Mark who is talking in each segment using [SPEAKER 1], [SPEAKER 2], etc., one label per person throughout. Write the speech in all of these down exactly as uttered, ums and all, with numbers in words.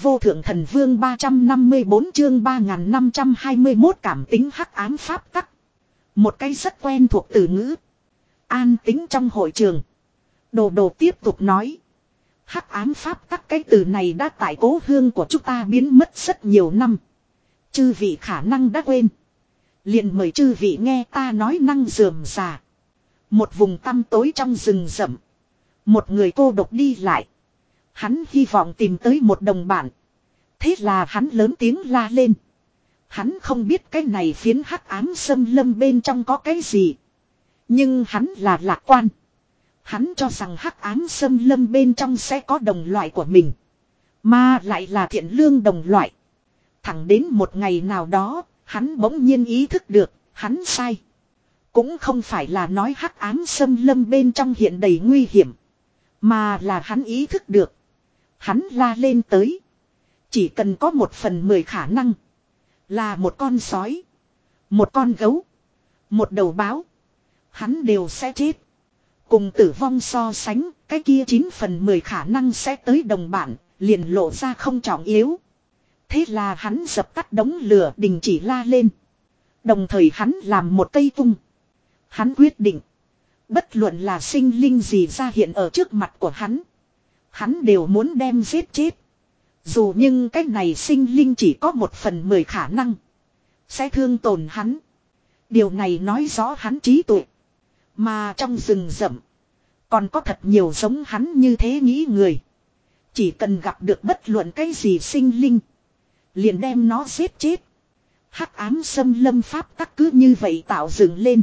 [SPEAKER 1] vô thượng thần vương ba trăm năm mươi bốn chương ba nghìn năm trăm hai mươi mốt cảm tính hắc ám pháp tắc. Một cái rất quen thuộc từ ngữ. An tính trong hội trường. Đồ đồ tiếp tục nói. Hắc ám pháp tắc, cái từ này đã tại cố hương của chúng ta biến mất rất nhiều năm. Chư vị khả năng đã quên. Liền mời chư vị nghe ta nói năng rườm rà. Một vùng tăm tối trong rừng rậm. Một người cô độc đi lại. Hắn hy vọng tìm tới một đồng bạn. Thế là hắn lớn tiếng la lên. Hắn không biết cái này phiến hắc ám xâm lâm bên trong có cái gì. Nhưng hắn là lạc quan. Hắn cho rằng hắc ám xâm lâm bên trong sẽ có đồng loại của mình. Mà lại là thiện lương đồng loại. Thẳng đến một ngày nào đó, hắn bỗng nhiên ý thức được, hắn sai. Cũng không phải là nói hắc ám xâm lâm bên trong hiện đầy nguy hiểm. Mà là hắn ý thức được. Hắn la lên tới. Chỉ cần có một phần mười khả năng. Là một con sói. Một con gấu. Một đầu báo. Hắn đều sẽ chết. Cùng tử vong so sánh. Cái kia chín phần mười khả năng sẽ tới đồng bạn. Liền lộ ra không trọng yếu. Thế là hắn dập tắt đống lửa, đình chỉ la lên. Đồng thời hắn làm một cây cung. Hắn quyết định. Bất luận là sinh linh gì ra hiện ở trước mặt của hắn. Hắn đều muốn đem giết chết. Dù nhưng cái này sinh linh chỉ có một phần mười khả năng. Sẽ thương tổn hắn. Điều này nói rõ hắn trí tuệ. Mà trong rừng rậm. Còn có thật nhiều giống hắn như thế nghĩ người. Chỉ cần gặp được bất luận cái gì sinh linh. Liền đem nó giết chết. Hắc ám xâm lâm pháp tắc cứ như vậy tạo dựng lên.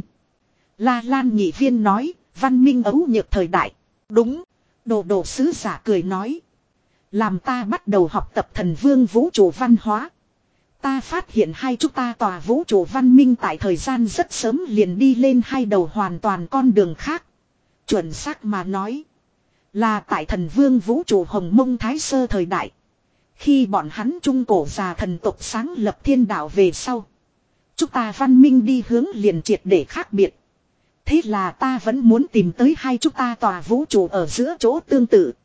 [SPEAKER 1] La Lan nhị viên nói. Văn minh ấu nhược thời đại. Đúng. Đồ đồ sứ giả cười nói. Làm ta bắt đầu học tập thần vương vũ trụ văn hóa. Ta phát hiện hai chúng ta tòa vũ trụ văn minh tại thời gian rất sớm liền đi lên hai đầu hoàn toàn con đường khác. Chuẩn xác mà nói. Là tại thần vương vũ trụ hồng mông thái sơ thời đại. Khi bọn hắn trung cổ già thần tộc sáng lập thiên đạo về sau. Chúng ta văn minh đi hướng liền triệt để khác biệt. Thế là ta vẫn muốn tìm tới hai chúng ta tòa vũ trụ ở giữa chỗ tương tự.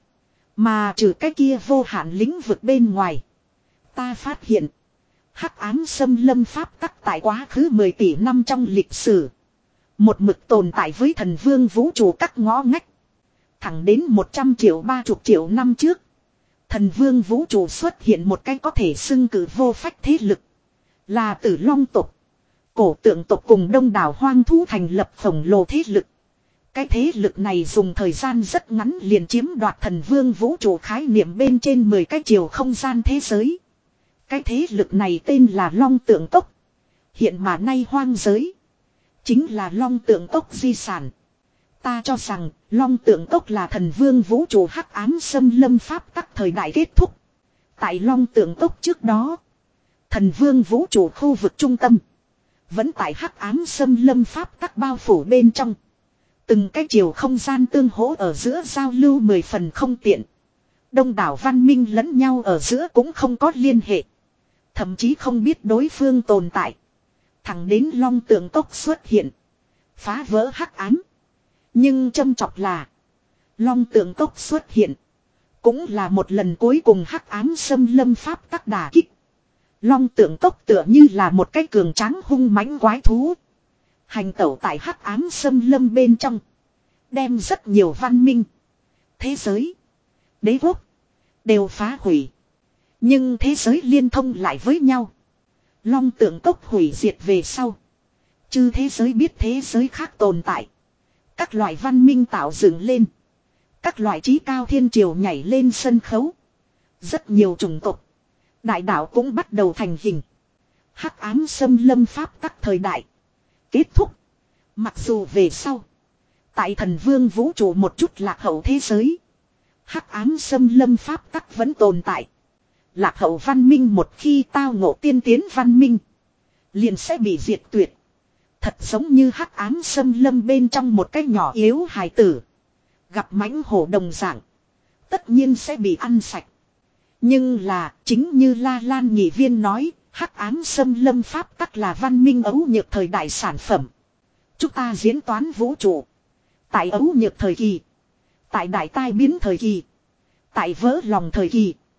[SPEAKER 1] Mà trừ cái kia vô hạn lĩnh vực bên ngoài. Ta phát hiện. Hắc ám xâm lâm pháp tắc tại quá khứ mười tỷ năm trong lịch sử. Một mực tồn tại với thần vương vũ trụ các ngõ ngách. Thẳng đến một trăm triệu ba chục triệu năm trước. Thần vương vũ trụ xuất hiện một cái có thể xưng cử vô phách thế lực. Là Tử Long tộc. Cổ tượng tộc cùng đông đảo hoang thú thành lập khổng lồ thế lực. Cái thế lực này dùng thời gian rất ngắn liền chiếm đoạt thần vương vũ trụ khái niệm bên trên mười cái chiều không gian thế giới. Cái thế lực này tên là Long Tượng Tốc. Hiện mà nay hoang giới. Chính là Long Tượng Tốc di sản. Ta cho rằng Long Tượng Tốc là thần vương vũ trụ hắc ám xâm lâm pháp tắc thời đại kết thúc. Tại Long Tượng Tốc trước đó. Thần vương vũ trụ khu vực trung tâm. Vẫn tại hắc ám xâm lâm pháp tắc bao phủ bên trong. Từng cái chiều không gian tương hỗ ở giữa giao lưu mười phần không tiện. Đông đảo văn minh lẫn nhau ở giữa cũng không có liên hệ. Thậm chí không biết đối phương tồn tại. Thẳng đến Long Tượng Tốc xuất hiện. Phá vỡ hắc ám. Nhưng châm chọc là. Long Tượng Tốc xuất hiện. Cũng là một lần cuối cùng hắc ám xâm lâm pháp tắc đả kích. Long Tượng Tốc tựa như là một cái cường tráng hung mãnh quái thú. Hành tẩu tại hắc ám xâm lâm bên trong. Đem rất nhiều văn minh. Thế giới. Đế quốc. Đều phá hủy. Nhưng thế giới liên thông lại với nhau. Long Tượng Cốc hủy diệt về sau. Chư thế giới biết thế giới khác tồn tại. Các loại văn minh tạo dựng lên. Các loại trí cao thiên triều nhảy lên sân khấu. Rất nhiều chủng tộc. Đại đạo cũng bắt đầu thành hình. Hắc ám xâm lâm pháp tắc thời đại. Kết thúc. Mặc dù về sau. Tại thần vương vũ trụ một chút lạc hậu thế giới. Hắc ám xâm lâm pháp tắc vẫn tồn tại. Lạc hậu văn minh một khi tao ngộ tiên tiến văn minh. Liền sẽ bị diệt tuyệt. Thật giống như hắc ám xâm lâm bên trong một cái nhỏ yếu hài tử. Gặp mãnh hổ đồng dạng. Tất nhiên sẽ bị ăn sạch. Nhưng là chính như La Lan nhị viên nói. Hắc ám xâm lâm pháp tắc là văn minh ấu nhược thời đại sản phẩm. Chúng ta diễn toán vũ trụ. Tại ấu nhược thời kỳ. Tại đại tai biến thời kỳ. Tại vỡ lòng thời kỳ.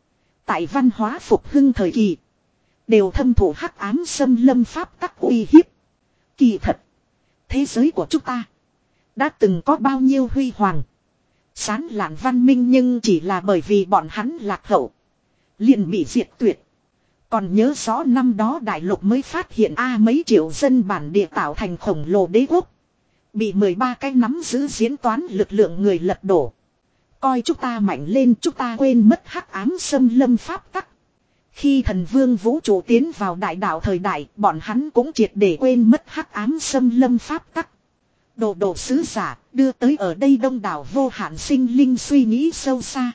[SPEAKER 1] Tại văn hóa phục hưng thời kỳ. Đều thâm thụ hắc ám xâm lâm pháp tắc uy hiếp. Kỳ thật. Thế giới của chúng ta. Đã từng có bao nhiêu huy hoàng. Sán lạn văn minh nhưng chỉ là bởi vì bọn hắn lạc hậu. Liền bị diệt tuyệt. Còn nhớ rõ năm đó đại lục mới phát hiện a mấy triệu dân bản địa tạo thành khổng lồ đế quốc. Bị mười ba cái nắm giữ diễn toán lực lượng người lật đổ. Coi chúng ta mạnh lên, chúng ta quên mất hắc ám xâm lâm pháp tắc. Khi thần vương vũ trụ tiến vào đại đạo thời đại, bọn hắn cũng triệt để quên mất hắc ám xâm lâm pháp tắc. Đồ đồ sứ giả, đưa tới ở đây đông đảo vô hạn sinh linh suy nghĩ sâu xa.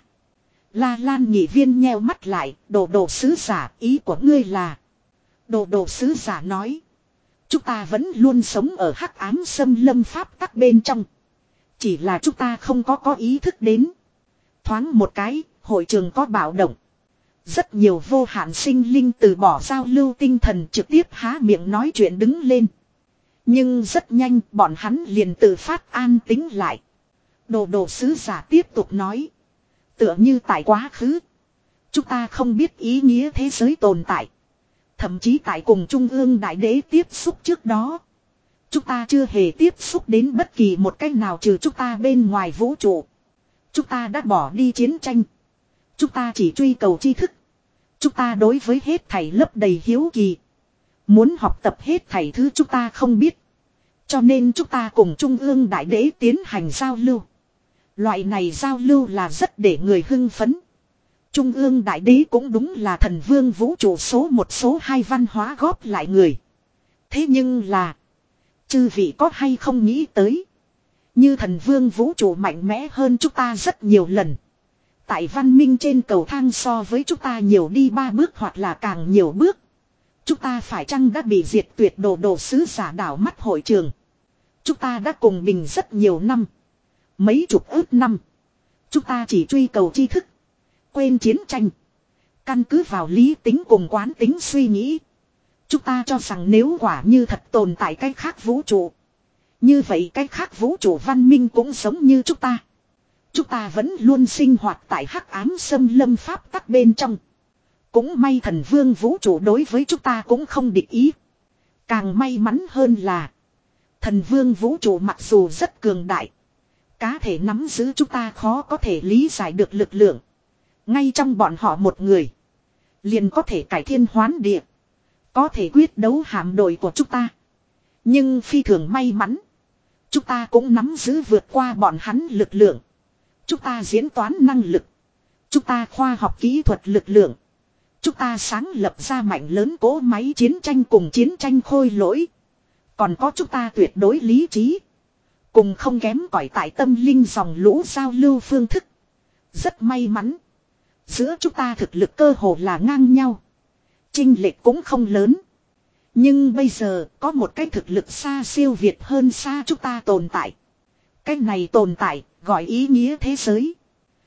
[SPEAKER 1] La Lan nhị viên nheo mắt lại, đồ đồ sứ giả, ý của ngươi là. Đồ đồ sứ giả nói. Chúng ta vẫn luôn sống ở hắc ám xâm lâm pháp tắc bên trong. Chỉ là chúng ta không có có ý thức đến. Thoáng một cái, hội trường có bạo động. Rất nhiều vô hạn sinh linh từ bỏ giao lưu tinh thần trực tiếp há miệng nói chuyện đứng lên. Nhưng rất nhanh bọn hắn liền tự phát an tính lại. Đồ đồ sứ giả tiếp tục nói. Tựa như tại quá khứ. Chúng ta không biết ý nghĩa thế giới tồn tại. Thậm chí tại cùng Trung ương Đại Đế tiếp xúc trước đó. Chúng ta chưa hề tiếp xúc đến bất kỳ một cách nào trừ chúng ta bên ngoài vũ trụ. Chúng ta đã bỏ đi chiến tranh. Chúng ta chỉ truy cầu tri thức. Chúng ta đối với hết thảy lấp đầy hiếu kỳ. Muốn học tập hết thảy thứ chúng ta không biết. Cho nên chúng ta cùng Trung ương Đại Đế tiến hành giao lưu. Loại này giao lưu là rất để người hưng phấn. Trung ương Đại Đế cũng đúng là thần vương vũ trụ số một số hai văn hóa góp lại người. Thế nhưng là. Chư vị có hay không nghĩ tới. Như thần vương vũ trụ mạnh mẽ hơn chúng ta rất nhiều lần. Tại văn minh trên cầu thang so với chúng ta nhiều đi ba bước hoặc là càng nhiều bước. Chúng ta phải chăng đã bị diệt tuyệt đồ đồ sứ giả đảo mắt hội trường. Chúng ta đã cùng bình rất nhiều năm. Mấy chục ước năm. Chúng ta chỉ truy cầu tri thức. Quên chiến tranh. Căn cứ vào lý tính cùng quán tính suy nghĩ. Chúng ta cho rằng nếu quả như thật tồn tại cái khác vũ trụ. Như vậy cái khác vũ trụ văn minh cũng giống như chúng ta. Chúng ta vẫn luôn sinh hoạt tại hắc ám xâm lâm pháp tắc bên trong. Cũng may thần vương vũ trụ đối với chúng ta cũng không địch ý. Càng may mắn hơn là. Thần vương vũ trụ mặc dù rất cường đại. Cá thể nắm giữ chúng ta khó có thể lý giải được lực lượng. Ngay trong bọn họ một người. Liền có thể cải thiên hoán địa. Có thể quyết đấu hạm đội của chúng ta. Nhưng phi thường may mắn. Chúng ta cũng nắm giữ vượt qua bọn hắn lực lượng. Chúng ta diễn toán năng lực. Chúng ta khoa học kỹ thuật lực lượng. Chúng ta sáng lập ra mạnh lớn cỗ máy chiến tranh cùng chiến tranh khôi lỗi. Còn có chúng ta tuyệt đối lý trí. Cùng không kém cỏi tại tâm linh dòng lũ giao lưu phương thức. Rất may mắn. Giữa chúng ta thực lực cơ hồ là ngang nhau. Chênh lệch cũng không lớn. Nhưng bây giờ có một cái thực lực xa siêu việt hơn xa chúng ta tồn tại. Cái này tồn tại gọi ý nghĩa thế giới.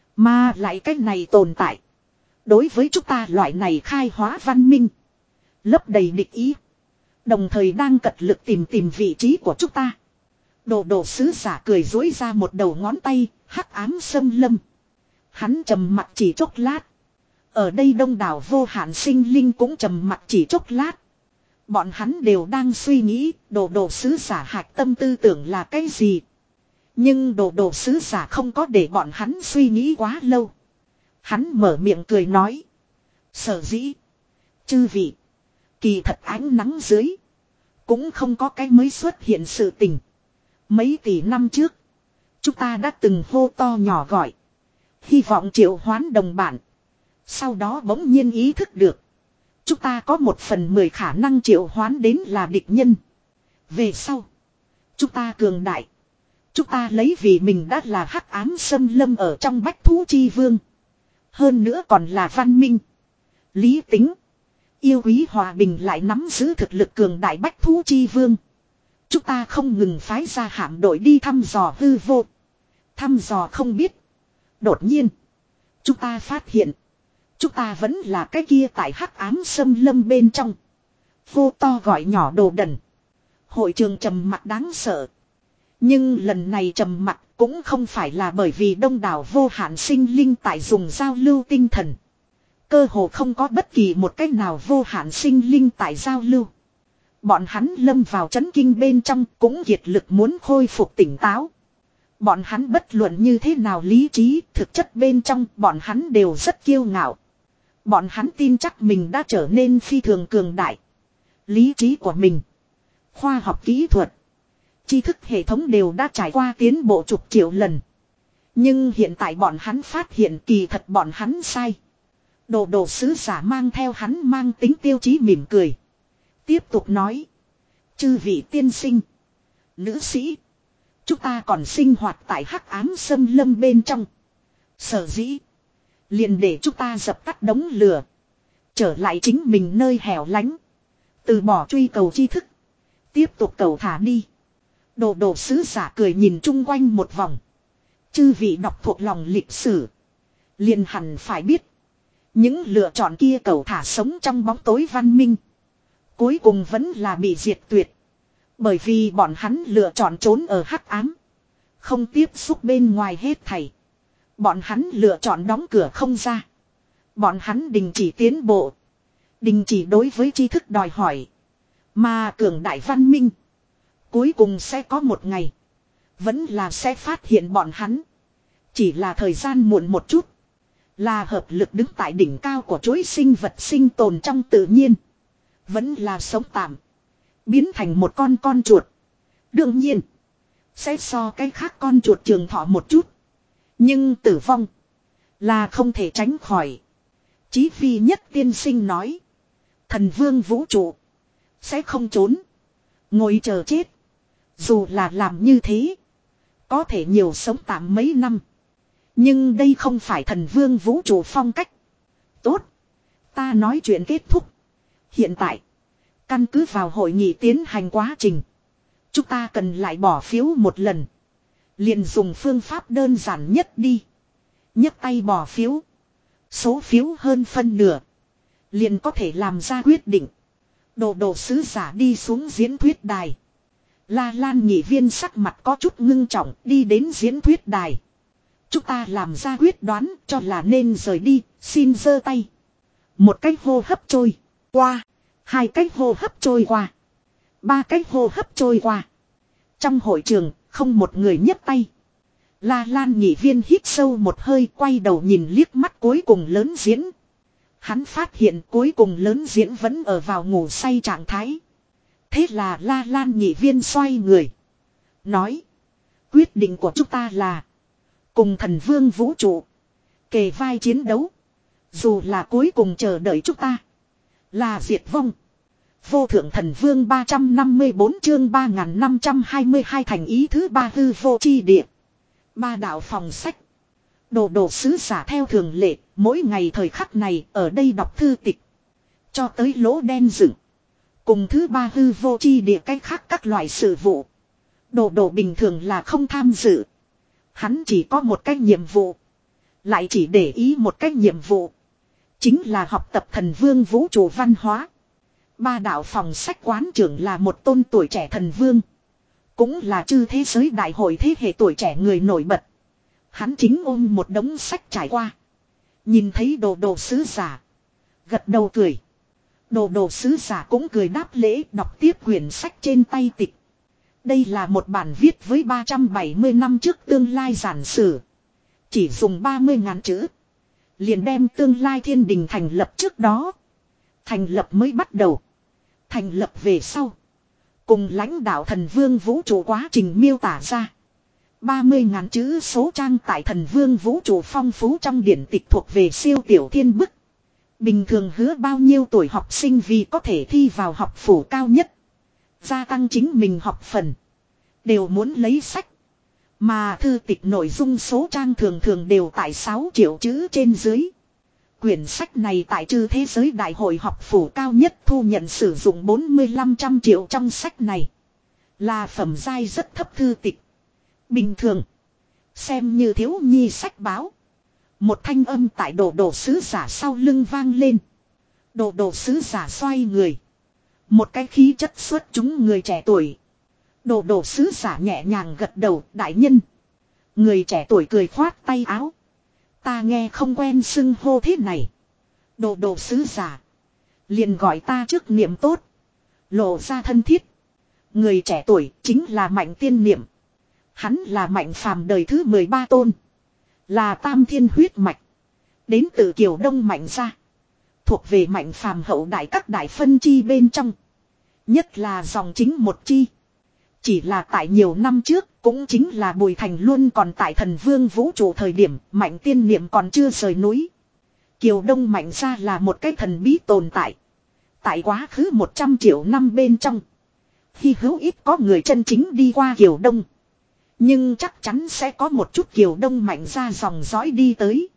[SPEAKER 1] Mà lại cái này tồn tại. Đối với chúng ta loại này khai hóa văn minh. Lấp đầy địch ý. Đồng thời đang cật lực tìm tìm vị trí của chúng ta. Đồ đồ sứ giả cười dối ra một đầu ngón tay. Hắc ám xâm lâm. Hắn trầm mặt chỉ chốc lát. Ở đây đông đảo vô hạn sinh linh cũng trầm mặt chỉ chốc lát. Bọn hắn đều đang suy nghĩ đồ đồ sứ giả hạch tâm tư tưởng là cái gì. Nhưng đồ đồ sứ giả không có để bọn hắn suy nghĩ quá lâu. Hắn mở miệng cười nói. Sở dĩ. Chư vị. Kỳ thật ánh nắng dưới. Cũng không có cái mới xuất hiện sự tình. Mấy tỷ năm trước. Chúng ta đã từng hô to nhỏ gọi. Hy vọng triệu hoán đồng bản. Sau đó bỗng nhiên ý thức được. Chúng ta có một phần mười khả năng triệu hoán đến là địch nhân. Về sau. Chúng ta cường đại. Chúng ta lấy vì mình đã là hắc ám xâm lâm ở trong bách thú chi vương. Hơn nữa còn là văn minh. Lý tính. Yêu quý hòa bình lại nắm giữ thực lực cường đại bách thú chi vương. Chúng ta không ngừng phái ra hạm đội đi thăm dò hư vô. Thăm dò không biết. Đột nhiên. Chúng ta phát hiện. Chúng ta vẫn là cái kia tại hắc ám xâm lâm bên trong. Vô to gọi nhỏ đồ đần. Hội trường trầm mặc đáng sợ. Nhưng lần này trầm mặc cũng không phải là bởi vì đông đảo vô hạn sinh linh tại dùng giao lưu tinh thần. Cơ hồ không có bất kỳ một cách nào vô hạn sinh linh tại giao lưu. Bọn hắn lâm vào chấn kinh bên trong cũng kiệt lực muốn khôi phục tỉnh táo. Bọn hắn bất luận như thế nào lý trí, thực chất bên trong bọn hắn đều rất kiêu ngạo. Bọn hắn tin chắc mình đã trở nên phi thường cường đại. Lý trí của mình, khoa học kỹ thuật, tri thức hệ thống đều đã trải qua tiến bộ chục triệu lần. Nhưng hiện tại bọn hắn phát hiện kỳ thật bọn hắn sai. Đồ đồ sứ giả mang theo hắn mang tính tiêu chí mỉm cười. Tiếp tục nói. Chư vị tiên sinh, nữ sĩ, chúng ta còn sinh hoạt tại hắc ám xâm lâm bên trong. Sở dĩ liền để chúng ta dập tắt đống lửa, trở lại chính mình nơi hẻo lánh, từ bỏ truy cầu tri thức, tiếp tục cầu thả đi. Đồ đồ sứ giả cười nhìn chung quanh một vòng. Chư vị đọc thuộc lòng lịch sử, liền hẳn phải biết, những lựa chọn kia cầu thả sống trong bóng tối văn minh, cuối cùng vẫn là bị diệt tuyệt. Bởi vì bọn hắn lựa chọn trốn ở hắc ám, không tiếp xúc bên ngoài hết thảy. Bọn hắn lựa chọn đóng cửa không ra. Bọn hắn đình chỉ tiến bộ, đình chỉ đối với tri thức đòi hỏi. Mà cường đại văn minh, cuối cùng sẽ có một ngày, vẫn là sẽ phát hiện bọn hắn. Chỉ là thời gian muộn một chút. Là hợp lực đứng tại đỉnh cao của chuỗi sinh vật sinh tồn trong tự nhiên, vẫn là sống tạm, biến thành một con con chuột. Đương nhiên sẽ so cái khác con chuột trường thọ một chút, nhưng tử vong là không thể tránh khỏi. Chí phi nhất tiên sinh nói, thần vương vũ trụ sẽ không trốn ngồi chờ chết. Dù là làm như thế, có thể nhiều sống tạm mấy năm, nhưng đây không phải thần vương vũ trụ phong cách. Tốt, ta nói chuyện kết thúc. Hiện tại, căn cứ vào hội nghị tiến hành quá trình, chúng ta cần lại bỏ phiếu một lần. Liền dùng phương pháp đơn giản nhất đi. Nhấc tay bỏ phiếu. Số phiếu hơn phân nửa, liền có thể làm ra quyết định. Đồ đồ sứ giả đi xuống diễn thuyết đài. La Lan nghị viên sắc mặt có chút ngưng trọng đi đến diễn thuyết đài. Chúng ta làm ra quyết đoán cho là nên rời đi, xin giơ tay. Một cách hô hấp trôi qua. Hai cách hô hấp trôi qua. Ba cách hô hấp trôi qua. Trong hội trường, không một người nhấc tay. La Lan nghị viên hít sâu một hơi, quay đầu nhìn liếc mắt cuối cùng lớn diễn. Hắn phát hiện cuối cùng lớn diễn vẫn ở vào ngủ say trạng thái. Thế là La Lan nghị viên xoay người, nói, quyết định của chúng ta là cùng thần vương vũ trụ kề vai chiến đấu. Dù là cuối cùng chờ đợi chúng ta là diệt vong. Vô thượng thần vương ba trăm năm mươi bốn chương ba nghìn năm trăm hai mươi hai thành ý thứ ba hư vô chi địa. Ba đạo phòng sách. Đồ đồ sứ giả theo thường lệ, mỗi ngày thời khắc này ở đây đọc thư tịch. Cho tới lỗ đen dựng. Cùng thứ ba hư vô chi địa cách khác các loại sự vụ. Đồ đồ bình thường là không tham dự. Hắn chỉ có một cái nhiệm vụ. Lại chỉ để ý một cái nhiệm vụ. Chính là học tập thần vương vũ trụ văn hóa. Ba đạo phòng sách quán trưởng là một tôn tuổi trẻ thần vương. Cũng là chư thế giới đại hội thế hệ tuổi trẻ người nổi bật. Hắn chính ôm một đống sách trải qua. Nhìn thấy đồ đồ sứ giả, gật đầu cười. Đồ đồ sứ giả cũng cười đáp lễ, đọc tiếp quyển sách trên tay tịch. Đây là một bản viết với ba trăm bảy mươi năm trước tương lai giản sử. Chỉ dùng ba mươi ngàn chữ, liền đem tương lai thiên đình thành lập trước đó, thành lập mới bắt đầu, thành lập về sau, cùng lãnh đạo thần vương vũ trụ quá trình miêu tả ra. ba mươi ngàn chữ số trang tại thần vương vũ trụ phong phú trong điển tịch thuộc về siêu tiểu thiên bức. Bình thường hứa bao nhiêu tuổi học sinh vì có thể thi vào học phủ cao nhất, gia tăng chính mình học phần, đều muốn lấy sách. Mà thư tịch nội dung số trang thường thường đều tại sáu triệu chữ trên dưới. Quyển sách này tại chư thế giới đại hội học phủ cao nhất thu nhận sử dụng bốn mươi lăm trăm triệu trong sách này. Là phẩm giai rất thấp thư tịch. Bình thường xem như thiếu nhi sách báo. Một thanh âm tại đồ đồ sứ giả sau lưng vang lên. Đồ đồ sứ giả xoay người. Một cái khí chất xuất chúng người trẻ tuổi. Đồ đồ sứ giả nhẹ nhàng gật đầu, đại nhân. Người trẻ tuổi cười khoát tay áo. Ta nghe không quen xưng hô thế này. Đồ đồ sứ giả. Liền gọi ta trước niệm tốt. Lộ ra thân thiết. Người trẻ tuổi chính là Mạnh Tiên Niệm. Hắn là Mạnh Phàm đời thứ mười ba tôn. Là tam thiên huyết mạch. Đến từ Kiều Đông Mạnh gia. Thuộc về Mạnh Phàm hậu đại các đại phân chi bên trong. Nhất là dòng chính một chi. Chỉ là tại nhiều năm trước, cũng chính là Bùi Thành Luân còn tại Thần Vương vũ trụ thời điểm, Mạnh Tiên Niệm còn chưa rời núi. Kiều Đông Mạnh gia là một cái thần bí tồn tại. Tại quá khứ một trăm triệu năm bên trong, hy hữu ít có người chân chính đi qua Kiều Đông. Nhưng chắc chắn sẽ có một chút Kiều Đông Mạnh gia dòng dõi đi tới.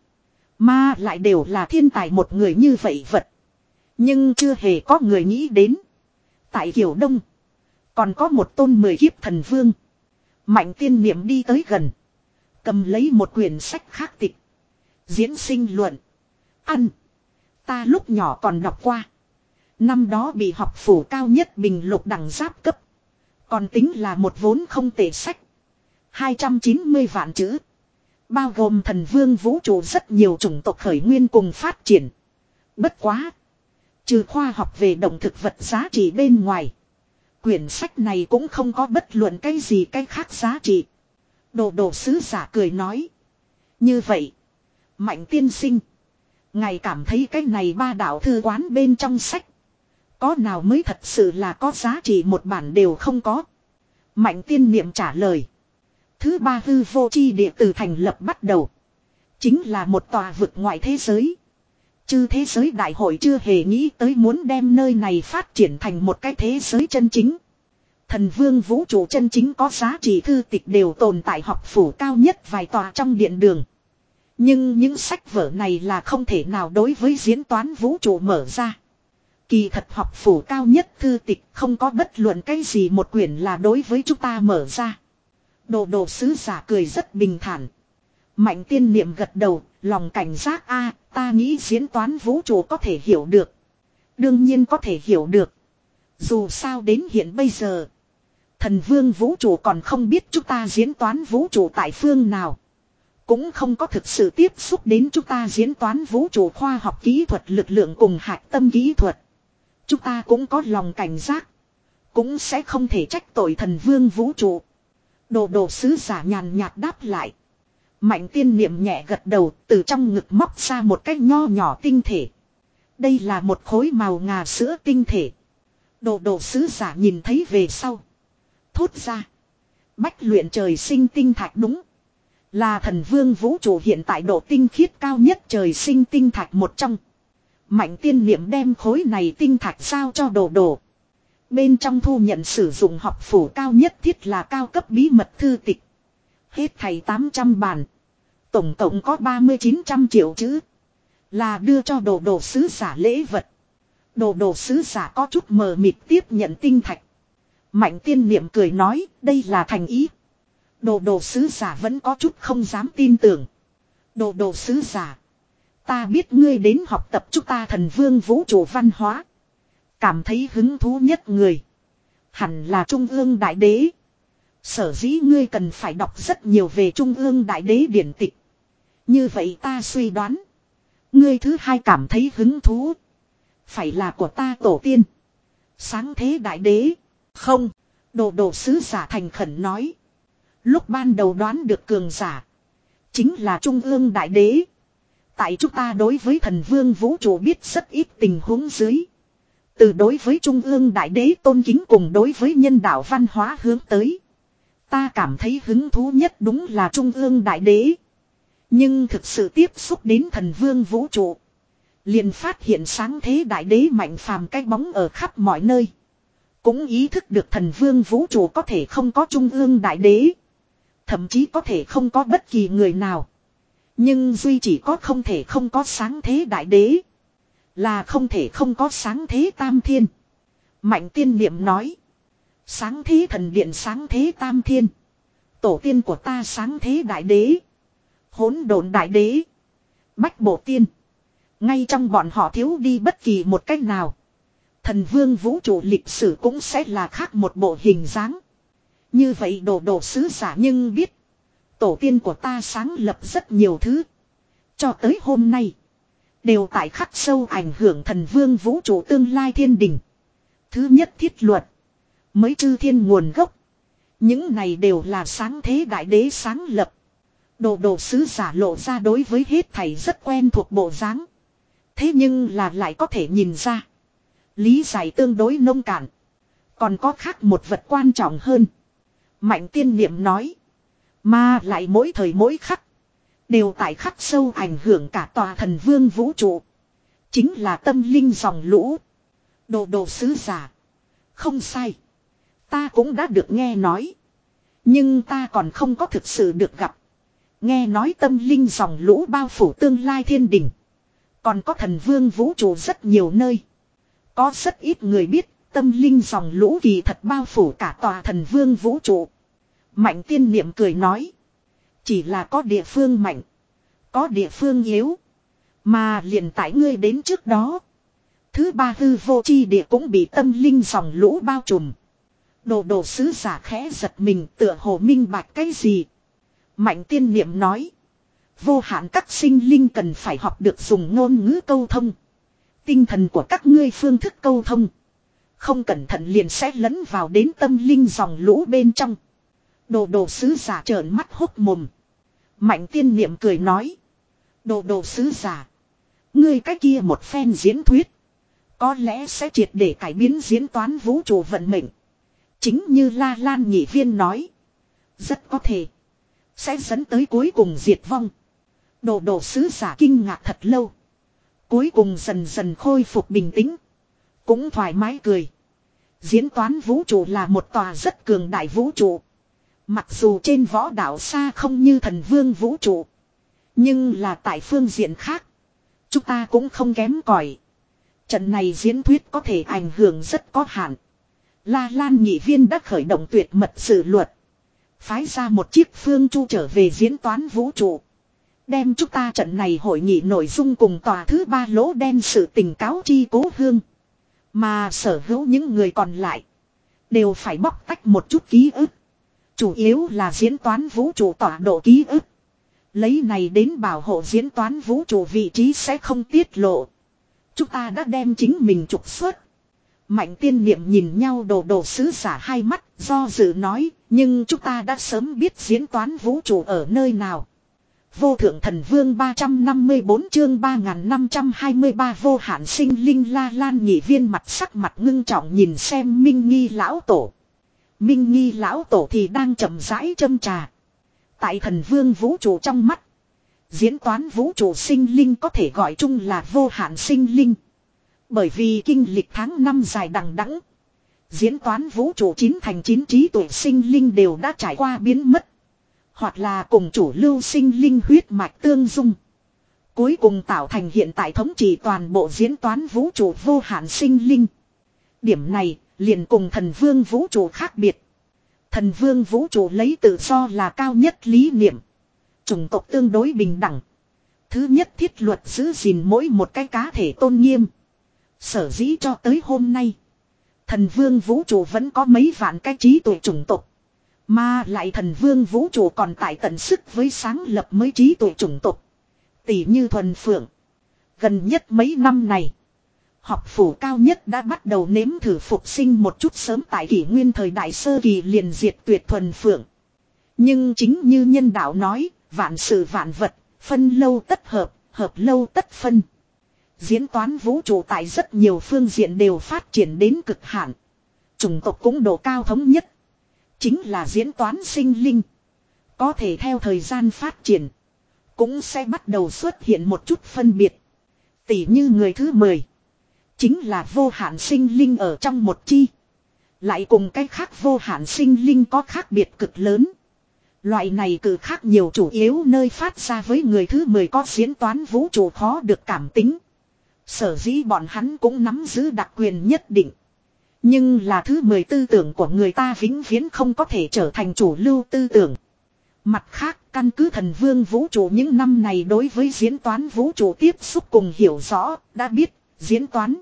[SPEAKER 1] Mà lại đều là thiên tài một người như vậy vật. Nhưng chưa hề có người nghĩ đến. Tại Kiều Đông, còn có một tôn mười kiếp thần vương. Mạnh Tiên Niệm đi tới gần. Cầm lấy một quyển sách khác tịch. Diễn sinh luận. Ăn. Ta lúc nhỏ còn đọc qua. Năm đó bị học phủ cao nhất bình lục đẳng giáp cấp. Còn tính là một vốn không tệ sách. hai trăm chín mươi vạn chữ. Bao gồm thần vương vũ trụ rất nhiều chủng tộc khởi nguyên cùng phát triển. Bất quá. Trừ khoa học về động thực vật giá trị bên ngoài. Quyển sách này cũng không có bất luận cái gì cái khác giá trị. Đồ đồ sứ giả cười nói. Như vậy. Mạnh tiên sinh. Ngài cảm thấy cái này ba đạo thư quán bên trong sách. Có nào mới thật sự là có giá trị một bản đều không có. Mạnh tiên niệm trả lời. Thứ ba hư vô chi địa từ thành lập bắt đầu. Chính là một tòa vực ngoại thế giới. Chư thế giới đại hội chưa hề nghĩ tới muốn đem nơi này phát triển thành một cái thế giới chân chính. Thần vương vũ trụ chân chính có giá trị thư tịch đều tồn tại học phủ cao nhất vài tòa trong điện đường. Nhưng những sách vở này là không thể nào đối với diễn toán vũ trụ mở ra. Kỳ thật học phủ cao nhất thư tịch không có bất luận cái gì một quyển là đối với chúng ta mở ra. Đồ đồ sứ giả cười rất bình thản. Mạnh tiên niệm gật đầu, lòng cảnh giác a, ta nghĩ diễn toán vũ trụ có thể hiểu được. Đương nhiên có thể hiểu được. Dù sao đến hiện bây giờ, thần vương vũ trụ còn không biết chúng ta diễn toán vũ trụ tại phương nào. Cũng không có thực sự tiếp xúc đến chúng ta diễn toán vũ trụ khoa học kỹ thuật lực lượng cùng hạch tâm kỹ thuật. Chúng ta cũng có lòng cảnh giác. Cũng sẽ không thể trách tội thần vương vũ trụ. Đồ đồ sứ giả nhàn nhạt đáp lại. Mạnh tiên niệm nhẹ gật đầu, từ trong ngực móc ra một cái nho nhỏ tinh thể. Đây là một khối màu ngà sữa tinh thể. Đồ đồ sứ giả nhìn thấy về sau. Thốt ra. Bách luyện trời sinh tinh thạch đúng. Là thần vương vũ trụ hiện tại độ tinh khiết cao nhất trời sinh tinh thạch một trong. Mạnh tiên niệm đem khối này tinh thạch giao cho đồ đồ. Bên trong thu nhận sử dụng học phủ cao nhất thiết là cao cấp bí mật thư tịch. Hết thầy tám trăm bản. Tổng cộng có ba mươi chín trăm triệu chữ. Là đưa cho đồ đồ sứ giả lễ vật. Đồ đồ sứ giả có chút mờ mịt tiếp nhận tinh thạch. Mạnh tiên niệm cười nói đây là thành ý. Đồ đồ sứ giả vẫn có chút không dám tin tưởng. Đồ đồ sứ giả. Ta biết ngươi đến học tập chúng ta thần vương vũ trụ văn hóa. Cảm thấy hứng thú nhất người. Hẳn là Trung ương Đại Đế. Sở dĩ ngươi cần phải đọc rất nhiều về Trung ương Đại Đế điển tịch. Như vậy ta suy đoán. Ngươi thứ hai cảm thấy hứng thú. Phải là của ta tổ tiên. Sáng thế Đại Đế. Không. Đồ đồ sứ giả thành khẩn nói. Lúc ban đầu đoán được cường giả. Chính là Trung ương Đại Đế. Tại chúng ta đối với thần vương vũ trụ biết rất ít tình huống dưới. Từ đối với Trung ương Đại Đế tôn kính cùng đối với nhân đạo văn hóa hướng tới. Ta cảm thấy hứng thú nhất đúng là Trung ương Đại Đế. Nhưng thực sự tiếp xúc đến thần vương vũ trụ. Liền phát hiện sáng thế Đại Đế Mạnh Phàm cái bóng ở khắp mọi nơi. Cũng ý thức được thần vương vũ trụ có thể không có Trung ương Đại Đế. Thậm chí có thể không có bất kỳ người nào. Nhưng duy chỉ có không thể không có sáng thế Đại Đế. Là không thể không có sáng thế Tam Thiên. Mạnh tiên niệm nói. Sáng thế thần điện sáng thế Tam Thiên. Tổ tiên của ta sáng thế Đại Đế. Hỗn độn Đại Đế. Bách Bộ Tiên. Ngay trong bọn họ thiếu đi bất kỳ một cách nào. Thần vương vũ trụ lịch sử cũng sẽ là khác một bộ hình dáng. Như vậy đồ đồ sứ giả nhưng biết. Tổ tiên của ta sáng lập rất nhiều thứ. Cho tới hôm nay. Đều tại khắc sâu ảnh hưởng thần vương vũ trụ tương lai thiên đình. Thứ nhất thiết luật. Mới chư thiên nguồn gốc. Những này đều là sáng thế đại đế sáng lập. Đồ đồ sứ giả lộ ra đối với hết thảy rất quen thuộc bộ dáng. Thế nhưng là lại có thể nhìn ra. Lý giải tương đối nông cạn. Còn có khác một vật quan trọng hơn. Mạnh tiên niệm nói. Mà lại mỗi thời mỗi khắc. Đều tại khắc sâu ảnh hưởng cả tòa thần vương vũ trụ. Chính là tâm linh dòng lũ. Đồ đồ sứ giả. Không sai. Ta cũng đã được nghe nói. Nhưng ta còn không có thực sự được gặp. Nghe nói tâm linh dòng lũ bao phủ tương lai thiên đình. Còn có thần vương vũ trụ rất nhiều nơi. Có rất ít người biết tâm linh dòng lũ kỳ thật bao phủ cả tòa thần vương vũ trụ. Mạnh tiên niệm cười nói. Chỉ là có địa phương mạnh. Có địa phương yếu. Mà liền tại ngươi đến trước đó. Thứ ba hư vô chi địa cũng bị tâm linh dòng lũ bao trùm. Đồ đồ sứ giả khẽ giật mình tựa hồ minh bạch cái gì. Mạnh tiên niệm nói. Vô hạn các sinh linh cần phải học được dùng ngôn ngữ câu thông. Tinh thần của các ngươi phương thức câu thông. Không cẩn thận liền sẽ lẫn vào đến tâm linh dòng lũ bên trong. Đồ đồ sứ giả trợn mắt hốt mồm. Mạnh tiên niệm cười nói. Đồ đồ sứ giả. Ngươi cái kia một phen diễn thuyết. Có lẽ sẽ triệt để cải biến diễn toán vũ trụ vận mệnh. Chính như La Lan Nhị Viên nói. Rất có thể. Sẽ dẫn tới cuối cùng diệt vong. Đồ đồ sứ giả kinh ngạc thật lâu. Cuối cùng dần dần khôi phục bình tĩnh. Cũng thoải mái cười. Diễn toán vũ trụ là một tòa rất cường đại vũ trụ. Mặc dù trên võ đảo xa không như thần vương vũ trụ. Nhưng là tại phương diện khác. Chúng ta cũng không kém cỏi. Trận này diễn thuyết có thể ảnh hưởng rất có hạn. La Lan Nhị Viên đã khởi động tuyệt mật sự luật. Phái ra một chiếc phương chu trở về diễn toán vũ trụ. Đem chúng ta trận này hội nghị nội dung cùng tòa thứ ba lỗ đen sự tình cáo chi cố hương. Mà sở hữu những người còn lại. Đều phải bóc tách một chút ký ức. Chủ yếu là diễn toán vũ trụ tọa độ ký ức. Lấy này đến bảo hộ diễn toán vũ trụ vị trí sẽ không tiết lộ. Chúng ta đã đem chính mình trục xuất. Mạnh tiên niệm nhìn nhau đồ đồ sứ giả hai mắt do dự nói. Nhưng chúng ta đã sớm biết diễn toán vũ trụ ở nơi nào. Vô thượng thần vương ba trăm năm mươi tư chương ba nghìn năm trăm hai mươi ba vô hạn sinh linh La Lan Nhị Viên mặt sắc mặt ngưng trọng nhìn xem Minh Nghi lão tổ. Minh Nghi lão tổ thì đang chậm rãi châm trà. Tại thần vương vũ trụ trong mắt. Diễn toán vũ trụ sinh linh có thể gọi chung là vô hạn sinh linh. Bởi vì kinh lịch tháng năm dài đằng đẵng. Diễn toán vũ trụ chín thành chín trí tuệ sinh linh đều đã trải qua biến mất. Hoặc là cùng chủ lưu sinh linh huyết mạch tương dung. Cuối cùng tạo thành hiện tại thống trị toàn bộ diễn toán vũ trụ vô hạn sinh linh. Điểm này liền cùng thần vương vũ trụ khác biệt. Thần vương vũ trụ lấy tự do là cao nhất lý niệm. Chủng tộc tương đối bình đẳng. Thứ nhất thiết luật giữ gìn mỗi một cái cá thể tôn nghiêm. Sở dĩ cho tới hôm nay. Thần vương vũ trụ vẫn có mấy vạn cái trí tuệ chủng tộc. Mà lại thần vương vũ trụ còn tại tận sức với sáng lập mới trí tuệ chủng tộc. Tỷ như thuần phượng. Gần nhất mấy năm này. Học phủ cao nhất đã bắt đầu nếm thử phục sinh một chút sớm tại kỷ nguyên thời đại sơ kỳ liền diệt tuyệt thuần phượng. Nhưng chính như nhân đạo nói, vạn sự vạn vật, phân lâu tất hợp, hợp lâu tất phân. Diễn toán vũ trụ tại rất nhiều phương diện đều phát triển đến cực hạn. Chủng tộc cũng độ cao thống nhất. Chính là diễn toán sinh linh. Có thể theo thời gian phát triển. Cũng sẽ bắt đầu xuất hiện một chút phân biệt. Tỷ như người thứ mười. Chính là vô hạn sinh linh ở trong một chi. Lại cùng cái khác vô hạn sinh linh có khác biệt cực lớn. Loại này cử khác nhiều chủ yếu nơi phát ra với người thứ mười có diễn toán vũ trụ khó được cảm tính. Sở dĩ bọn hắn cũng nắm giữ đặc quyền nhất định. Nhưng là thứ mười tư tưởng của người ta vĩnh viễn không có thể trở thành chủ lưu tư tưởng. Mặt khác, căn cứ thần vương vũ trụ những năm này đối với diễn toán vũ trụ tiếp xúc cùng hiểu rõ, đã biết, diễn toán.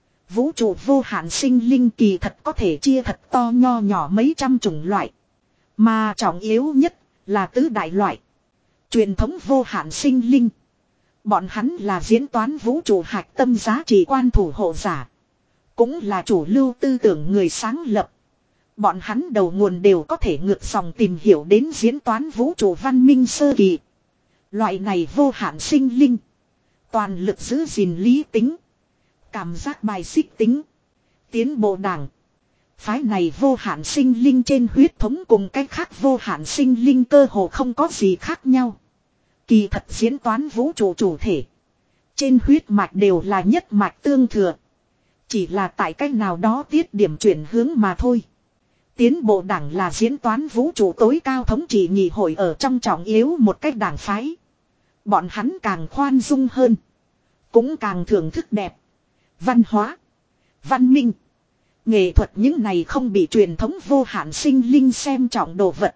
[SPEAKER 1] Vũ trụ vô hạn sinh linh kỳ thật có thể chia thật to nho nhỏ mấy trăm chủng loại. Mà trọng yếu nhất là tứ đại loại. Truyền thống vô hạn sinh linh. Bọn hắn là diễn toán vũ trụ hạch tâm giá trị quan thủ hộ giả. Cũng là chủ lưu tư tưởng người sáng lập. Bọn hắn đầu nguồn đều có thể ngược dòng tìm hiểu đến diễn toán vũ trụ văn minh sơ kỳ. Loại này vô hạn sinh linh. Toàn lực giữ gìn lý tính. Cảm giác bài xích tính. Tiến bộ đảng. Phái này vô hạn sinh linh trên huyết thống cùng cách khác vô hạn sinh linh cơ hồ không có gì khác nhau. Kỳ thật diễn toán vũ trụ chủ thể. Trên huyết mạch đều là nhất mạch tương thừa. Chỉ là tại cách nào đó tiết điểm chuyển hướng mà thôi. Tiến bộ đảng là diễn toán vũ trụ tối cao thống trị nhị hội ở trong trọng yếu một cách đảng phái. Bọn hắn càng khoan dung hơn. Cũng càng thưởng thức đẹp. Văn hóa. Văn minh. Nghệ thuật những này không bị truyền thống vô hạn sinh linh xem trọng đồ vật.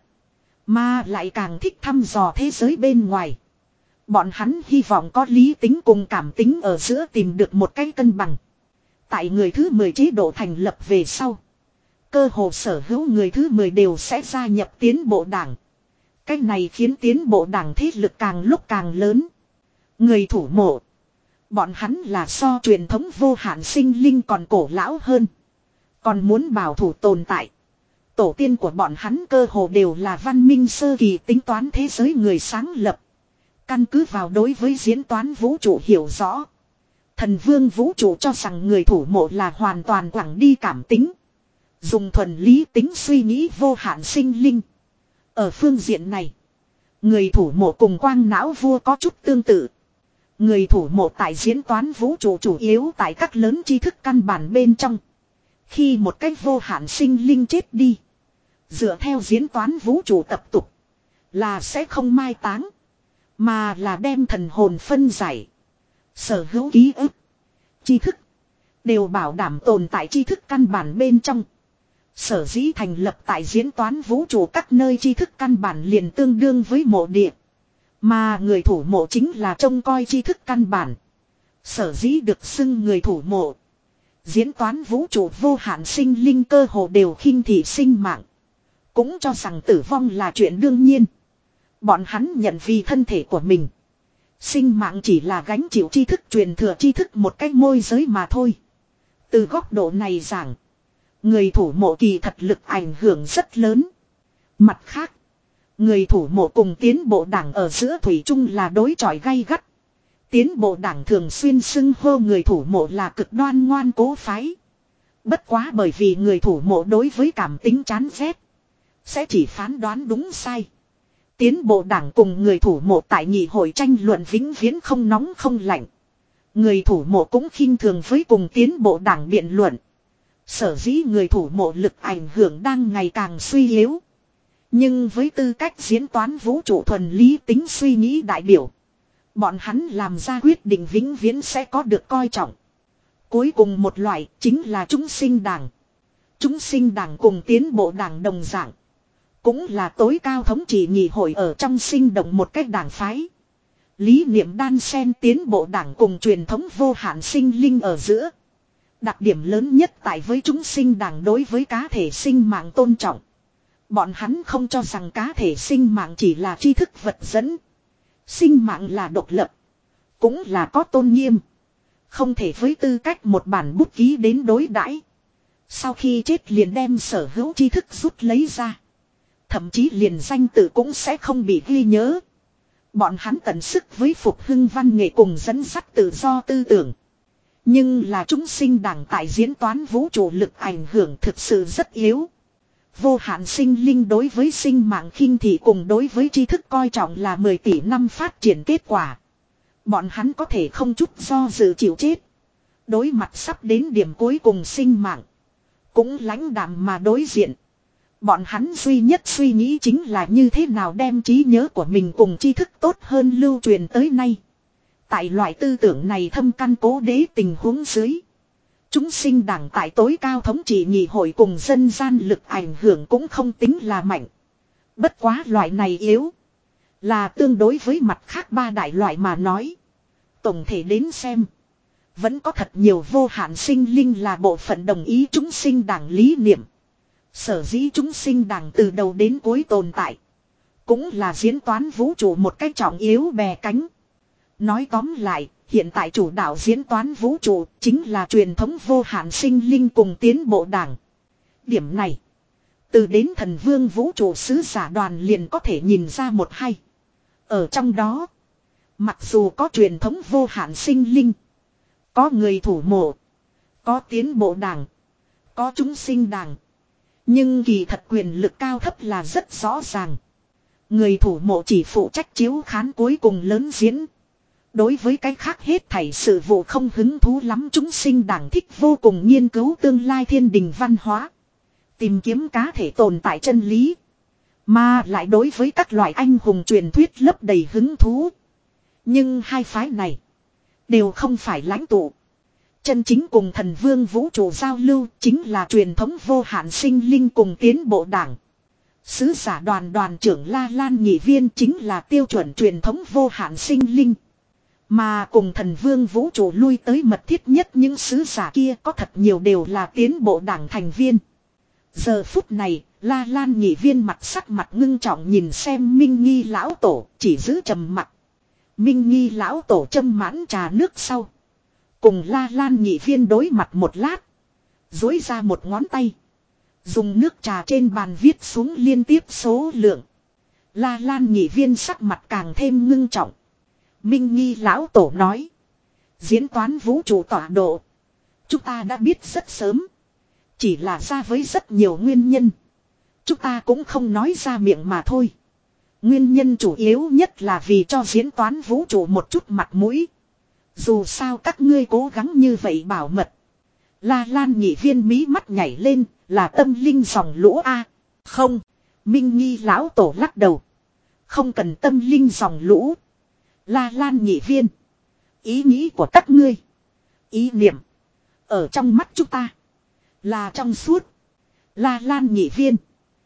[SPEAKER 1] Mà lại càng thích thăm dò thế giới bên ngoài. Bọn hắn hy vọng có lý tính cùng cảm tính ở giữa tìm được một cái cân bằng. Tại người thứ mười chế độ thành lập về sau. Cơ hồ sở hữu người thứ mười đều sẽ gia nhập tiến bộ đảng. Cái này khiến tiến bộ đảng thế lực càng lúc càng lớn. Người thủ mộ. Bọn hắn là so truyền thống vô hạn sinh linh còn cổ lão hơn. Còn muốn bảo thủ tồn tại. Tổ tiên của bọn hắn cơ hồ đều là văn minh sơ kỳ tính toán thế giới người sáng lập. Căn cứ vào đối với diễn toán vũ trụ hiểu rõ. Thần vương vũ trụ cho rằng người thủ mộ là hoàn toàn quẳng đi cảm tính. Dùng thuần lý tính suy nghĩ vô hạn sinh linh. Ở phương diện này. Người thủ mộ cùng quang não vua có chút tương tự. Người thủ mộ tại diễn toán vũ trụ chủ yếu tại các lớn tri thức căn bản bên trong. Khi một cách vô hạn sinh linh chết đi. Dựa theo diễn toán vũ trụ tập tục. Là sẽ không mai táng. Mà là đem thần hồn phân giải. Sở hữu ký ức. Tri thức. Đều bảo đảm tồn tại tri thức căn bản bên trong. Sở dĩ thành lập tại diễn toán vũ trụ các nơi tri thức căn bản liền tương đương với mộ địa. Mà người thủ mộ chính là trông coi tri thức căn bản. Sở dĩ được xưng người thủ mộ. Diễn toán vũ trụ vô hạn sinh linh cơ hồ đều khinh thị sinh mạng. Cũng cho rằng tử vong là chuyện đương nhiên. Bọn hắn nhận vì thân thể của mình. Sinh mạng chỉ là gánh chịu tri thức truyền thừa tri thức một cách môi giới mà thôi. Từ góc độ này giảng. Người thủ mộ kỳ thật lực ảnh hưởng rất lớn. Mặt khác. Người thủ mộ cùng tiến bộ đảng ở giữa thủy chung là đối chọi gay gắt. Tiến bộ đảng thường xuyên xưng hô người thủ mộ là cực đoan ngoan cố phái. Bất quá bởi vì người thủ mộ đối với cảm tính chán ghét. Sẽ chỉ phán đoán đúng sai. Tiến bộ đảng cùng người thủ mộ tại nhị hội tranh luận vĩnh viễn không nóng không lạnh. Người thủ mộ cũng khinh thường với cùng tiến bộ đảng biện luận. Sở dĩ người thủ mộ lực ảnh hưởng đang ngày càng suy yếu. Nhưng với tư cách diễn toán vũ trụ thuần lý tính suy nghĩ đại biểu. Bọn hắn làm ra quyết định vĩnh viễn sẽ có được coi trọng. Cuối cùng một loại chính là chúng sinh đảng. Chúng sinh đảng cùng tiến bộ đảng đồng dạng. Cũng là tối cao thống trị nhị hội ở trong sinh động một cách đảng phái. Lý niệm đan xen tiến bộ đảng cùng truyền thống vô hạn sinh linh ở giữa. Đặc điểm lớn nhất tại với chúng sinh đảng đối với cá thể sinh mạng tôn trọng. Bọn hắn không cho rằng cá thể sinh mạng chỉ là tri thức vật dẫn. Sinh mạng là độc lập. Cũng là có tôn nghiêm. Không thể với tư cách một bản bút ký đến đối đãi. Sau khi chết liền đem sở hữu tri thức rút lấy ra. Thậm chí liền danh tự cũng sẽ không bị ghi nhớ. Bọn hắn tận sức với phục hưng văn nghệ cùng dẫn dắt tự do tư tưởng. Nhưng là chúng sinh đảng tại diễn toán vũ trụ lực ảnh hưởng thực sự rất yếu. Vô hạn sinh linh đối với sinh mạng khinh thị cùng đối với tri thức coi trọng là mười tỷ năm phát triển kết quả. Bọn hắn có thể không chút do dự chịu chết. Đối mặt sắp đến điểm cuối cùng sinh mạng. Cũng lãnh đạm mà đối diện. Bọn hắn duy nhất suy nghĩ chính là như thế nào đem trí nhớ của mình cùng tri thức tốt hơn lưu truyền tới nay. Tại loại tư tưởng này thâm căn cố đế tình huống dưới. Chúng sinh đảng tại tối cao thống trị nhị hội cùng dân gian lực ảnh hưởng cũng không tính là mạnh. Bất quá loại này yếu. Là tương đối với mặt khác ba đại loại mà nói. Tổng thể đến xem. Vẫn có thật nhiều vô hạn sinh linh là bộ phận đồng ý chúng sinh đảng lý niệm. Sở dĩ chúng sinh đảng từ đầu đến cuối tồn tại. Cũng là diễn toán vũ trụ một cách trọng yếu bè cánh. Nói tóm lại, hiện tại chủ đạo diễn toán vũ trụ chính là truyền thống vô hạn sinh linh cùng tiến bộ đảng. Điểm này, từ đến thần vương vũ trụ sứ giả đoàn liền có thể nhìn ra một hay. Ở trong đó, mặc dù có truyền thống vô hạn sinh linh, có người thủ mộ, có tiến bộ đảng, có chúng sinh đảng, nhưng kỳ thật quyền lực cao thấp là rất rõ ràng. Người thủ mộ chỉ phụ trách chiếu khán cuối cùng lớn diễn. Đối với cái khác hết thảy sự vụ không hứng thú lắm, chúng sinh đảng thích vô cùng nghiên cứu tương lai thiên đình văn hóa. Tìm kiếm cá thể tồn tại chân lý. Mà lại đối với các loại anh hùng truyền thuyết lấp đầy hứng thú. Nhưng hai phái này đều không phải lãnh tụ. Chân chính cùng thần vương vũ trụ giao lưu chính là truyền thống vô hạn sinh linh cùng tiến bộ đảng. Sứ giả đoàn đoàn trưởng La Lan Nhị Viên chính là tiêu chuẩn truyền thống vô hạn sinh linh. Mà cùng thần vương vũ trụ lui tới mật thiết nhất những sứ giả kia có thật nhiều đều là tiến bộ đảng thành viên. Giờ phút này, La Lan Nhị Viên mặt sắc mặt ngưng trọng nhìn xem Minh Nghi lão tổ, chỉ giữ trầm mặt. Minh Nghi lão tổ châm mãn trà nước sau. Cùng La Lan Nhị Viên đối mặt một lát. Dối ra một ngón tay. Dùng nước trà trên bàn viết xuống liên tiếp số lượng. La Lan Nhị Viên sắc mặt càng thêm ngưng trọng. Minh Nghi lão tổ nói. Diễn toán vũ trụ tọa độ. Chúng ta đã biết rất sớm. Chỉ là ra với rất nhiều nguyên nhân. Chúng ta cũng không nói ra miệng mà thôi. Nguyên nhân chủ yếu nhất là vì cho diễn toán vũ trụ một chút mặt mũi. Dù sao các ngươi cố gắng như vậy bảo mật. La Lan Nhị Viên mí mắt nhảy lên, là tâm linh dòng lũ A. Không, Minh Nghi lão tổ lắc đầu. Không cần tâm linh dòng lũ. La Lan Nhị Viên. Ý nghĩ của các ngươi. Ý niệm. Ở trong mắt chúng ta. Là trong suốt. La Lan Nhị Viên.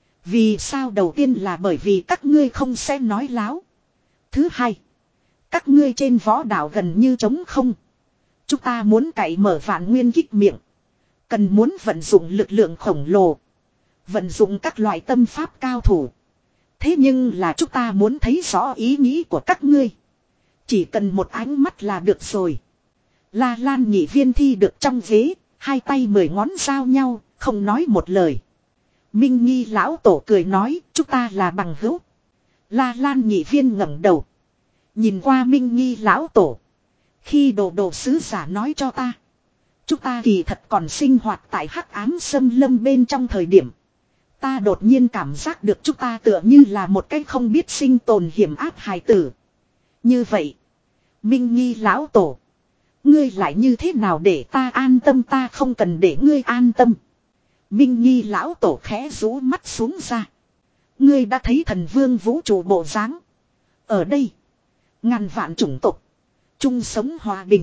[SPEAKER 1] Vì sao đầu tiên là bởi vì các ngươi không sẽ nói láo. Thứ hai. Các ngươi trên võ đảo gần như trống không. Chúng ta muốn cậy mở vạn nguyên kích miệng. Cần muốn vận dụng lực lượng khổng lồ. Vận dụng các loại tâm pháp cao thủ. Thế nhưng là chúng ta muốn thấy rõ ý nghĩ của các ngươi. Chỉ cần một ánh mắt là được rồi. La Lan Nhị Viên thi được trong ghế. Hai tay mười ngón giao nhau. Không nói một lời. Minh Nghi lão tổ cười nói. Chúng ta là bằng hữu. La Lan Nhị Viên ngẩng đầu. Nhìn qua Minh Nghi lão tổ. Khi đồ đồ sứ giả nói cho ta. Chúng ta kỳ thật còn sinh hoạt tại hắc ám xâm lâm bên trong thời điểm. Ta đột nhiên cảm giác được chúng ta tựa như là một cái không biết sinh tồn hiểm ác hài tử. Như vậy. Minh Nghi lão tổ. Ngươi lại như thế nào để ta an tâm, ta không cần để ngươi an tâm. Minh Nghi lão tổ khẽ rũ mắt xuống ra. Ngươi đã thấy thần vương vũ trụ bộ dáng. Ở đây. Ngàn vạn chủng tộc. Chung sống hòa bình.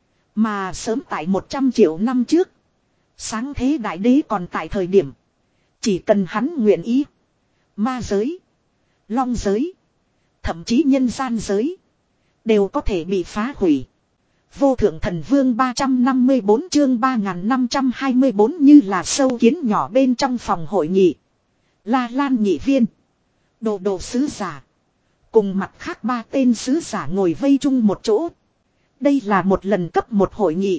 [SPEAKER 1] Mà sớm tại một trăm triệu năm trước. Sáng thế đại đế còn tại thời điểm. Chỉ cần hắn nguyện ý. Ma giới. Long giới. Thậm chí nhân gian giới. Đều có thể bị phá hủy. Vô thượng thần vương ba trăm năm mươi bốn chương ba nghìn năm trăm hai mươi bốn như là sâu kiến nhỏ bên trong phòng hội nghị. La Lan Nhị Viên. Đồ đồ sứ giả. Cùng mặt khác ba tên sứ giả ngồi vây chung một chỗ. Đây là một lần cấp một hội nghị.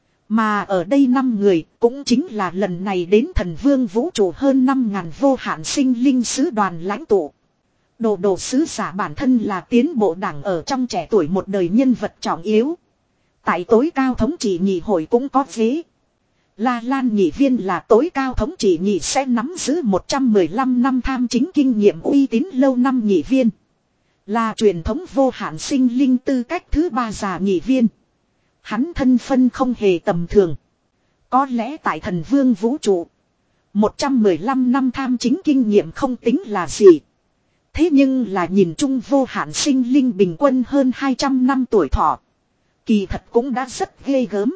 [SPEAKER 1] Mà ở đây năm người cũng chính là lần này đến thần vương vũ trụ hơn năm ngàn vô hạn sinh linh sứ đoàn lãnh tụ. Đồ đồ sứ giả bản thân là tiến bộ đảng ở trong trẻ tuổi một đời nhân vật trọng yếu. Tại tối cao thống trị nhị hội cũng có ghế. La Lan Nhị Viên là tối cao thống trị nhị sẽ nắm giữ một trăm mười lăm năm tham chính kinh nghiệm uy tín lâu năm nhị viên. Là truyền thống vô hạn sinh linh tư cách thứ ba già nhị viên. Hắn thân phân không hề tầm thường. Có lẽ tại thần vương vũ trụ. một trăm mười lăm năm tham chính kinh nghiệm không tính là gì. Thế nhưng là nhìn chung vô hạn sinh linh bình quân hơn hai trăm năm tuổi thọ. Kỳ thật cũng đã rất ghê gớm.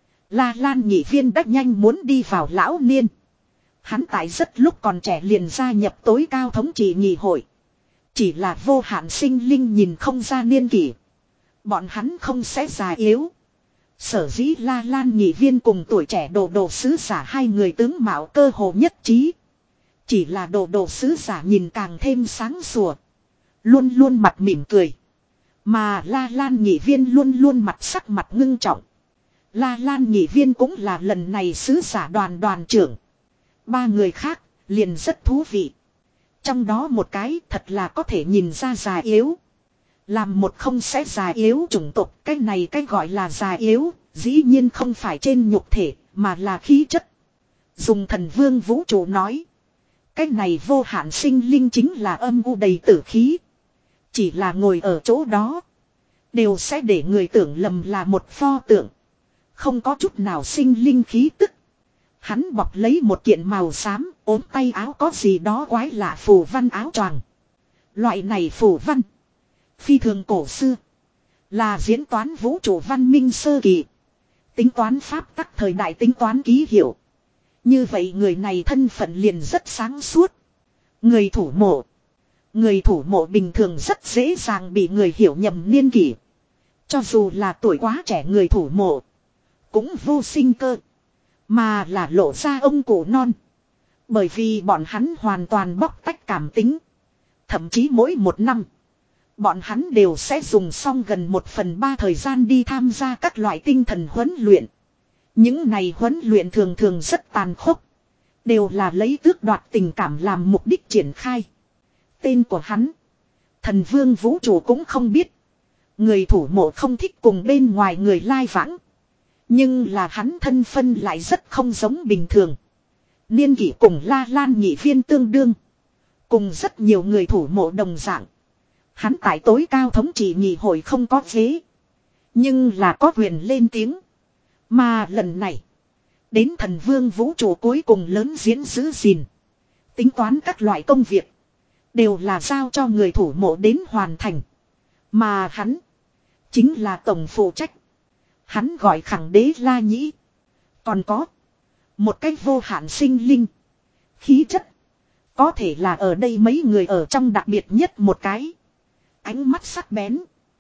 [SPEAKER 1] La Lan Nhị Viên đã nhanh muốn đi vào lão niên. Hắn tại rất lúc còn trẻ liền gia nhập tối cao thống trị nhị hội. Chỉ là vô hạn sinh linh nhìn không ra niên kỷ. Bọn hắn không sẽ già yếu. Sở dĩ La Lan Nhị Viên cùng tuổi trẻ đồ đồ sứ giả hai người tướng mạo cơ hồ nhất trí. Chỉ là đồ đồ sứ giả nhìn càng thêm sáng sủa. Luôn luôn mặt mỉm cười. Mà La Lan nhị viên luôn luôn mặt sắc mặt ngưng trọng. La Lan nhị viên cũng là lần này sứ giả đoàn đoàn trưởng. Ba người khác liền rất thú vị. Trong đó một cái thật là có thể nhìn ra già yếu. Làm một không sẽ già yếu chủng tộc. Cái này cái gọi là già yếu. Dĩ nhiên không phải trên nhục thể mà là khí chất. Dùng thần vương vũ trụ nói. Cái này vô hạn sinh linh chính là âm u đầy tử khí. Chỉ là ngồi ở chỗ đó. Đều sẽ để người tưởng lầm là một pho tượng. Không có chút nào sinh linh khí tức. Hắn bọc lấy một kiện màu xám, ốm tay áo có gì đó quái lạ phù văn áo choàng. Loại này phù văn. Phi thường cổ xưa. Là diễn toán vũ trụ văn minh sơ kỳ. Tính toán pháp tắc thời đại tính toán ký hiệu. Như vậy người này thân phận liền rất sáng suốt. Người thủ mộ. Người thủ mộ bình thường rất dễ dàng bị người hiểu nhầm niên kỷ. Cho dù là tuổi quá trẻ người thủ mộ. Cũng vô sinh cơ. Mà là lộ ra ông cụ non. Bởi vì bọn hắn hoàn toàn bóc tách cảm tính. Thậm chí mỗi một năm. Bọn hắn đều sẽ dùng xong gần một phần ba thời gian đi tham gia các loại tinh thần huấn luyện. Những này huấn luyện thường thường rất tàn khốc. Đều là lấy tước đoạt tình cảm làm mục đích triển khai. Tên của hắn. Thần vương vũ trụ cũng không biết. Người thủ mộ không thích cùng bên ngoài người lai vãng. Nhưng là hắn thân phân lại rất không giống bình thường. Niên kỷ cùng La Lan nhị viên tương đương. Cùng rất nhiều người thủ mộ đồng dạng. Hắn tại tối cao thống trị nhị hội không có ghế. Nhưng là có quyền lên tiếng. Mà lần này. Đến thần vương vũ trụ cuối cùng lớn diễn giữ gìn. Tính toán các loại công việc. Đều là giao cho người thủ mộ đến hoàn thành. Mà hắn. Chính là tổng phụ trách. Hắn gọi khẳng đế La Nhĩ. Còn có. Một cách vô hạn sinh linh. Khí chất. Có thể là ở đây mấy người ở trong đặc biệt nhất một cái. Ánh mắt sắc bén.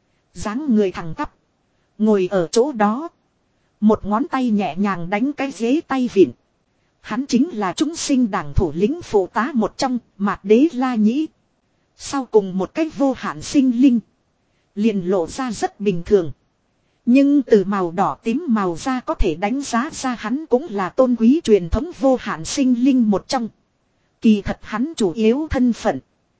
[SPEAKER 1] Dáng người thẳng tắp. Ngồi ở chỗ đó. Một ngón tay nhẹ nhàng đánh cái ghế tay vịn. Hắn chính là chúng sinh đảng thủ lĩnh phụ tá một trong Mạt Đế La Nhĩ. Sau cùng một cách vô hạn sinh linh. Liền lộ ra rất bình thường. Nhưng từ màu đỏ tím màu da có thể đánh giá ra hắn cũng là tôn quý truyền thống vô hạn sinh linh một trong. Kỳ thật hắn chủ yếu thân phận.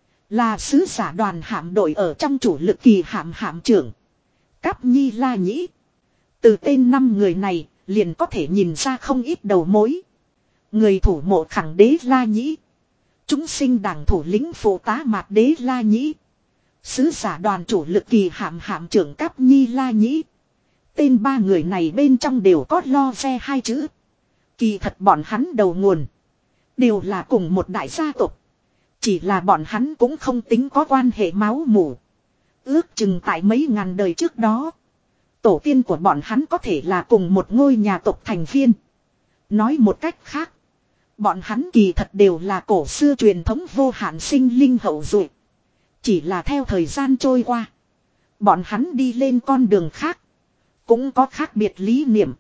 [SPEAKER 1] Là sứ giả đoàn hạm đội ở trong chủ lực kỳ hạm hạm trưởng. Cáp Nhi La Nhĩ. Từ tên năm người này liền có thể nhìn ra không ít đầu mối. Người thủ mộ khẳng đế La Nhĩ. Chúng sinh đảng thủ lĩnh phụ tá Mạt Đế La Nhĩ. Sứ giả đoàn chủ lực kỳ hạm hạm trưởng Cáp Nhi La Nhĩ. Tên ba người này bên trong đều có lo xe hai chữ. Kỳ thật bọn hắn đầu nguồn. Đều là cùng một đại gia tộc. Chỉ là bọn hắn cũng không tính có quan hệ máu mủ. Ước chừng tại mấy ngàn đời trước đó. Tổ tiên của bọn hắn có thể là cùng một ngôi nhà tộc thành viên. Nói một cách khác. Bọn hắn kỳ thật đều là cổ xưa truyền thống vô hạn sinh linh hậu duệ. Chỉ là theo thời gian trôi qua. Bọn hắn đi lên con đường khác. Cũng có khác biệt lý niệm.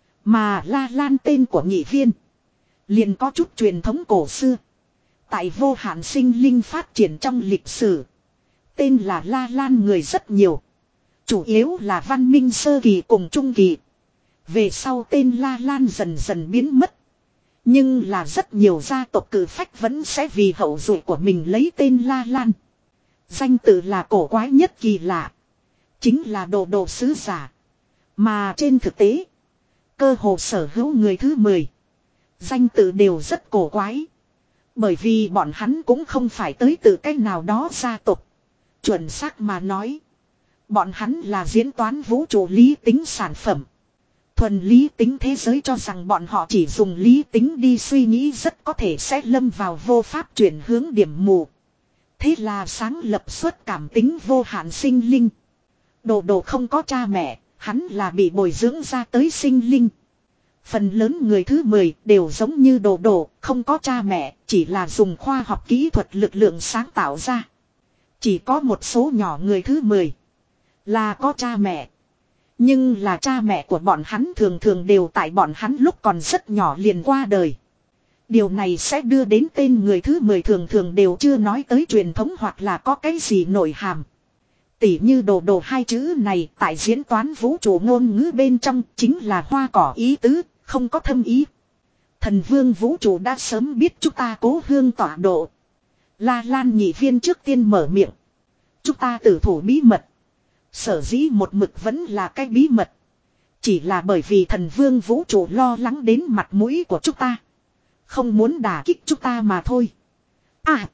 [SPEAKER 1] Mà La Lan tên của nhị viên. Liền có chút truyền thống cổ xưa. Tại vô hạn sinh linh phát triển trong lịch sử. Tên là La Lan người rất nhiều. Chủ yếu là văn minh sơ kỳ cùng trung kỳ. Về sau tên La Lan dần dần biến mất. Nhưng là rất nhiều gia tộc cử phách vẫn sẽ vì hậu duệ của mình lấy tên La Lan. Danh tự là cổ quái nhất kỳ lạ. Chính là đồ đồ sứ giả. Mà trên thực tế. Cơ hồ sở hữu người thứ mười. Danh tự đều rất cổ quái. Bởi vì bọn hắn cũng không phải tới từ cách nào đó gia tộc. Chuẩn xác mà nói. Bọn hắn là diễn toán vũ trụ lý tính sản phẩm. Thuần lý tính thế giới cho rằng bọn họ chỉ dùng lý tính đi suy nghĩ rất có thể sẽ lâm vào vô pháp chuyển hướng điểm mù. Thế là sáng lập xuất cảm tính vô hạn sinh linh. Đồ đồ không có cha mẹ, hắn là bị bồi dưỡng ra tới sinh linh. Phần lớn người thứ mười đều giống như đồ đồ, không có cha mẹ, chỉ là dùng khoa học kỹ thuật lực lượng sáng tạo ra. Chỉ có một số nhỏ người thứ mười là có cha mẹ. Nhưng là cha mẹ của bọn hắn thường thường đều tại bọn hắn lúc còn rất nhỏ liền qua đời. Điều này sẽ đưa đến tên người thứ mười thường thường đều chưa nói tới truyền thống hoặc là có cái gì nội hàm. Tỉ như đồ đồ hai chữ này tại diễn toán vũ trụ ngôn ngữ bên trong chính là hoa cỏ ý tứ, không có thâm ý. Thần vương vũ trụ đã sớm biết chúng ta cố hương tọa độ. La Lan nhị viên trước tiên mở miệng. Chúng ta tử thủ bí mật. Sở dĩ một mực vẫn là cái bí mật. Chỉ là bởi vì thần vương vũ trụ lo lắng đến mặt mũi của chúng ta. Không muốn đả kích chúng ta mà thôi. À!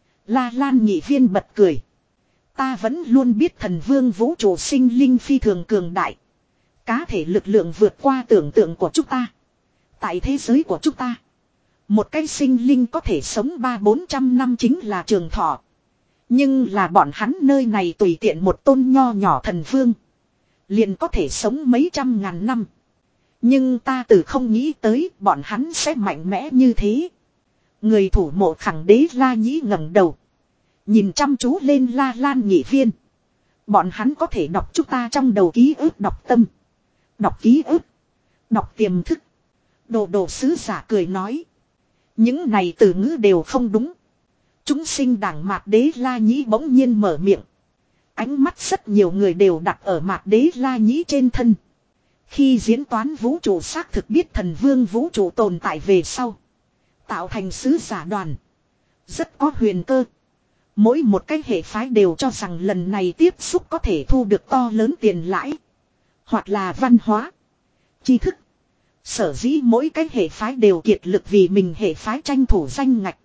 [SPEAKER 1] La Lan nhị viên bật cười. Ta vẫn luôn biết thần vương vũ trụ sinh linh phi thường cường đại. Cá thể lực lượng vượt qua tưởng tượng của chúng ta. Tại thế giới của chúng ta. Một cái sinh linh có thể sống ba bốn trăm năm chính là trường thọ. Nhưng là bọn hắn nơi này tùy tiện một tôn nho nhỏ thần vương. Liền có thể sống mấy trăm ngàn năm. Nhưng ta từ không nghĩ tới bọn hắn sẽ mạnh mẽ như thế. Người thủ mộ khẳng đế La Nhĩ ngẩng đầu. Nhìn chăm chú lên La Lan nhị viên. Bọn hắn có thể đọc chúng ta trong đầu ký ức đọc tâm. Đọc ký ức. Đọc tiềm thức. Đồ đồ sứ giả cười nói. Những này từ ngữ đều không đúng. Chúng sinh đảng Mạt Đế La Nhĩ bỗng nhiên mở miệng. Ánh mắt rất nhiều người đều đặt ở Mạt Đế La Nhĩ trên thân. Khi diễn toán vũ trụ xác thực biết thần vương vũ trụ tồn tại về sau. Tạo thành sứ giả đoàn. Rất có huyền cơ. Mỗi một cái hệ phái đều cho rằng lần này tiếp xúc có thể thu được to lớn tiền lãi. Hoặc là văn hóa. Tri thức. Sở dĩ mỗi cái hệ phái đều kiệt lực vì mình hệ phái tranh thủ danh ngạch.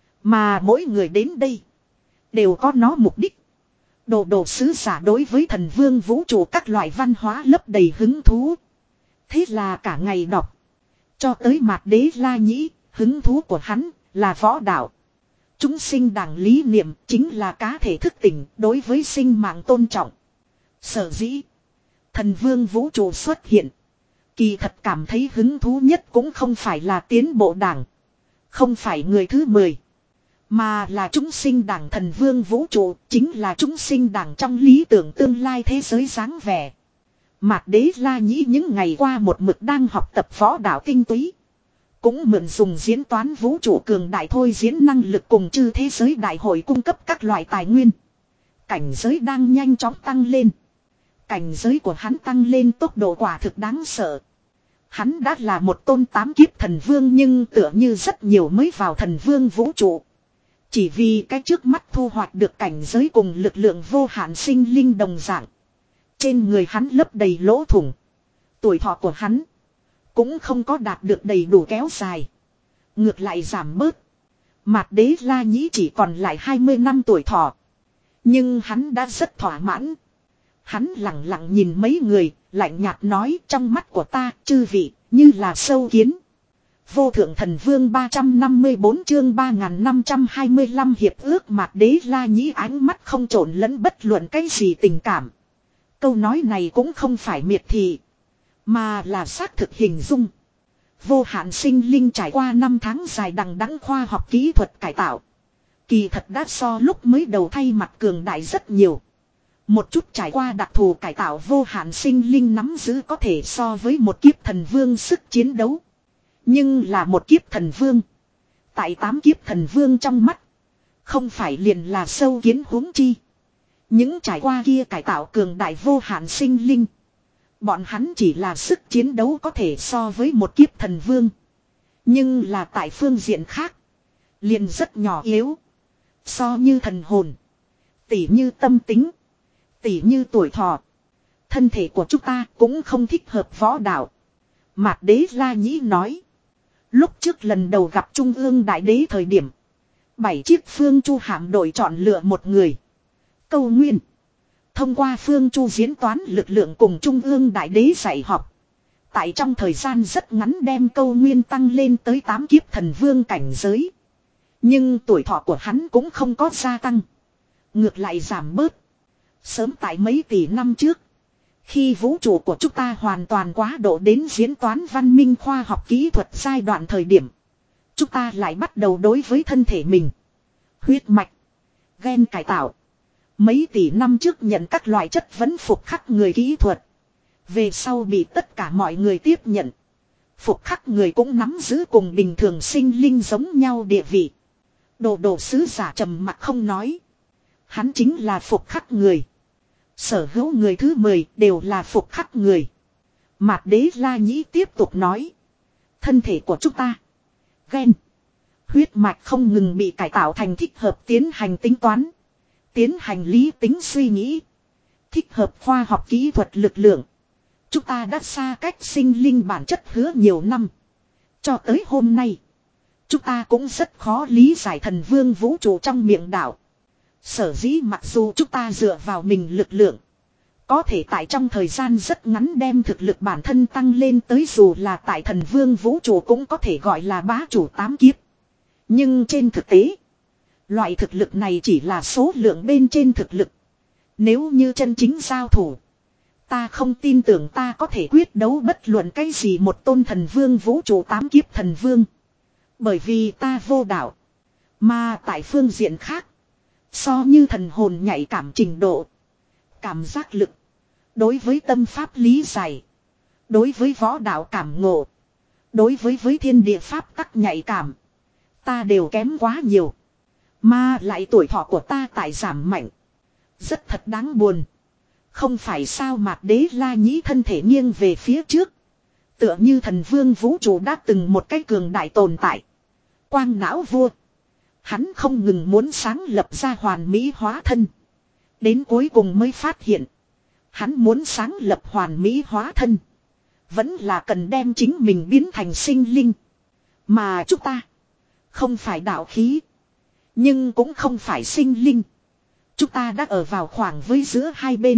[SPEAKER 1] Mà mỗi người đến đây. Đều có nó mục đích. Đồ đồ sứ giả đối với thần vương vũ trụ các loại văn hóa lấp đầy hứng thú. Thế là cả ngày đọc. Cho tới Mạt Đế La Nhĩ, hứng thú của hắn là võ đạo. Chúng sinh đảng lý niệm chính là cá thể thức tỉnh đối với sinh mạng tôn trọng. Sở dĩ. Thần vương vũ trụ xuất hiện. Kỳ thật cảm thấy hứng thú nhất cũng không phải là tiến bộ đảng. Không phải người thứ mười. Mà là chúng sinh đảng thần vương vũ trụ. Chính là chúng sinh đảng trong lý tưởng tương lai thế giới dáng vẻ. Mạt Đế La Nhĩ những ngày qua một mực đang học tập võ đạo tinh túy. Cũng mượn dùng diễn toán vũ trụ cường đại thôi diễn năng lực cùng chư thế giới đại hội cung cấp các loại tài nguyên. Cảnh giới đang nhanh chóng tăng lên. Cảnh giới của hắn tăng lên tốc độ quả thực đáng sợ. Hắn đã là một tôn tám kiếp thần vương nhưng tựa như rất nhiều mới vào thần vương vũ trụ. Chỉ vì cái trước mắt thu hoạch được cảnh giới cùng lực lượng vô hạn sinh linh đồng dạng. Trên người hắn lấp đầy lỗ thủng. Tuổi thọ của hắn cũng không có đạt được đầy đủ kéo dài. Ngược lại giảm bớt. Mạt Đế La Nhĩ chỉ còn lại hai mươi năm tuổi thọ. Nhưng hắn đã rất thỏa mãn. Hắn lặng lặng nhìn mấy người, lạnh nhạt nói trong mắt của ta, chư vị, như là sâu kiến. Vô thượng thần vương ba trăm năm mươi bốn chương ba nghìn năm trăm hai mươi lăm hiệp ước Mạt Đế La Nhĩ ánh mắt không trộn lẫn bất luận cái gì tình cảm. Câu nói này cũng không phải miệt thị. Mà là xác thực hình dung. Vô hạn sinh linh trải qua năm tháng dài đằng đẵng khoa học kỹ thuật cải tạo. Kỳ thật đã so lúc mới đầu thay mặt cường đại rất nhiều. Một chút trải qua đặc thù cải tạo vô hạn sinh linh nắm giữ có thể so với một kiếp thần vương sức chiến đấu. Nhưng là một kiếp thần vương. Tại tám kiếp thần vương trong mắt. Không phải liền là sâu kiến huống chi. Những trải qua kia cải tạo cường đại vô hạn sinh linh. Bọn hắn chỉ là sức chiến đấu có thể so với một kiếp thần vương. Nhưng là tại phương diện khác. Liền rất nhỏ yếu. So như thần hồn. Tỉ như tâm tính. Tỉ như tuổi thọ. Thân thể của chúng ta cũng không thích hợp võ đạo. Mạt Đế La Nhĩ nói. Lúc trước lần đầu gặp Trung ương Đại Đế thời điểm. Bảy chiếc phương chu hạm đội chọn lựa một người. Câu Nguyên. Thông qua phương chu diễn toán lực lượng cùng Trung ương Đại Đế dạy học. Tại trong thời gian rất ngắn đem Câu Nguyên tăng lên tới tám kiếp thần vương cảnh giới. Nhưng tuổi thọ của hắn cũng không có gia tăng. Ngược lại giảm bớt. Sớm tại mấy tỷ năm trước. Khi vũ trụ của chúng ta hoàn toàn quá độ đến diễn toán văn minh khoa học kỹ thuật giai đoạn thời điểm. Chúng ta lại bắt đầu đối với thân thể mình. Huyết mạch. Gen cải tạo. Mấy tỷ năm trước nhận các loại chất vấn phục khắc người kỹ thuật. Về sau bị tất cả mọi người tiếp nhận. Phục khắc người cũng nắm giữ cùng bình thường sinh linh giống nhau địa vị. Đồ đồ sứ giả trầm mặc không nói. Hắn chính là phục khắc người. Sở hữu người thứ mười đều là phục khắc người. Mạt Đế La Nhĩ tiếp tục nói. Thân thể của chúng ta. Gen. Huyết mạch không ngừng bị cải tạo thành thích hợp tiến hành tính toán. Tiến hành lý tính suy nghĩ. Thích hợp khoa học kỹ thuật lực lượng. Chúng ta đã xa cách sinh linh bản chất hứa nhiều năm. Cho tới hôm nay. Chúng ta cũng rất khó lý giải thần vương vũ trụ trong miệng đạo. Sở dĩ mặc dù chúng ta dựa vào mình lực lượng. Có thể tại trong thời gian rất ngắn đem thực lực bản thân tăng lên tới dù là tại thần vương vũ trụ cũng có thể gọi là bá chủ tám kiếp. Nhưng trên thực tế, loại thực lực này chỉ là số lượng bên trên thực lực. Nếu như chân chính giao thủ, ta không tin tưởng ta có thể quyết đấu bất luận cái gì một tôn thần vương vũ trụ tám kiếp thần vương. Bởi vì ta vô đạo. Mà tại phương diện khác, so như thần hồn nhạy cảm trình độ, cảm giác lực, đối với tâm pháp lý giải, đối với võ đạo cảm ngộ, đối với với thiên địa pháp tắc nhạy cảm, ta đều kém quá nhiều. Mà lại tuổi thọ của ta tại giảm mạnh. Rất thật đáng buồn. Không phải sao Mạt Đế La Nhĩ thân thể nghiêng về phía trước. Tựa như thần vương vũ trụ đã từng một cái cường đại tồn tại. Quang não vua. Hắn không ngừng muốn sáng lập ra hoàn mỹ hóa thân. Đến cuối cùng mới phát hiện. Hắn muốn sáng lập hoàn mỹ hóa thân. Vẫn là cần đem chính mình biến thành sinh linh. Mà chúng ta. Không phải đạo khí. Nhưng cũng không phải sinh linh. Chúng ta đã ở vào khoảng với giữa hai bên.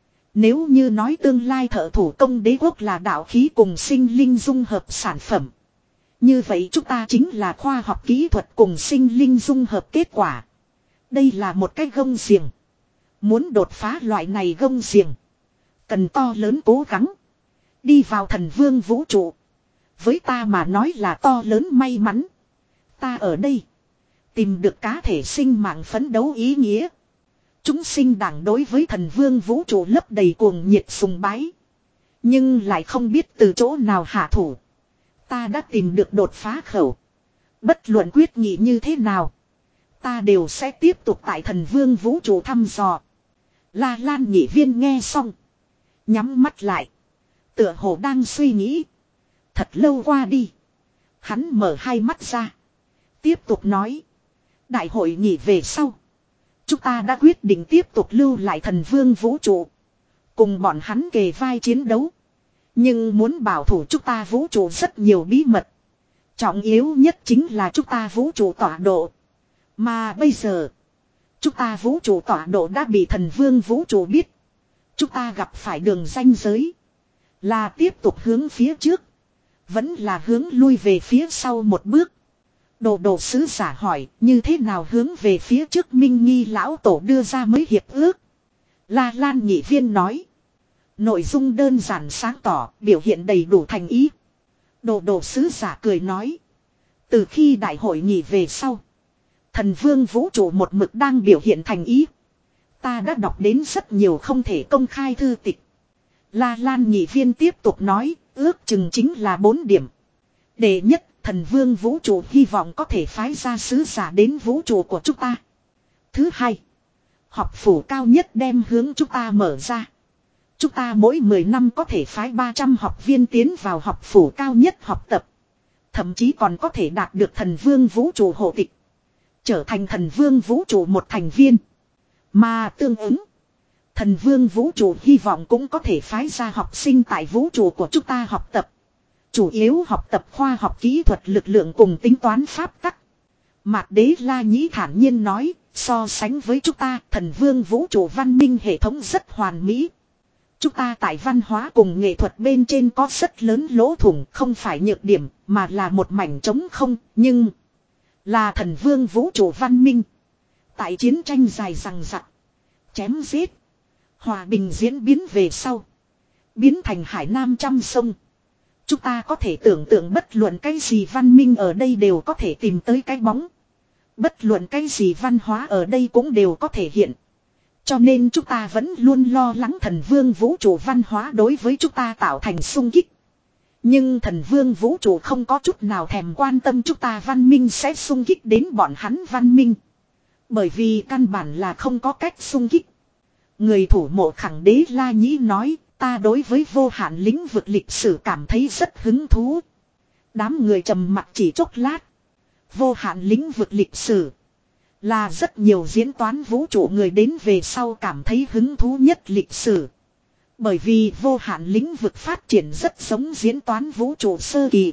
[SPEAKER 1] Nếu như nói tương lai thợ thủ công đế quốc là đạo khí cùng sinh linh dung hợp sản phẩm. Như vậy chúng ta chính là khoa học kỹ thuật cùng sinh linh dung hợp kết quả. Đây là một cái gông xiềng. Muốn đột phá loại này gông xiềng. Cần to lớn cố gắng. Đi vào thần vương vũ trụ. Với ta mà nói là to lớn may mắn. Ta ở đây. Tìm được cá thể sinh mạng phấn đấu ý nghĩa. Chúng sinh đảng đối với thần vương vũ trụ lấp đầy cuồng nhiệt sùng bái. Nhưng lại không biết từ chỗ nào hạ thủ. Ta đã tìm được đột phá khẩu. Bất luận quyết nghị như thế nào. Ta đều sẽ tiếp tục tại thần vương vũ trụ thăm dò. La Lan Nhị Viên nghe xong. Nhắm mắt lại. Tựa hồ đang suy nghĩ. Thật lâu qua đi. Hắn mở hai mắt ra. Tiếp tục nói. Đại hội nghỉ về sau. Chúng ta đã quyết định tiếp tục lưu lại thần vương vũ trụ. Cùng bọn hắn kề vai chiến đấu. Nhưng muốn bảo thủ chúng ta vũ trụ rất nhiều bí mật. Trọng yếu nhất chính là chúng ta vũ trụ tọa độ. Mà bây giờ. Chúng ta vũ trụ tọa độ đã bị thần vương vũ trụ biết. Chúng ta gặp phải đường ranh giới. Là tiếp tục hướng phía trước. Vẫn là hướng lui về phía sau một bước. Đồ đồ sứ giả hỏi như thế nào hướng về phía trước Minh Nghi lão tổ đưa ra mới hiệp ước. La Lan Nhị Viên nói. Nội dung đơn giản sáng tỏ, biểu hiện đầy đủ thành ý. Đồ đồ sứ giả cười nói. Từ khi đại hội nghỉ về sau. Thần vương vũ trụ một mực đang biểu hiện thành ý. Ta đã đọc đến rất nhiều không thể công khai thư tịch. La Lan Nhị Viên tiếp tục nói, ước chừng chính là bốn điểm. Đệ nhất, thần vương vũ trụ hy vọng có thể phái ra sứ giả đến vũ trụ của chúng ta. Thứ hai, học phủ cao nhất đem hướng chúng ta mở ra. Chúng ta mỗi mười năm có thể phái ba trăm học viên tiến vào học phủ cao nhất học tập. Thậm chí còn có thể đạt được thần vương vũ trụ hộ tịch. Trở thành thần vương vũ trụ một thành viên. Mà tương ứng, thần vương vũ trụ hy vọng cũng có thể phái ra học sinh tại vũ trụ của chúng ta học tập. Chủ yếu học tập khoa học kỹ thuật lực lượng cùng tính toán pháp tắc. Mạt Đế La Nhĩ thản nhiên nói, so sánh với chúng ta, thần vương vũ trụ văn minh hệ thống rất hoàn mỹ. Chúng ta tại văn hóa cùng nghệ thuật bên trên có rất lớn lỗ thủng, không phải nhược điểm, mà là một mảnh trống không, nhưng là thần vương vũ trụ văn minh. Tại chiến tranh dài dằng dặc, chém giết, hòa bình diễn biến về sau, biến thành hải nam trăm sông. Chúng ta có thể tưởng tượng bất luận cái gì văn minh ở đây đều có thể tìm tới cái bóng. Bất luận cái gì văn hóa ở đây cũng đều có thể hiện. Cho nên chúng ta vẫn luôn lo lắng thần vương vũ trụ văn hóa đối với chúng ta tạo thành xung kích. Nhưng thần vương vũ trụ không có chút nào thèm quan tâm chúng ta văn minh sẽ xung kích đến bọn hắn văn minh. Bởi vì căn bản là không có cách xung kích. Người thủ mộ khẳng đế La Nhĩ nói, ta đối với vô hạn lĩnh vực lịch sử cảm thấy rất hứng thú. Đám người trầm mặc chỉ chốc lát. Vô hạn lĩnh vực lịch sử là rất nhiều diễn toán vũ trụ người đến về sau cảm thấy hứng thú nhất lịch sử. Bởi vì vô hạn lĩnh vực phát triển rất giống diễn toán vũ trụ sơ kỳ.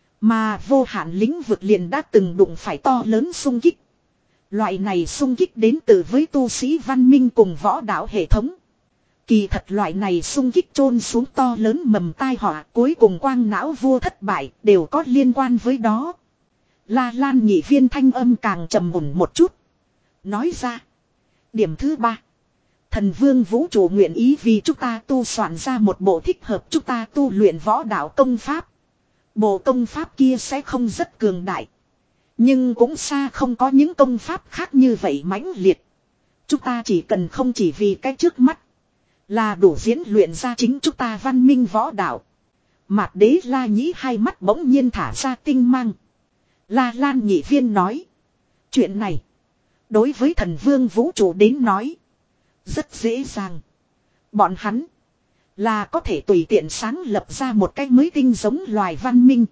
[SPEAKER 1] Mà vô hạn lĩnh vực liền đã từng đụng phải to lớn xung kích. Loại này xung kích đến từ với tu sĩ văn minh cùng võ đạo hệ thống. Kỳ thật loại này xung kích chôn xuống to lớn mầm tai họa, cuối cùng quang não vua thất bại đều có liên quan với đó. La Lan nhị viên thanh âm càng trầm mùn một chút. Nói ra. Điểm thứ ba. Thần vương vũ trụ nguyện ý vì chúng ta tu soạn ra một bộ thích hợp chúng ta tu luyện võ đạo công pháp. Bộ công pháp kia sẽ không rất cường đại. Nhưng cũng xa không có những công pháp khác như vậy mãnh liệt. Chúng ta chỉ cần không chỉ vì cái trước mắt. Là đủ diễn luyện ra chính chúng ta văn minh võ đạo. Mạt đế La Nhĩ hai mắt bỗng nhiên thả ra tinh mang. La Lan nhị viên nói. Chuyện này. Đối với thần vương vũ trụ đến nói. Rất dễ dàng. Bọn hắn. Là có thể tùy tiện sáng lập ra một cái mới tinh giống loài văn minh.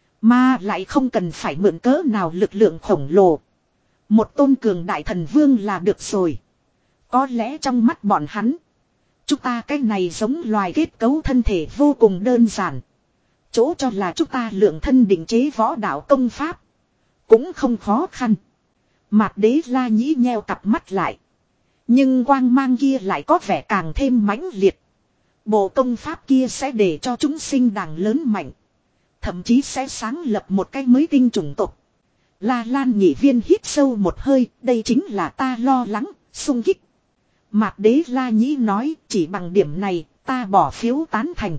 [SPEAKER 1] Mà lại không cần phải mượn cỡ nào lực lượng khổng lồ. Một tôn cường đại thần vương là được rồi. Có lẽ trong mắt bọn hắn. Chúng ta cái này giống loài kết cấu thân thể vô cùng đơn giản. Chỗ cho là chúng ta lượng thân định chế võ đạo công pháp. Cũng không khó khăn. Mạt đế La Nhĩ nheo cặp mắt lại. Nhưng quang mang kia lại có vẻ càng thêm mãnh liệt. Bộ công pháp kia sẽ để cho chúng sinh đẳng lớn mạnh. Thậm chí sẽ sáng lập một cái mới tinh chủng tộc. La Lan nhị viên hít sâu một hơi. Đây chính là ta lo lắng, xung kích. Mạt đế La Nhĩ nói, chỉ bằng điểm này, ta bỏ phiếu tán thành.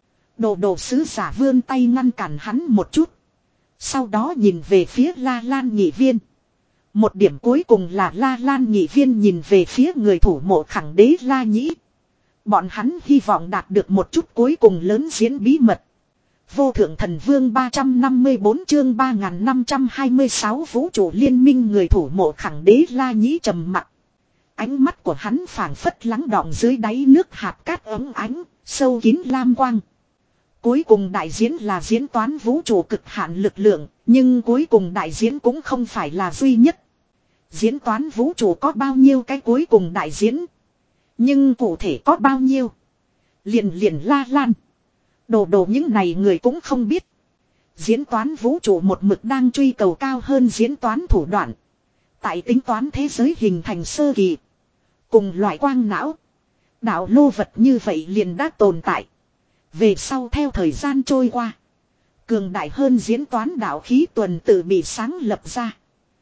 [SPEAKER 1] Đồ đồ sứ giả vươn tay ngăn cản hắn một chút. Sau đó nhìn về phía La Lan nhị viên. Một điểm cuối cùng là La Lan nhị viên nhìn về phía người thủ mộ khẳng đế La Nhĩ. Bọn hắn hy vọng đạt được một chút cuối cùng lớn diễn bí mật. Vô thượng thần vương ba trăm năm mươi tư chương ba nghìn năm trăm hai mươi sáu vũ trụ liên minh người thủ mộ khẳng đế La Nhĩ trầm mặc. Ánh mắt của hắn phảng phất lắng đọng dưới đáy nước hạt cát ấm ánh, sâu kín lam quang. Cuối cùng đại diễn là diễn toán vũ trụ cực hạn lực lượng, nhưng cuối cùng đại diễn cũng không phải là duy nhất. Diễn toán vũ trụ có bao nhiêu cái cuối cùng đại diễn? Nhưng cụ thể có bao nhiêu? Liền liền La Lan. Đồ đồ những này người cũng không biết. Diễn toán vũ trụ một mực đang truy cầu cao hơn diễn toán thủ đoạn. Tại tính toán thế giới hình thành sơ kỳ. Cùng loại quang não. Đạo lô vật như vậy liền đã tồn tại. Về sau theo thời gian trôi qua. Cường đại hơn diễn toán đạo khí tuần tự bị sáng lập ra.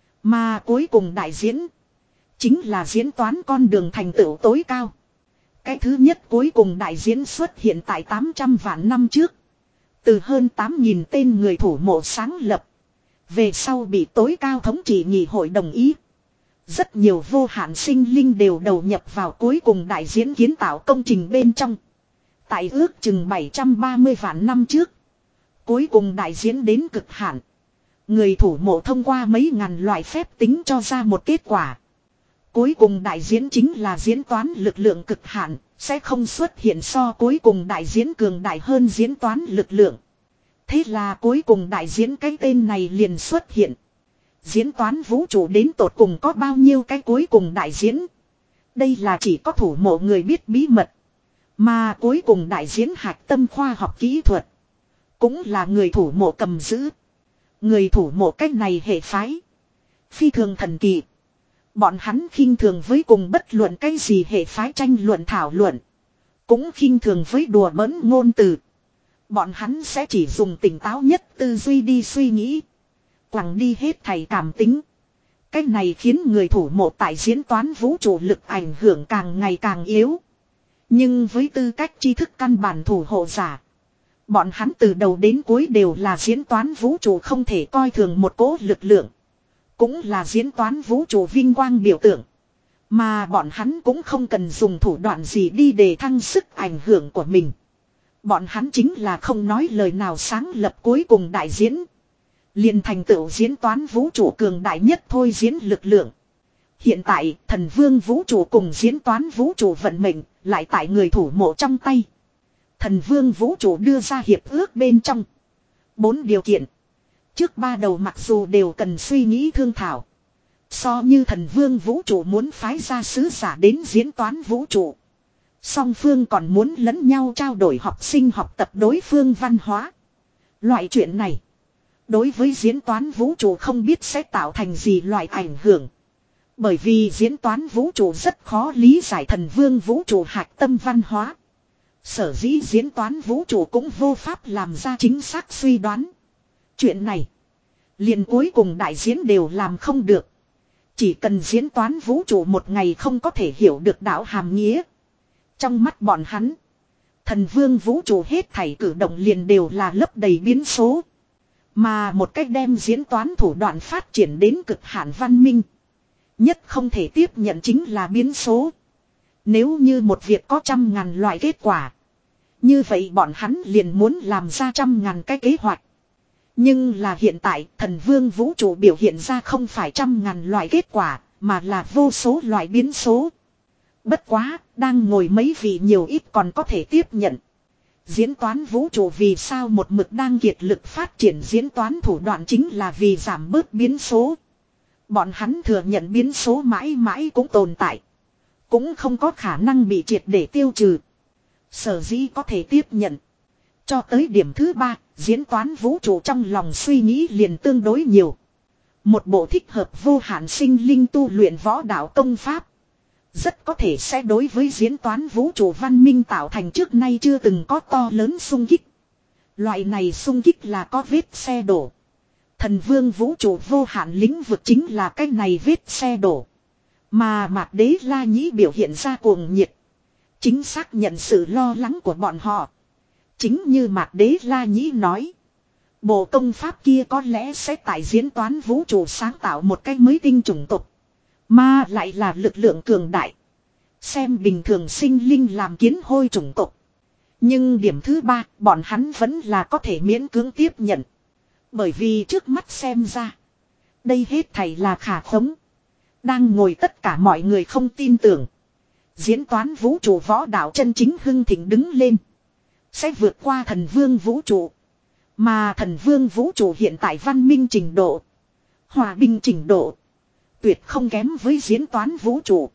[SPEAKER 1] Mà cuối cùng đại diễn. Chính là diễn toán con đường thành tựu tối cao. Cái thứ nhất cuối cùng đại diễn xuất hiện tại tám trăm vạn năm trước. Từ hơn tám nghìn tên người thủ mộ sáng lập. Về sau bị tối cao thống trị nghị hội đồng ý. Rất nhiều vô hạn sinh linh đều đầu nhập vào cuối cùng đại diễn kiến tạo công trình bên trong. Tại ước chừng bảy trăm ba mươi vạn năm trước. Cuối cùng đại diễn đến cực hạn. Người thủ mộ thông qua mấy ngàn loại phép tính cho ra một kết quả. Cuối cùng đại diễn chính là diễn toán lực lượng cực hạn, sẽ không xuất hiện so cuối cùng đại diễn cường đại hơn diễn toán lực lượng. Thế là cuối cùng đại diễn cái tên này liền xuất hiện. Diễn toán vũ trụ đến tột cùng có bao nhiêu cái cuối cùng đại diễn. Đây là chỉ có thủ mộ người biết bí mật. Mà cuối cùng đại diễn hạch tâm khoa học kỹ thuật. Cũng là người thủ mộ cầm giữ. Người thủ mộ cách này hệ phái. Phi thường thần kỳ. Bọn hắn khinh thường với cùng bất luận cái gì hệ phái tranh luận thảo luận. Cũng khinh thường với đùa bỡn ngôn từ. Bọn hắn sẽ chỉ dùng tỉnh táo nhất tư duy đi suy nghĩ. Quẳng đi hết thầy cảm tính. Cái này khiến người thủ mộ tại diễn toán vũ trụ lực ảnh hưởng càng ngày càng yếu. Nhưng với tư cách tri thức căn bản thủ hộ giả. Bọn hắn từ đầu đến cuối đều là diễn toán vũ trụ không thể coi thường một cỗ lực lượng. Cũng là diễn toán vũ trụ vinh quang biểu tượng. Mà bọn hắn cũng không cần dùng thủ đoạn gì đi để thăng sức ảnh hưởng của mình. Bọn hắn chính là không nói lời nào sáng lập cuối cùng đại diễn. Liền thành tựu diễn toán vũ trụ cường đại nhất thôi diễn lực lượng. Hiện tại thần vương vũ trụ cùng diễn toán vũ trụ vận mệnh lại tại người thủ mộ trong tay. Thần vương vũ trụ đưa ra hiệp ước bên trong bốn điều kiện. Trước ba đầu mặc dù đều cần suy nghĩ thương thảo. So như thần vương vũ trụ muốn phái ra sứ giả đến diễn toán vũ trụ. Song phương còn muốn lẫn nhau trao đổi học sinh học tập đối phương văn hóa. Loại chuyện này, đối với diễn toán vũ trụ không biết sẽ tạo thành gì loại ảnh hưởng. Bởi vì diễn toán vũ trụ rất khó lý giải thần vương vũ trụ hạch tâm văn hóa. Sở dĩ diễn toán vũ trụ cũng vô pháp làm ra chính xác suy đoán. Chuyện này, liền cuối cùng đại diễn đều làm không được. Chỉ cần diễn toán vũ trụ một ngày không có thể hiểu được đạo hàm nghĩa. Trong mắt bọn hắn, thần vương vũ trụ hết thảy cử động liền đều là lấp đầy biến số. Mà một cách đem diễn toán thủ đoạn phát triển đến cực hạn văn minh. Nhất không thể tiếp nhận chính là biến số. Nếu như một việc có trăm ngàn loại kết quả, như vậy bọn hắn liền muốn làm ra trăm ngàn cái kế hoạch. Nhưng là hiện tại thần vương vũ trụ biểu hiện ra không phải trăm ngàn loại kết quả, mà là vô số loại biến số. Bất quá, đang ngồi mấy vị nhiều ít còn có thể tiếp nhận. Diễn toán vũ trụ vì sao một mực đang kiệt lực phát triển diễn toán thủ đoạn chính là vì giảm bớt biến số. Bọn hắn thừa nhận biến số mãi mãi cũng tồn tại. Cũng không có khả năng bị triệt để tiêu trừ. Sở dĩ có thể tiếp nhận. Cho tới điểm thứ ba, diễn toán vũ trụ trong lòng suy nghĩ liền tương đối nhiều. Một bộ thích hợp vô hạn sinh linh tu luyện võ đạo công pháp. Rất có thể sẽ đối với diễn toán vũ trụ văn minh tạo thành trước nay chưa từng có to lớn xung kích. Loại này xung kích là có vết xe đổ. Thần vương vũ trụ vô hạn lĩnh vực chính là cái này vết xe đổ. Mà Mạc Đế La Nhĩ biểu hiện ra cuồng nhiệt. Chính xác nhận sự lo lắng của bọn họ. Chính như Mạc Đế La Nhĩ nói. Bộ công pháp kia có lẽ sẽ tại diễn toán vũ trụ sáng tạo một cái mới tinh chủng tộc. Mà lại là lực lượng cường đại. Xem bình thường sinh linh làm kiến hôi chủng tộc. Nhưng điểm thứ ba, bọn hắn vẫn là có thể miễn cưỡng tiếp nhận. Bởi vì trước mắt xem ra, đây hết thảy là khả khống. Đang ngồi tất cả mọi người không tin tưởng. Diễn toán vũ trụ võ đạo chân chính hưng thịnh đứng lên. Sẽ vượt qua thần vương vũ trụ. Mà thần vương vũ trụ hiện tại văn minh trình độ, hòa bình trình độ, tuyệt không kém với diễn toán vũ trụ.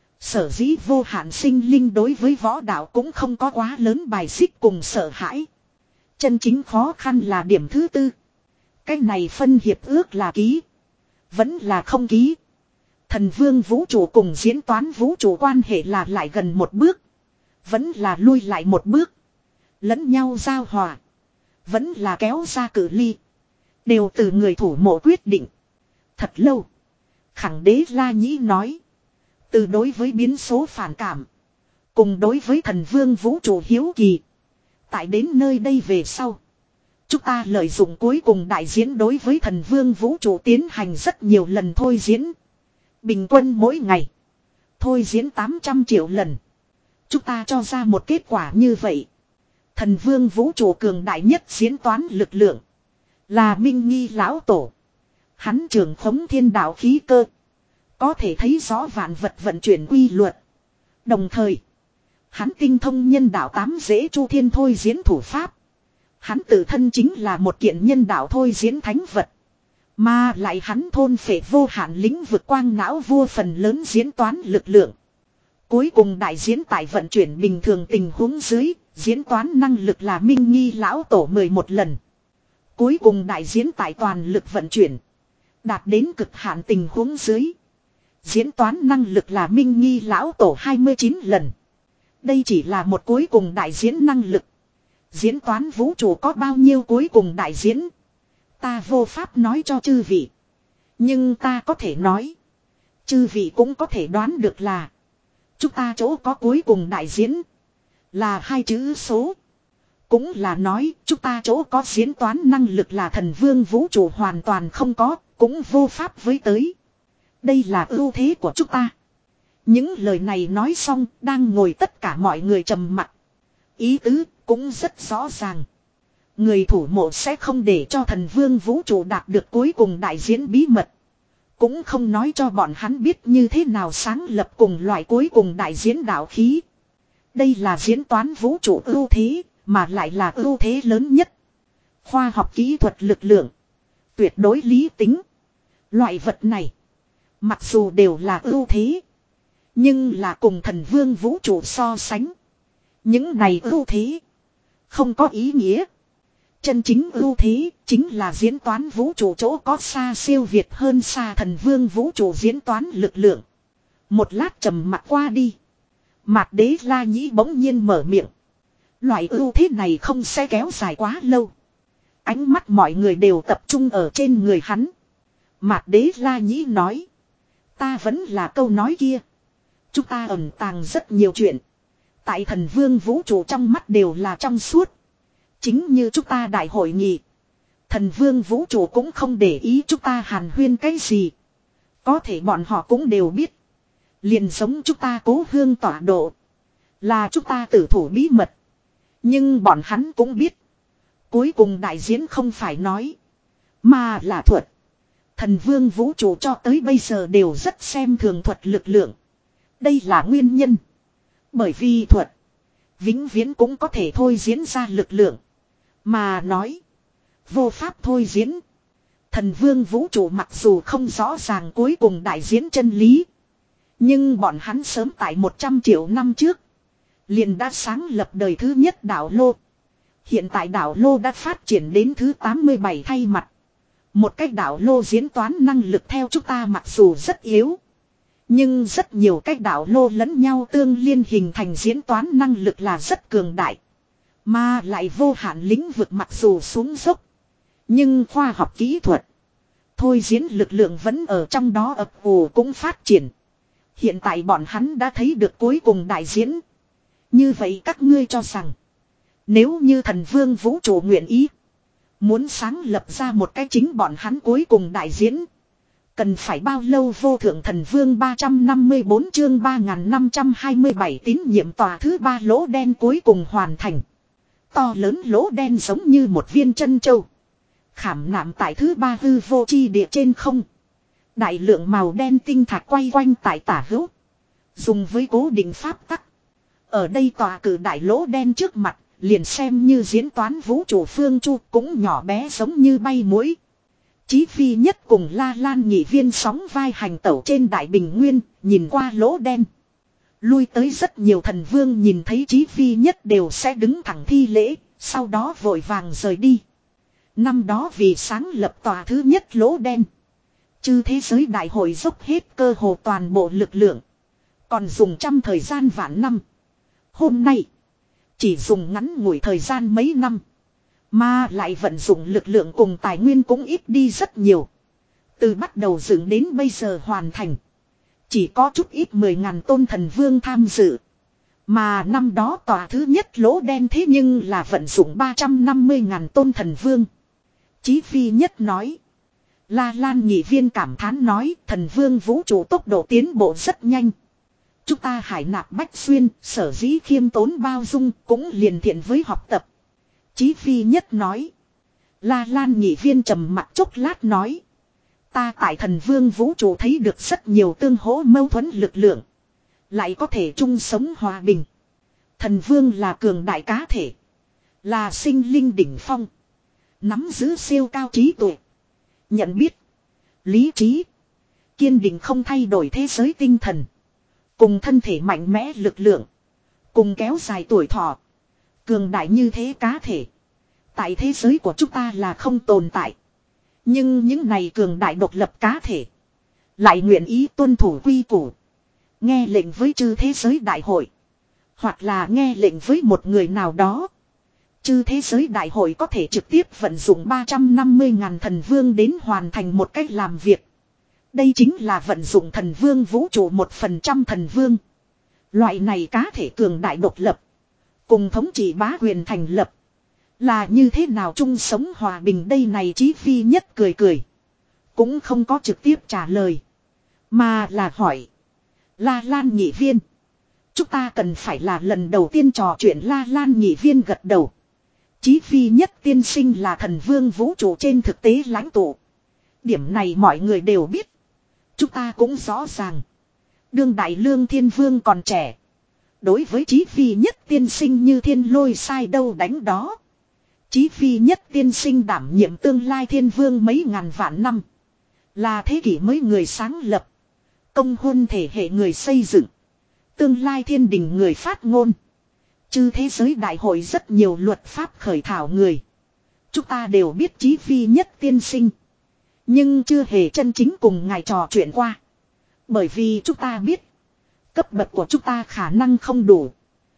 [SPEAKER 1] Sở dĩ vô hạn sinh linh đối với võ đạo cũng không có quá lớn bài xích cùng sợ hãi. Chân chính khó khăn là điểm thứ tư. Cái này phân hiệp ước là ký, vẫn là không ký. Thần vương vũ trụ cùng diễn toán vũ trụ quan hệ là lại gần một bước, vẫn là lui lại một bước. Lẫn nhau giao hòa, vẫn là kéo ra cự ly. Đều từ người thủ mộ quyết định. Thật lâu, Khẳng Đế La Nhĩ nói. Từ đối với biến số phản cảm, cùng đối với thần vương vũ trụ hiếu kỳ. Tại đến nơi đây về sau, chúng ta lợi dụng cuối cùng đại diễn đối với thần vương vũ trụ tiến hành rất nhiều lần thôi diễn. Bình quân mỗi ngày thôi diễn tám trăm triệu lần. Chúng ta cho ra một kết quả như vậy. Thần vương vũ trụ cường đại nhất diễn toán lực lượng là Minh Nghi lão tổ. Hắn trưởng khống thiên đạo khí cơ, có thể thấy rõ vạn vật vận chuyển quy luật. Đồng thời, hắn tinh thông nhân đạo tám dễ chu thiên thôi diễn thủ pháp. Hắn tự thân chính là một kiện nhân đạo thôi diễn thánh vật. Mà lại hắn thôn phệ vô hạn lĩnh vực quang não vua phần lớn diễn toán lực lượng. Cuối cùng đại diễn tại vận chuyển bình thường tình huống dưới, diễn toán năng lực là Minh Nghi lão tổ mười một lần. Cuối cùng đại diễn tại toàn lực vận chuyển, đạt đến cực hạn tình huống dưới, diễn toán năng lực là Minh Nghi lão tổ hai mươi chín lần. Đây chỉ là một cuối cùng đại diễn năng lực. Diễn toán vũ trụ có bao nhiêu cuối cùng đại diễn, ta vô pháp nói cho chư vị. Nhưng ta có thể nói, chư vị cũng có thể đoán được là chúng ta chỗ có cuối cùng đại diễn là hai chữ số. Cũng là nói chúng ta chỗ có diễn toán năng lực là thần vương vũ trụ hoàn toàn không có, cũng vô pháp với tới. Đây là ưu thế của chúng ta. Những lời này nói xong, đang ngồi tất cả mọi người trầm mặc. Ý tứ cũng rất rõ ràng. Người thủ mộ sẽ không để cho thần vương vũ trụ đạt được cuối cùng đại diễn bí mật. Cũng không nói cho bọn hắn biết như thế nào sáng lập cùng loại cuối cùng đại diễn đạo khí. Đây là diễn toán vũ trụ ưu thế, mà lại là ưu thế lớn nhất. Khoa học kỹ thuật lực lượng. Tuyệt đối lý tính. Loại vật này. Mặc dù đều là ưu thế. Nhưng là cùng thần vương vũ trụ so sánh. Những này ưu thế. Không có ý nghĩa. Chân chính ưu thế chính là diễn toán vũ trụ chỗ có xa siêu việt hơn xa thần vương vũ trụ diễn toán lực lượng. Một lát trầm mặc qua đi. Mạt Đế La Nhĩ bỗng nhiên mở miệng. Loại ưu thế này không sẽ kéo dài quá lâu. Ánh mắt mọi người đều tập trung ở trên người hắn. Mạt Đế La Nhĩ nói. Ta vẫn là câu nói kia. Chúng ta ẩn tàng rất nhiều chuyện. Tại thần vương vũ trụ trong mắt đều là trong suốt. Chính như chúng ta đại hội nghị. Thần vương vũ trụ cũng không để ý chúng ta hàn huyên cái gì. Có thể bọn họ cũng đều biết. Liền giống chúng ta cố hương tọa độ. Là chúng ta tử thủ bí mật. Nhưng bọn hắn cũng biết. Cuối cùng đại diễn không phải nói. Mà là thuật. Thần vương vũ trụ cho tới bây giờ đều rất xem thường thuật lực lượng. Đây là nguyên nhân. Bởi vì thuật. Vĩnh viễn cũng có thể thôi diễn ra lực lượng. Mà nói. Vô pháp thôi diễn. Thần vương vũ trụ mặc dù không rõ ràng cuối cùng đại diễn chân lý. Nhưng bọn hắn sớm tại một trăm triệu năm trước. Liền đã sáng lập đời thứ nhất đảo lô. Hiện tại đảo lô đã phát triển đến thứ tám mươi bảy thay mặt. Một cách đảo lô diễn toán năng lực theo chúng ta mặc dù rất yếu. Nhưng rất nhiều cách đảo lô lẫn nhau tương liên hình thành diễn toán năng lực là rất cường đại. Mà lại vô hạn lĩnh vực mặc dù xuống dốc. Nhưng khoa học kỹ thuật. Thôi diễn lực lượng vẫn ở trong đó ập ủ cũng phát triển. Hiện tại bọn hắn đã thấy được cuối cùng đại diễn. Như vậy các ngươi cho rằng. Nếu như thần vương vũ trụ nguyện ý. Muốn sáng lập ra một cái chính bọn hắn cuối cùng đại diễn. Cần phải bao lâu vô thượng thần vương ba trăm năm mươi bốn chương ba nghìn năm trăm hai mươi bảy tín nhiệm tòa thứ ba lỗ đen cuối cùng hoàn thành. To lớn lỗ đen giống như một viên chân châu. Khảm nạm tại thứ ba hư vô chi địa trên không. Đại lượng màu đen tinh thạch quay quanh tại tả hữu. Dùng với cố định pháp tắc. Ở đây tòa cử đại lỗ đen trước mặt. Liền xem như diễn toán vũ trụ phương chu cũng nhỏ bé giống như bay muỗi. Chí Phi Nhất cùng La Lan Nhị Viên sóng vai hành tẩu trên đại bình nguyên, nhìn qua lỗ đen. Lui tới rất nhiều thần vương nhìn thấy Chí Phi Nhất đều sẽ đứng thẳng thi lễ, sau đó vội vàng rời đi. Năm đó vì sáng lập tòa thứ nhất lỗ đen. Chư thế giới đại hội dốc hết cơ hồ toàn bộ lực lượng. Còn dùng trăm thời gian vạn năm. Hôm nay, chỉ dùng ngắn ngủi thời gian mấy năm. Mà lại vận dụng lực lượng cùng tài nguyên cũng ít đi rất nhiều. Từ bắt đầu dựng đến bây giờ hoàn thành. Chỉ có chút ít mười ngàn tôn thần vương tham dự. Mà năm đó tòa thứ nhất lỗ đen thế nhưng là vận dụng ba trăm năm mươi ngàn tôn thần vương. Chí Phi Nhất nói. La Lan Nhị Viên cảm thán nói thần vương vũ trụ tốc độ tiến bộ rất nhanh. Chúng ta hải nạp bách xuyên, sở dĩ khiêm tốn bao dung cũng liền thiện với học tập. Chí Phi Nhất nói. La Lan Nhị Viên trầm mặt chốc lát nói. Ta tại thần vương vũ trụ thấy được rất nhiều tương hỗ mâu thuẫn lực lượng. Lại có thể chung sống hòa bình. Thần vương là cường đại cá thể. Là sinh linh đỉnh phong. Nắm giữ siêu cao trí tuệ. Nhận biết. Lý trí. Kiên định không thay đổi thế giới tinh thần. Cùng thân thể mạnh mẽ lực lượng. Cùng kéo dài tuổi thọ. Cường đại như thế cá thể. Tại thế giới của chúng ta là không tồn tại. Nhưng những này cường đại độc lập cá thể. Lại nguyện ý tuân thủ quy củ. Nghe lệnh với chư thế giới đại hội. Hoặc là nghe lệnh với một người nào đó. Chư thế giới đại hội có thể trực tiếp vận dụng ba trăm năm mươi ngàn thần vương đến hoàn thành một cách làm việc. Đây chính là vận dụng thần vương vũ trụ một phần trăm thần vương. Loại này cá thể cường đại độc lập. Cùng thống trị bá quyền thành lập. Là như thế nào chung sống hòa bình đây này Chí Phi Nhất cười cười. Cũng không có trực tiếp trả lời. Mà là hỏi. La Lan Nhị Viên. Chúng ta cần phải là lần đầu tiên trò chuyện La Lan Nhị Viên gật đầu. Chí Phi Nhất tiên sinh là thần vương vũ trụ trên thực tế lãnh tụ. Điểm này mọi người đều biết. Chúng ta cũng rõ ràng. Đương đại lương thiên vương còn trẻ. Đối với Chí Phi Nhất tiên sinh như thiên lôi sai đâu đánh đó. Chí Phi Nhất tiên sinh đảm nhiệm tương lai thiên vương mấy ngàn vạn năm. Là thế kỷ mới người sáng lập. Công huân thể hệ người xây dựng. Tương lai thiên đình người phát ngôn. Chư thế giới đại hội rất nhiều luật pháp khởi thảo người. Chúng ta đều biết Chí Phi Nhất tiên sinh. Nhưng chưa hề chân chính cùng ngài trò chuyện qua. Bởi vì chúng ta biết. Cấp bậc của chúng ta khả năng không đủ.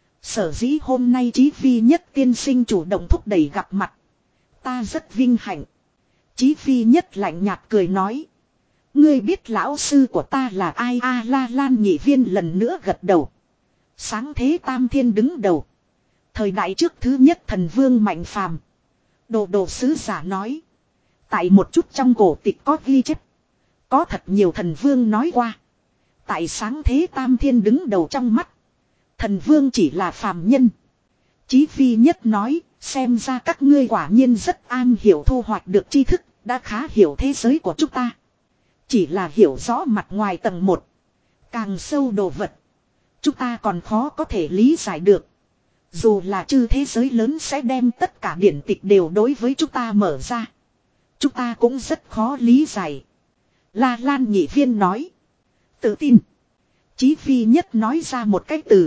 [SPEAKER 1] Sở dĩ hôm nay Chí Phi Nhất tiên sinh chủ động thúc đẩy gặp mặt. Ta rất vinh hạnh. Chí Phi Nhất lạnh nhạt cười nói. Ngươi biết lão sư của ta là ai? A La Lan nhị viên lần nữa gật đầu. Sáng thế tam thiên đứng đầu. Thời đại trước thứ nhất thần vương mạnh phàm. Đồ đồ sứ giả nói. Tại một chút trong cổ tịch có ghi chép. Có thật nhiều thần vương nói qua. Tại sáng thế tam thiên đứng đầu trong mắt. Thần vương chỉ là phàm nhân. Chí Phi Nhất nói. Xem ra các ngươi quả nhiên rất an hiểu thu hoạch được tri thức. Đã khá hiểu thế giới của chúng ta. Chỉ là hiểu rõ mặt ngoài tầng một. Càng sâu đồ vật. Chúng ta còn khó có thể lý giải được. Dù là chư thế giới lớn sẽ đem tất cả điển tịch đều đối với chúng ta mở ra. Chúng ta cũng rất khó lý giải. La Lan nhị viên nói. Tự tin. Chí Phi Nhất nói ra một cái từ.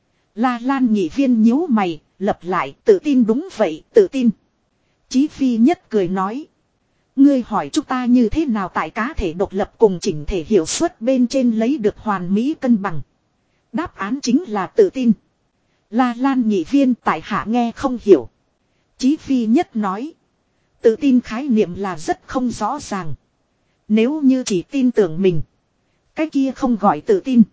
[SPEAKER 1] La Lan nhị viên nhíu mày, lập lại tự tin đúng vậy, tự tin. Chí Phi Nhất cười nói. Ngươi hỏi chúng ta như thế nào tại cá thể độc lập cùng chỉnh thể hiệu suất bên trên lấy được hoàn mỹ cân bằng. Đáp án chính là tự tin. La Lan nhị viên tại hạ nghe không hiểu. Chí Phi Nhất nói. Tự tin khái niệm là rất không rõ ràng. Nếu như chỉ tin tưởng mình. Cái kia không gọi tự tin.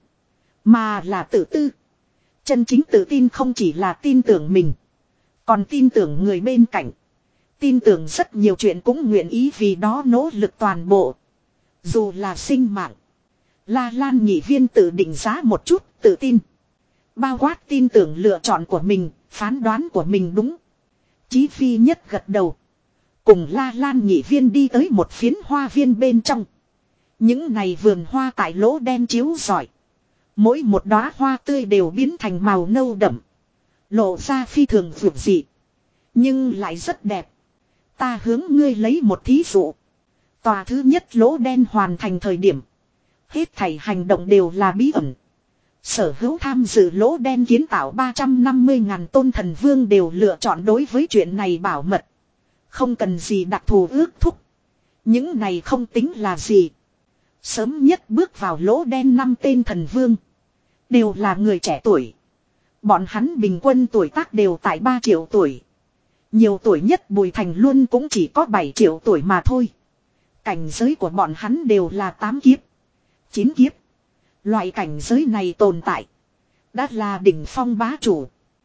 [SPEAKER 1] Mà là tự tư. Chân chính tự tin không chỉ là tin tưởng mình. Còn tin tưởng người bên cạnh. Tin tưởng rất nhiều chuyện cũng nguyện ý vì đó nỗ lực toàn bộ. Dù là sinh mạng. La Lan nhị viên tự định giá một chút tự tin. Bao quát tin tưởng lựa chọn của mình, phán đoán của mình đúng. Chí Phi Nhất gật đầu. Cùng La Lan nhị viên đi tới một phiến hoa viên bên trong. Những này vườn hoa tại lỗ đen chiếu rọi. Mỗi một đóa hoa tươi đều biến thành màu nâu đậm. Lộ ra phi thường vượt dị. Nhưng lại rất đẹp. Ta hướng ngươi lấy một thí dụ. Tòa thứ nhất lỗ đen hoàn thành thời điểm. Hết thảy hành động đều là bí ẩn. Sở hữu tham dự lỗ đen kiến tạo ba trăm năm mươi ngàn tôn thần vương đều lựa chọn đối với chuyện này bảo mật. Không cần gì đặc thù ước thúc. Những này không tính là gì. Sớm nhất bước vào lỗ đen năm tên thần vương. Đều là người trẻ tuổi. Bọn hắn bình quân tuổi tác đều tại ba triệu tuổi. Nhiều tuổi nhất Bùi Thành Luân cũng chỉ có bảy triệu tuổi mà thôi. Cảnh giới của bọn hắn đều là tám kiếp. chín kiếp. Loại cảnh giới này tồn tại. Đã là đỉnh phong bá chủ.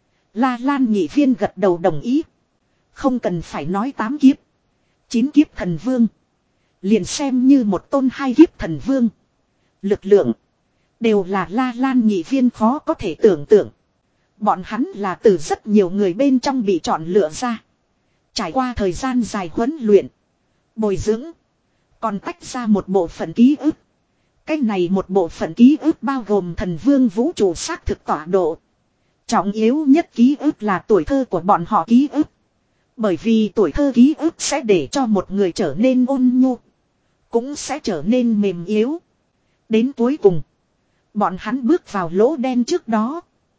[SPEAKER 1] La Lan nhị viên gật đầu đồng ý. Không cần phải nói tám kiếp. chín kiếp thần vương. Liền xem như một tôn hai kiếp thần vương. Lực lượng. Đều là La Lan nhị viên khó có thể tưởng tượng. Bọn hắn là từ rất nhiều người bên trong bị chọn lựa ra. Trải qua thời gian dài huấn luyện. Bồi dưỡng. Còn tách ra một bộ phận ký ức. Cái này một bộ phận ký ức bao gồm thần vương vũ trụ xác thực tọa độ. Trọng yếu nhất ký ức là tuổi thơ của bọn họ ký ức. Bởi vì tuổi thơ ký ức sẽ để cho một người trở nên ôn nhu. Cũng sẽ trở nên mềm yếu. Đến cuối cùng. Bọn hắn bước vào lỗ đen trước đó.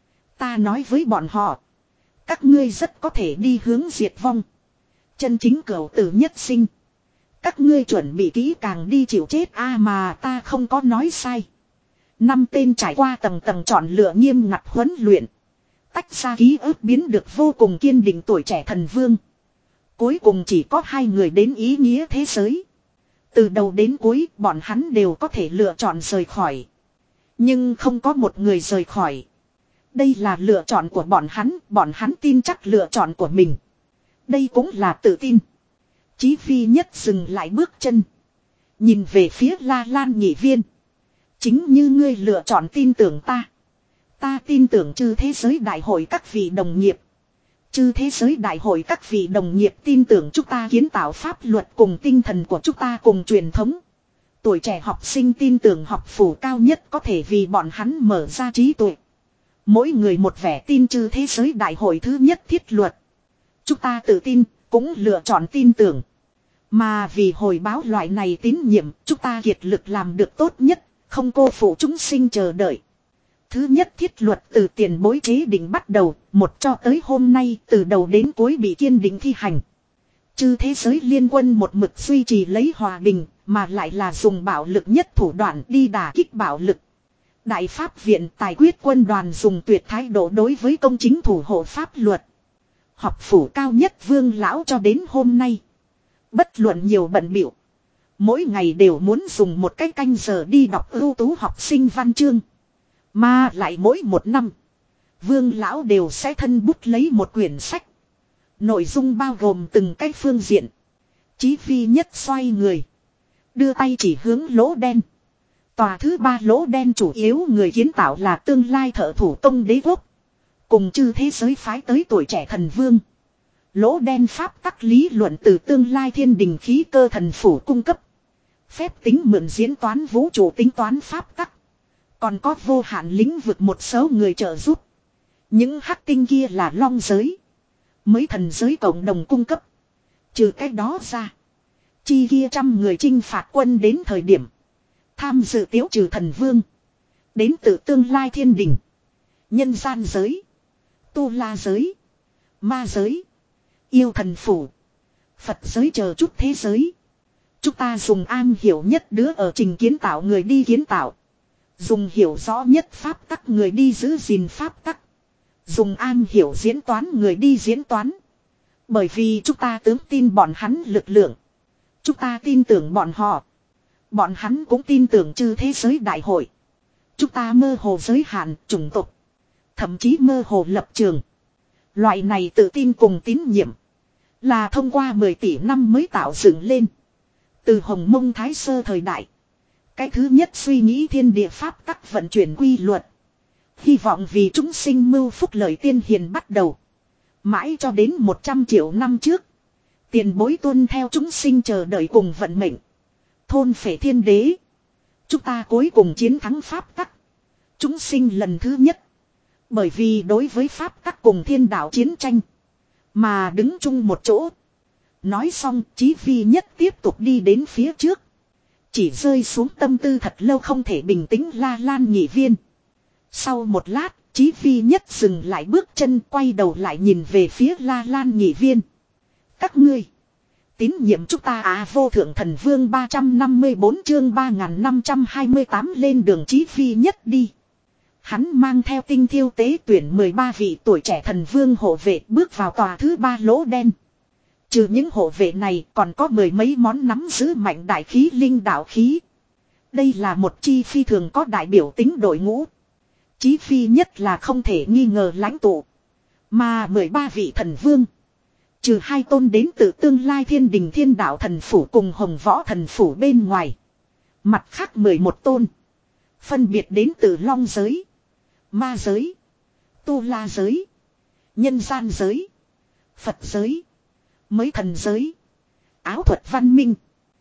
[SPEAKER 1] Ta nói với bọn họ. Các ngươi rất có thể đi hướng diệt vong. Chân chính cửu tử nhất sinh. Các ngươi chuẩn bị kỹ càng đi chịu chết a à mà ta không có nói sai. Năm tên trải qua tầng tầng chọn lựa nghiêm ngặt huấn luyện. Tách ra ký ức biến được vô cùng kiên định tuổi trẻ thần vương. Cuối cùng chỉ có hai người đến ý nghĩa thế giới. Từ đầu đến cuối bọn hắn đều có thể lựa chọn rời khỏi. Nhưng không có một người rời khỏi. Đây là lựa chọn của bọn hắn, bọn hắn tin chắc lựa chọn của mình. Đây cũng là tự tin. Chí Phi Nhất dừng lại bước chân. Nhìn về phía La Lan nhị viên. Chính như ngươi lựa chọn tin tưởng ta. Ta tin tưởng chư thế giới đại hội các vị đồng nghiệp. Chư thế giới đại hội các vị đồng nghiệp tin tưởng chúng ta kiến tạo pháp luật cùng tinh thần của chúng ta cùng truyền thống. Tuổi trẻ học sinh tin tưởng học phủ cao nhất có thể vì bọn hắn mở ra trí tuệ. Mỗi người một vẻ tin chư thế giới đại hội thứ nhất thiết luật. Chúng ta tự tin, cũng lựa chọn tin tưởng. Mà vì hồi báo loại này tín nhiệm, chúng ta kiệt lực làm được tốt nhất, không cô phụ chúng sinh chờ đợi. Thứ nhất thiết luật từ tiền bối chế định bắt đầu, một cho tới hôm nay từ đầu đến cuối bị kiên định thi hành. Chư thế giới liên quân một mực duy trì lấy hòa bình, mà lại là dùng bạo lực nhất thủ đoạn đi đả kích bạo lực. Đại Pháp viện tài quyết quân đoàn dùng tuyệt thái độ đối với công chính thủ hộ pháp luật. Học phủ cao nhất Vương lão cho đến hôm nay. Bất luận nhiều bận bịu, mỗi ngày đều muốn dùng một cái canh giờ đi đọc ưu tú học sinh văn chương. Mà lại mỗi một năm, Vương lão đều sẽ thân bút lấy một quyển sách. Nội dung bao gồm từng cái phương diện. Chí Phi Nhất xoay người, đưa tay chỉ hướng lỗ đen. Tòa thứ ba lỗ đen chủ yếu người kiến tạo là tương lai thợ thủ công đế quốc. Cùng chư thế giới phái tới tuổi trẻ thần vương. Lỗ đen pháp tắc lý luận từ tương lai thiên đình khí cơ thần phủ cung cấp. Phép tính mượn diễn toán vũ trụ tính toán pháp tắc. Còn có vô hạn lĩnh vực một số người trợ giúp. Những hắc tinh kia là long giới. Mới thần giới cộng đồng cung cấp. Trừ cái đó ra, chi kia trăm người chinh phạt quân đến thời điểm tham dự tiếu trừ thần vương. Đến từ tương lai thiên đình, nhân gian giới, tu la giới, ma giới, yêu thần phủ, Phật giới chờ chút thế giới. Chúng ta dùng an hiểu nhất đứa ở trình kiến tạo người đi kiến tạo. Dùng hiểu rõ nhất pháp tắc người đi giữ gìn pháp tắc. Dùng an hiểu diễn toán người đi diễn toán. Bởi vì chúng ta tướng tin bọn hắn lực lượng. Chúng ta tin tưởng bọn họ. Bọn hắn cũng tin tưởng chư thế giới đại hội. Chúng ta mơ hồ giới hạn, chủng tộc. Thậm chí mơ hồ lập trường. Loại này tự tin cùng tín nhiệm là thông qua mười tỷ năm mới tạo dựng lên. Từ Hồng Mông Thái Sơ thời đại, cái thứ nhất suy nghĩ thiên địa pháp tắc vận chuyển quy luật. Hy vọng vì chúng sinh mưu phúc lợi tiên hiền bắt đầu. Mãi cho đến một trăm triệu năm trước, tiền bối tuân theo chúng sinh chờ đợi cùng vận mệnh. Thôn phệ thiên đế. Chúng ta cuối cùng chiến thắng pháp tắc. Chúng sinh lần thứ nhất. Bởi vì đối với pháp tắc cùng thiên đạo chiến tranh, mà đứng chung một chỗ. Nói xong, Chí Phi Nhất tiếp tục đi đến phía trước. Chỉ rơi xuống tâm tư thật lâu không thể bình tĩnh La Lan Nhị Viên. Sau một lát, Chí Phi Nhất dừng lại bước chân, quay đầu lại nhìn về phía La Lan Nhị Viên. Các ngươi tín nhiệm chúng ta à? Vô thượng thần vương ba trăm năm mươi bốn chương ba nghìn năm trăm hai mươi tám lên đường Chí Phi Nhất đi. Hắn mang theo tinh thiêu tế tuyển mười ba vị tuổi trẻ thần vương hộ vệ bước vào tòa thứ ba lỗ đen. Trừ những hộ vệ này còn có mười mấy món nắm giữ mạnh đại khí linh đạo khí. Đây là một chi phi thường có đại biểu tính đội ngũ. Chí Phi Nhất là không thể nghi ngờ lãnh tụ. Mà mười ba vị thần vương, trừ hai tôn đến từ tương lai thiên đình thiên đạo thần phủ cùng hồng võ thần phủ bên ngoài, mặt khác mười một tôn phân biệt đến từ long giới, ma giới, tu la giới, nhân gian giới, Phật giới, mới thần giới, áo thuật văn minh.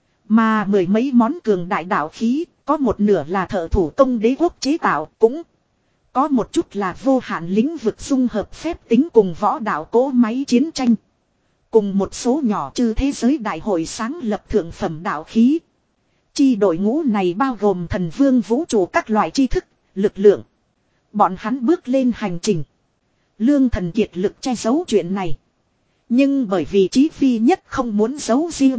[SPEAKER 1] Mà mười mấy món cường đại đạo khí, có một nửa là thợ thủ công đế quốc chế tạo, cũng có một chút là vô hạn lĩnh vực dung hợp phép tính cùng võ đạo cỗ máy chiến tranh. Cùng một số nhỏ chư thế giới đại hội sáng lập thượng phẩm đạo khí. Chi đội ngũ này bao gồm thần vương vũ trụ các loại tri thức, lực lượng. Bọn hắn bước lên hành trình. Lương Thần kiệt lực che giấu chuyện này. Nhưng bởi vì Chí Phi Nhất không muốn giấu riêng,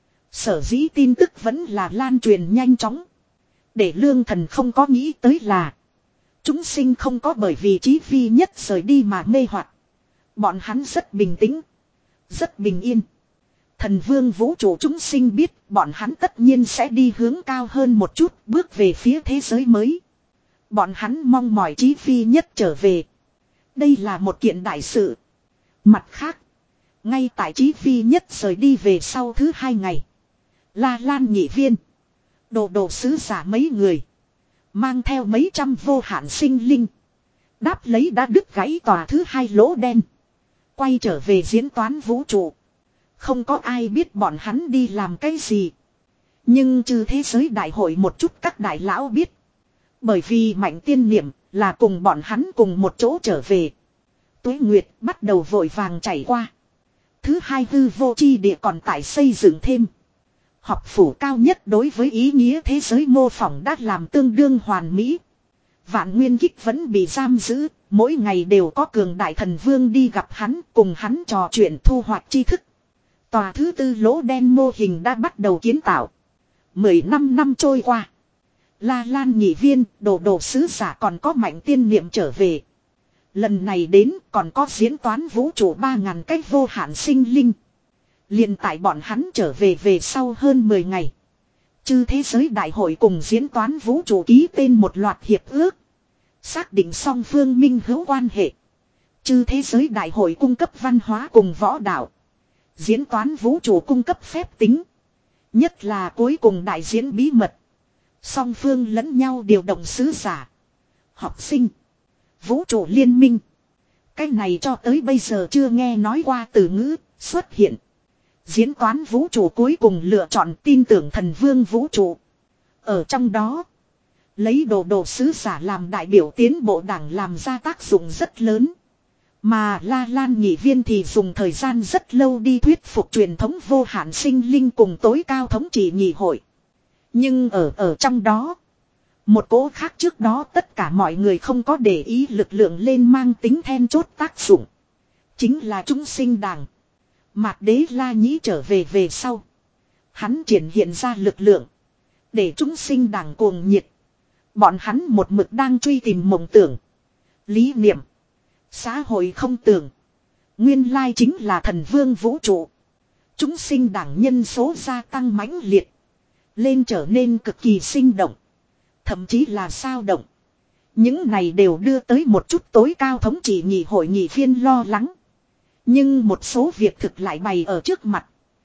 [SPEAKER 1] sở dĩ tin tức vẫn là lan truyền nhanh chóng. Để Lương Thần không có nghĩ tới là, chúng sinh không có bởi vì Chí Phi Nhất rời đi mà mê hoặc. Bọn hắn rất bình tĩnh, rất bình yên. Thần vương vũ trụ chúng sinh biết bọn hắn tất nhiên sẽ đi hướng cao hơn một chút, bước về phía thế giới mới. Bọn hắn mong mỏi Chí Phi Nhất trở về. Đây là một kiện đại sự. Mặt khác, ngay tại Chí Phi Nhất rời đi về sau thứ hai ngày, La Lan Nhị Viên, đồ đồ sứ giả mấy người, mang theo mấy trăm vô hạn sinh linh, đáp lấy đã đứt gãy tòa thứ hai lỗ đen, quay trở về diễn toán vũ trụ. Không có ai biết bọn hắn đi làm cái gì. Nhưng trừ thế giới đại hội một chút các đại lão biết. Bởi vì Mạnh Tiên Niệm là cùng bọn hắn cùng một chỗ trở về. Tuế Nguyệt bắt đầu vội vàng chảy qua. Thứ hai hư vô chi địa còn tại xây dựng thêm. Học phủ cao nhất đối với ý nghĩa thế giới mô phỏng đã làm tương đương hoàn mỹ. Vạn Nguyên Kích vẫn bị giam giữ, mỗi ngày đều có cường đại thần vương đi gặp hắn, cùng hắn trò chuyện thu hoạch tri thức. Tòa thứ tư lỗ đen mô hình đã bắt đầu kiến tạo. Mười năm năm trôi qua. La Lan Nhị Viên, đồ đồ sứ giả còn có Mạnh Tiên Niệm trở về. Lần này đến còn có diễn toán vũ trụ ba ngàn cách vô hạn sinh linh. Liền tại bọn hắn trở về về sau hơn mười ngày. Chư thế giới đại hội cùng diễn toán vũ trụ ký tên một loạt hiệp ước. Xác định song phương minh hữu quan hệ. Chư thế giới đại hội cung cấp văn hóa cùng võ đạo. Diễn toán vũ trụ cung cấp phép tính. Nhất là cuối cùng đại diễn bí mật. Song phương lẫn nhau điều động sứ giả. Học sinh. Vũ trụ liên minh. Cái này cho tới bây giờ chưa nghe nói qua từ ngữ xuất hiện. Diễn toán vũ trụ cuối cùng lựa chọn tin tưởng thần vương vũ trụ. Ở trong đó. Lấy đồ đồ sứ giả làm đại biểu tiến bộ đảng làm ra tác dụng rất lớn. Mà La Lan Nhị Viên thì dùng thời gian rất lâu đi thuyết phục truyền thống vô hạn sinh linh cùng tối cao thống trị nhị hội. Nhưng ở ở trong đó. Một cỗ khác trước đó tất cả mọi người không có để ý lực lượng lên mang tính then chốt tác dụng. Chính là chúng sinh đảng. Mạc Đế La Nhĩ trở về về sau. Hắn triển hiện ra lực lượng. Để chúng sinh đảng cuồng nhiệt. Bọn hắn một mực đang truy tìm mộng tưởng. Lý niệm. Xã hội không tưởng. Nguyên lai chính là thần vương vũ trụ. Chúng sinh đảng nhân số gia tăng mãnh liệt. Lên trở nên cực kỳ sinh động. Thậm chí là sao động. Những này đều đưa tới một chút tối cao thống trị nhị hội nhị viên lo lắng. Nhưng một số việc thực lại bày ở trước mặt.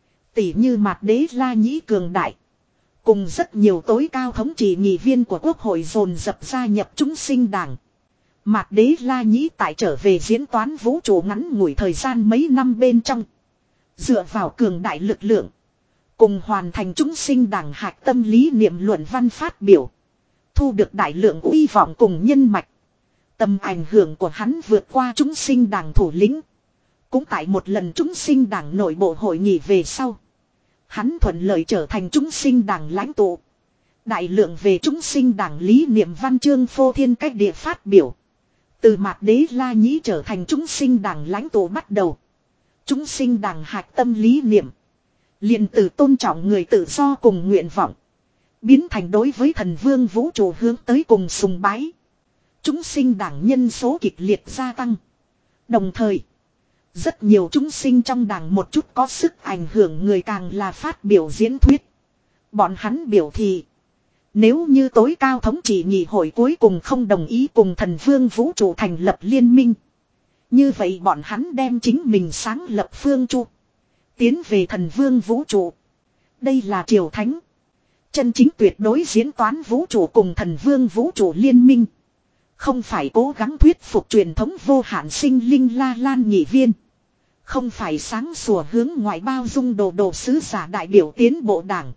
[SPEAKER 1] Tỷ như Mạc Đế La Nhĩ cường đại. Cùng rất nhiều tối cao thống trị nhị viên của quốc hội dồn dập gia nhập chúng sinh đảng. Mạc Đế La Nhĩ tại trở về diễn toán vũ trụ ngắn ngủi thời gian mấy năm bên trong. Dựa vào cường đại lực lượng. Cùng hoàn thành chúng sinh đảng hạch tâm lý niệm luận văn phát biểu. Thu được đại lượng uy vọng cùng nhân mạch. Tầm ảnh hưởng của hắn vượt qua chúng sinh đảng thủ lĩnh. Cũng tại một lần chúng sinh đảng nội bộ hội nghị về sau. Hắn thuận lợi trở thành chúng sinh đảng lãnh tụ. Đại lượng về chúng sinh đảng lý niệm văn chương phô thiên cách địa phát biểu. Từ Mạc Đế La Nhĩ trở thành chúng sinh đảng lãnh tụ bắt đầu. Chúng sinh đảng hạch tâm lý niệm. Liền từ tôn trọng người tự do cùng nguyện vọng. Biến thành đối với thần vương vũ trụ hướng tới cùng sùng bái. Chúng sinh đảng nhân số kịch liệt gia tăng. Đồng thời. Rất nhiều chúng sinh trong đảng một chút có sức ảnh hưởng người càng là phát biểu diễn thuyết. Bọn hắn biểu thị. Nếu như tối cao thống trị nhị hội cuối cùng không đồng ý cùng thần vương vũ trụ thành lập liên minh. Như vậy bọn hắn đem chính mình sáng lập phương chu. Tiến về thần vương vũ trụ. Đây là triều thánh. Chân chính tuyệt đối diễn toán vũ trụ cùng thần vương vũ trụ liên minh. Không phải cố gắng thuyết phục truyền thống vô hạn sinh linh La Lan Nhị Viên. Không phải sáng sủa hướng ngoại bao dung đồ đồ sứ giả đại biểu tiến bộ đảng.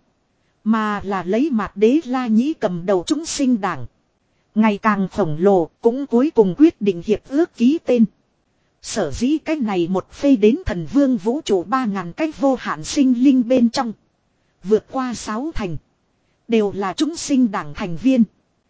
[SPEAKER 1] Mà là lấy Mạc Đế La Nhĩ cầm đầu chúng sinh đảng. Ngày càng khổng lồ cũng cuối cùng quyết định hiệp ước ký tên. Sở dĩ cách này một phê đến thần vương vũ trụ ba ngàn cách vô hạn sinh linh bên trong. Vượt qua sáu thành. Đều là chúng sinh đảng thành viên.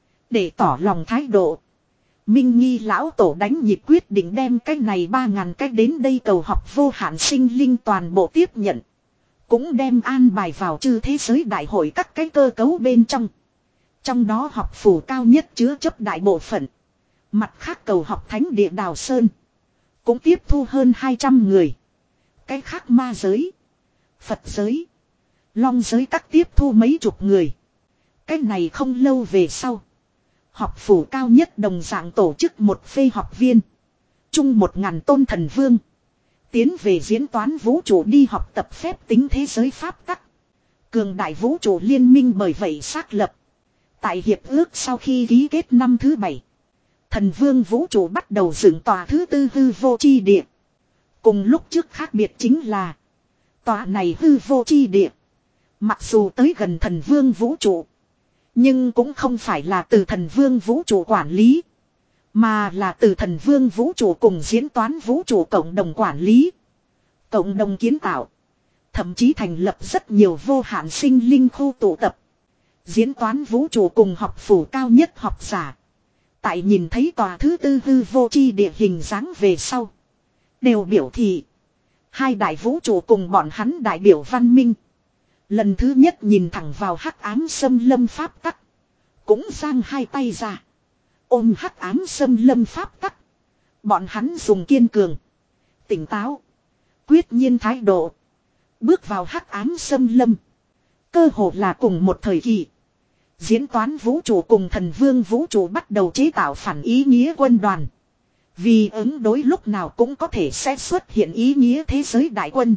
[SPEAKER 1] Để tỏ lòng thái độ. Minh Nghi lão tổ đánh nhịp quyết định đem cách này ba ngàn cách đến đây cầu học vô hạn sinh linh toàn bộ tiếp nhận. Cũng đem an bài vào chư thế giới đại hội các cái cơ cấu bên trong. Trong đó học phủ cao nhất chứa chấp đại bộ phận. Mặt khác cầu học thánh địa Đào Sơn. Cũng tiếp thu hơn hai trăm người. Cái khác ma giới. Phật giới. Long giới các tiếp thu mấy chục người. Cái này không lâu về sau. Học phủ cao nhất đồng dạng tổ chức một phê học viên. Chung một ngàn tôn thần vương. Tiến về diễn toán vũ trụ đi học tập phép tính thế giới pháp tắc. Cường đại vũ trụ liên minh bởi vậy xác lập. Tại hiệp ước sau khi ký kết năm thứ bảy. Thần vương vũ trụ bắt đầu dựng tòa thứ tư hư vô chi địa. Cùng lúc trước khác biệt chính là. Tòa này hư vô chi địa. Mặc dù tới gần thần vương vũ trụ. Nhưng cũng không phải là từ thần vương vũ trụ quản lý. Mà là từ thần vương vũ trụ cùng diễn toán vũ trụ cộng đồng quản lý. Cộng đồng kiến tạo. Thậm chí thành lập rất nhiều vô hạn sinh linh khu tụ tập. Diễn toán vũ trụ cùng học phủ cao nhất học giả. Tại nhìn thấy tòa thứ tư hư vô chi địa hình dáng về sau. Đều biểu thị. Hai đại vũ trụ cùng bọn hắn đại biểu văn minh. Lần thứ nhất nhìn thẳng vào hắc ám xâm lâm pháp tắc. Cũng giang hai tay ra. Ôm hắc ám xâm lâm pháp tắc. Bọn hắn dùng kiên cường. Tỉnh táo. Quyết nhiên thái độ. Bước vào hắc ám xâm lâm. Cơ hồ là cùng một thời kỳ. Diễn toán vũ trụ cùng thần vương vũ trụ bắt đầu chế tạo phản ý nghĩa quân đoàn. Vì ứng đối lúc nào cũng có thể sẽ xuất hiện ý nghĩa thế giới đại quân.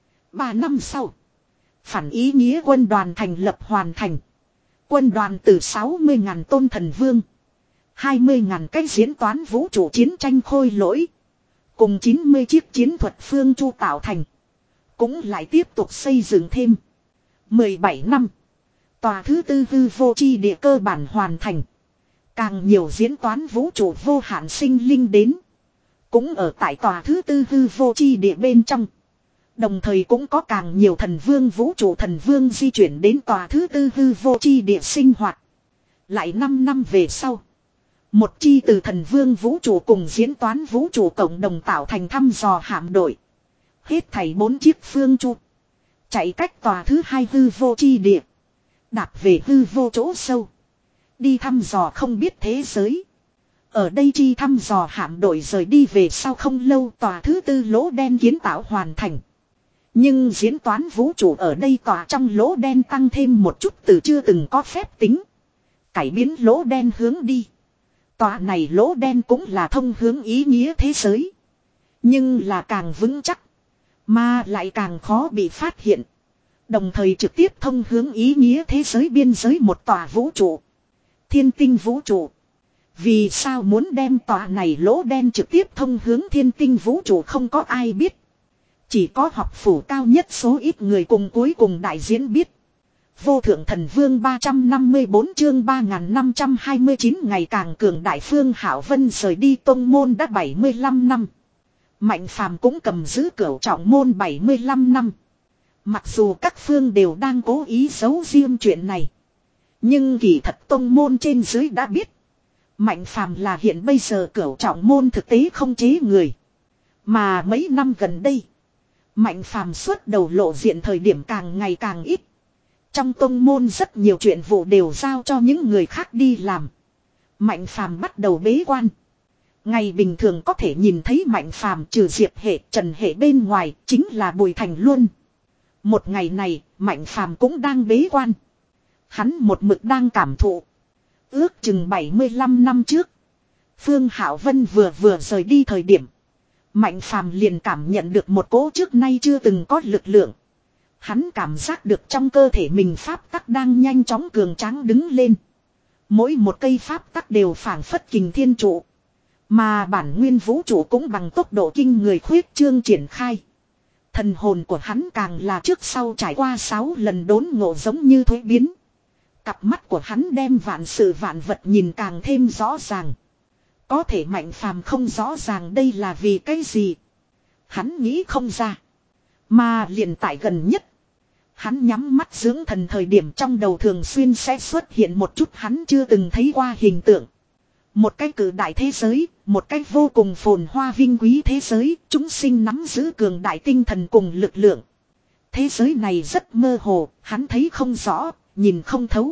[SPEAKER 1] Ba năm sau. Phản ý nghĩa quân đoàn thành lập hoàn thành. Quân đoàn từ sáu mươi ngàn tôn thần vương. hai mươi ngàn cái diễn toán vũ trụ chiến tranh khôi lỗi. Cùng chín mươi chiếc chiến thuật phương chu tạo thành. Cũng lại tiếp tục xây dựng thêm. mười bảy năm. Tòa thứ tư hư vô chi địa cơ bản hoàn thành. Càng nhiều diễn toán vũ trụ vô hạn sinh linh đến. Cũng ở tại tòa thứ tư hư vô chi địa bên trong. Đồng thời cũng có càng nhiều thần vương vũ trụ thần vương di chuyển đến tòa thứ tư hư vô chi địa sinh hoạt. Lại năm năm về sau. Một chi từ thần vương vũ trụ cùng diễn toán vũ trụ cộng đồng tạo thành thăm dò hạm đội. Hết thảy bốn chiếc phương chu. Chạy cách tòa thứ hai hư vô chi địa. Đạp về hư vô chỗ sâu. Đi thăm dò không biết thế giới. Ở đây chi thăm dò hạm đội rời đi về sau không lâu tòa thứ tư lỗ đen kiến tạo hoàn thành. Nhưng diễn toán vũ trụ ở đây tòa trong lỗ đen tăng thêm một chút từ chưa từng có phép tính. Cải biến lỗ đen hướng đi. Tòa này lỗ đen cũng là thông hướng ý nghĩa thế giới. Nhưng là càng vững chắc. Mà lại càng khó bị phát hiện. Đồng thời trực tiếp thông hướng ý nghĩa thế giới biên giới một tòa vũ trụ. Thiên tinh vũ trụ. Vì sao muốn đem tòa này lỗ đen trực tiếp thông hướng thiên tinh vũ trụ không có ai biết. Chỉ có học phủ cao nhất số ít người cùng cuối cùng đại diễn biết. Vô thượng thần vương ba trăm năm mươi bốn chương ba nghìn năm trăm hai mươi chín ngày càng cường đại phương Hảo Vân rời đi tông môn đã bảy mươi lăm năm. Mạnh phàm cũng cầm giữ cửu trọng môn bảy mươi lăm năm. Mặc dù các phương đều đang cố ý giấu riêng chuyện này. Nhưng kỳ thật tông môn trên dưới đã biết. Mạnh phàm là hiện bây giờ cửu trọng môn thực tế không chế người. Mà mấy năm gần đây. Mạnh phàm xuất đầu lộ diện thời điểm càng ngày càng ít. Trong tông môn rất nhiều chuyện vụ đều giao cho những người khác đi làm. Mạnh phàm bắt đầu bế quan. Ngày bình thường có thể nhìn thấy Mạnh phàm trừ Diệp Hệ Trần Hệ bên ngoài chính là Bùi Thành Luân. Một ngày này Mạnh phàm cũng đang bế quan. Hắn một mực đang cảm thụ. Ước chừng bảy mươi lăm năm trước. Phương Hạo Vân vừa vừa rời đi thời điểm. Mạnh phàm liền cảm nhận được một cỗ trước nay chưa từng có lực lượng. Hắn cảm giác được trong cơ thể mình pháp tắc đang nhanh chóng cường tráng đứng lên. Mỗi một cây pháp tắc đều phảng phất kình thiên trụ. Mà bản nguyên vũ trụ cũng bằng tốc độ kinh người khuyết trương triển khai. Thần hồn của hắn càng là trước sau trải qua sáu lần đốn ngộ giống như thuế biến. Cặp mắt của hắn đem vạn sự vạn vật nhìn càng thêm rõ ràng. Có thể Mạnh phàm không rõ ràng đây là vì cái gì. Hắn nghĩ không ra. Mà liền tại gần nhất. Hắn nhắm mắt dưỡng thần thời điểm trong đầu thường xuyên sẽ xuất hiện một chút hắn chưa từng thấy qua hình tượng. Một cái cử đại thế giới, một cái vô cùng phồn hoa vinh quý thế giới, chúng sinh nắm giữ cường đại tinh thần cùng lực lượng. Thế giới này rất mơ hồ, hắn thấy không rõ, nhìn không thấu.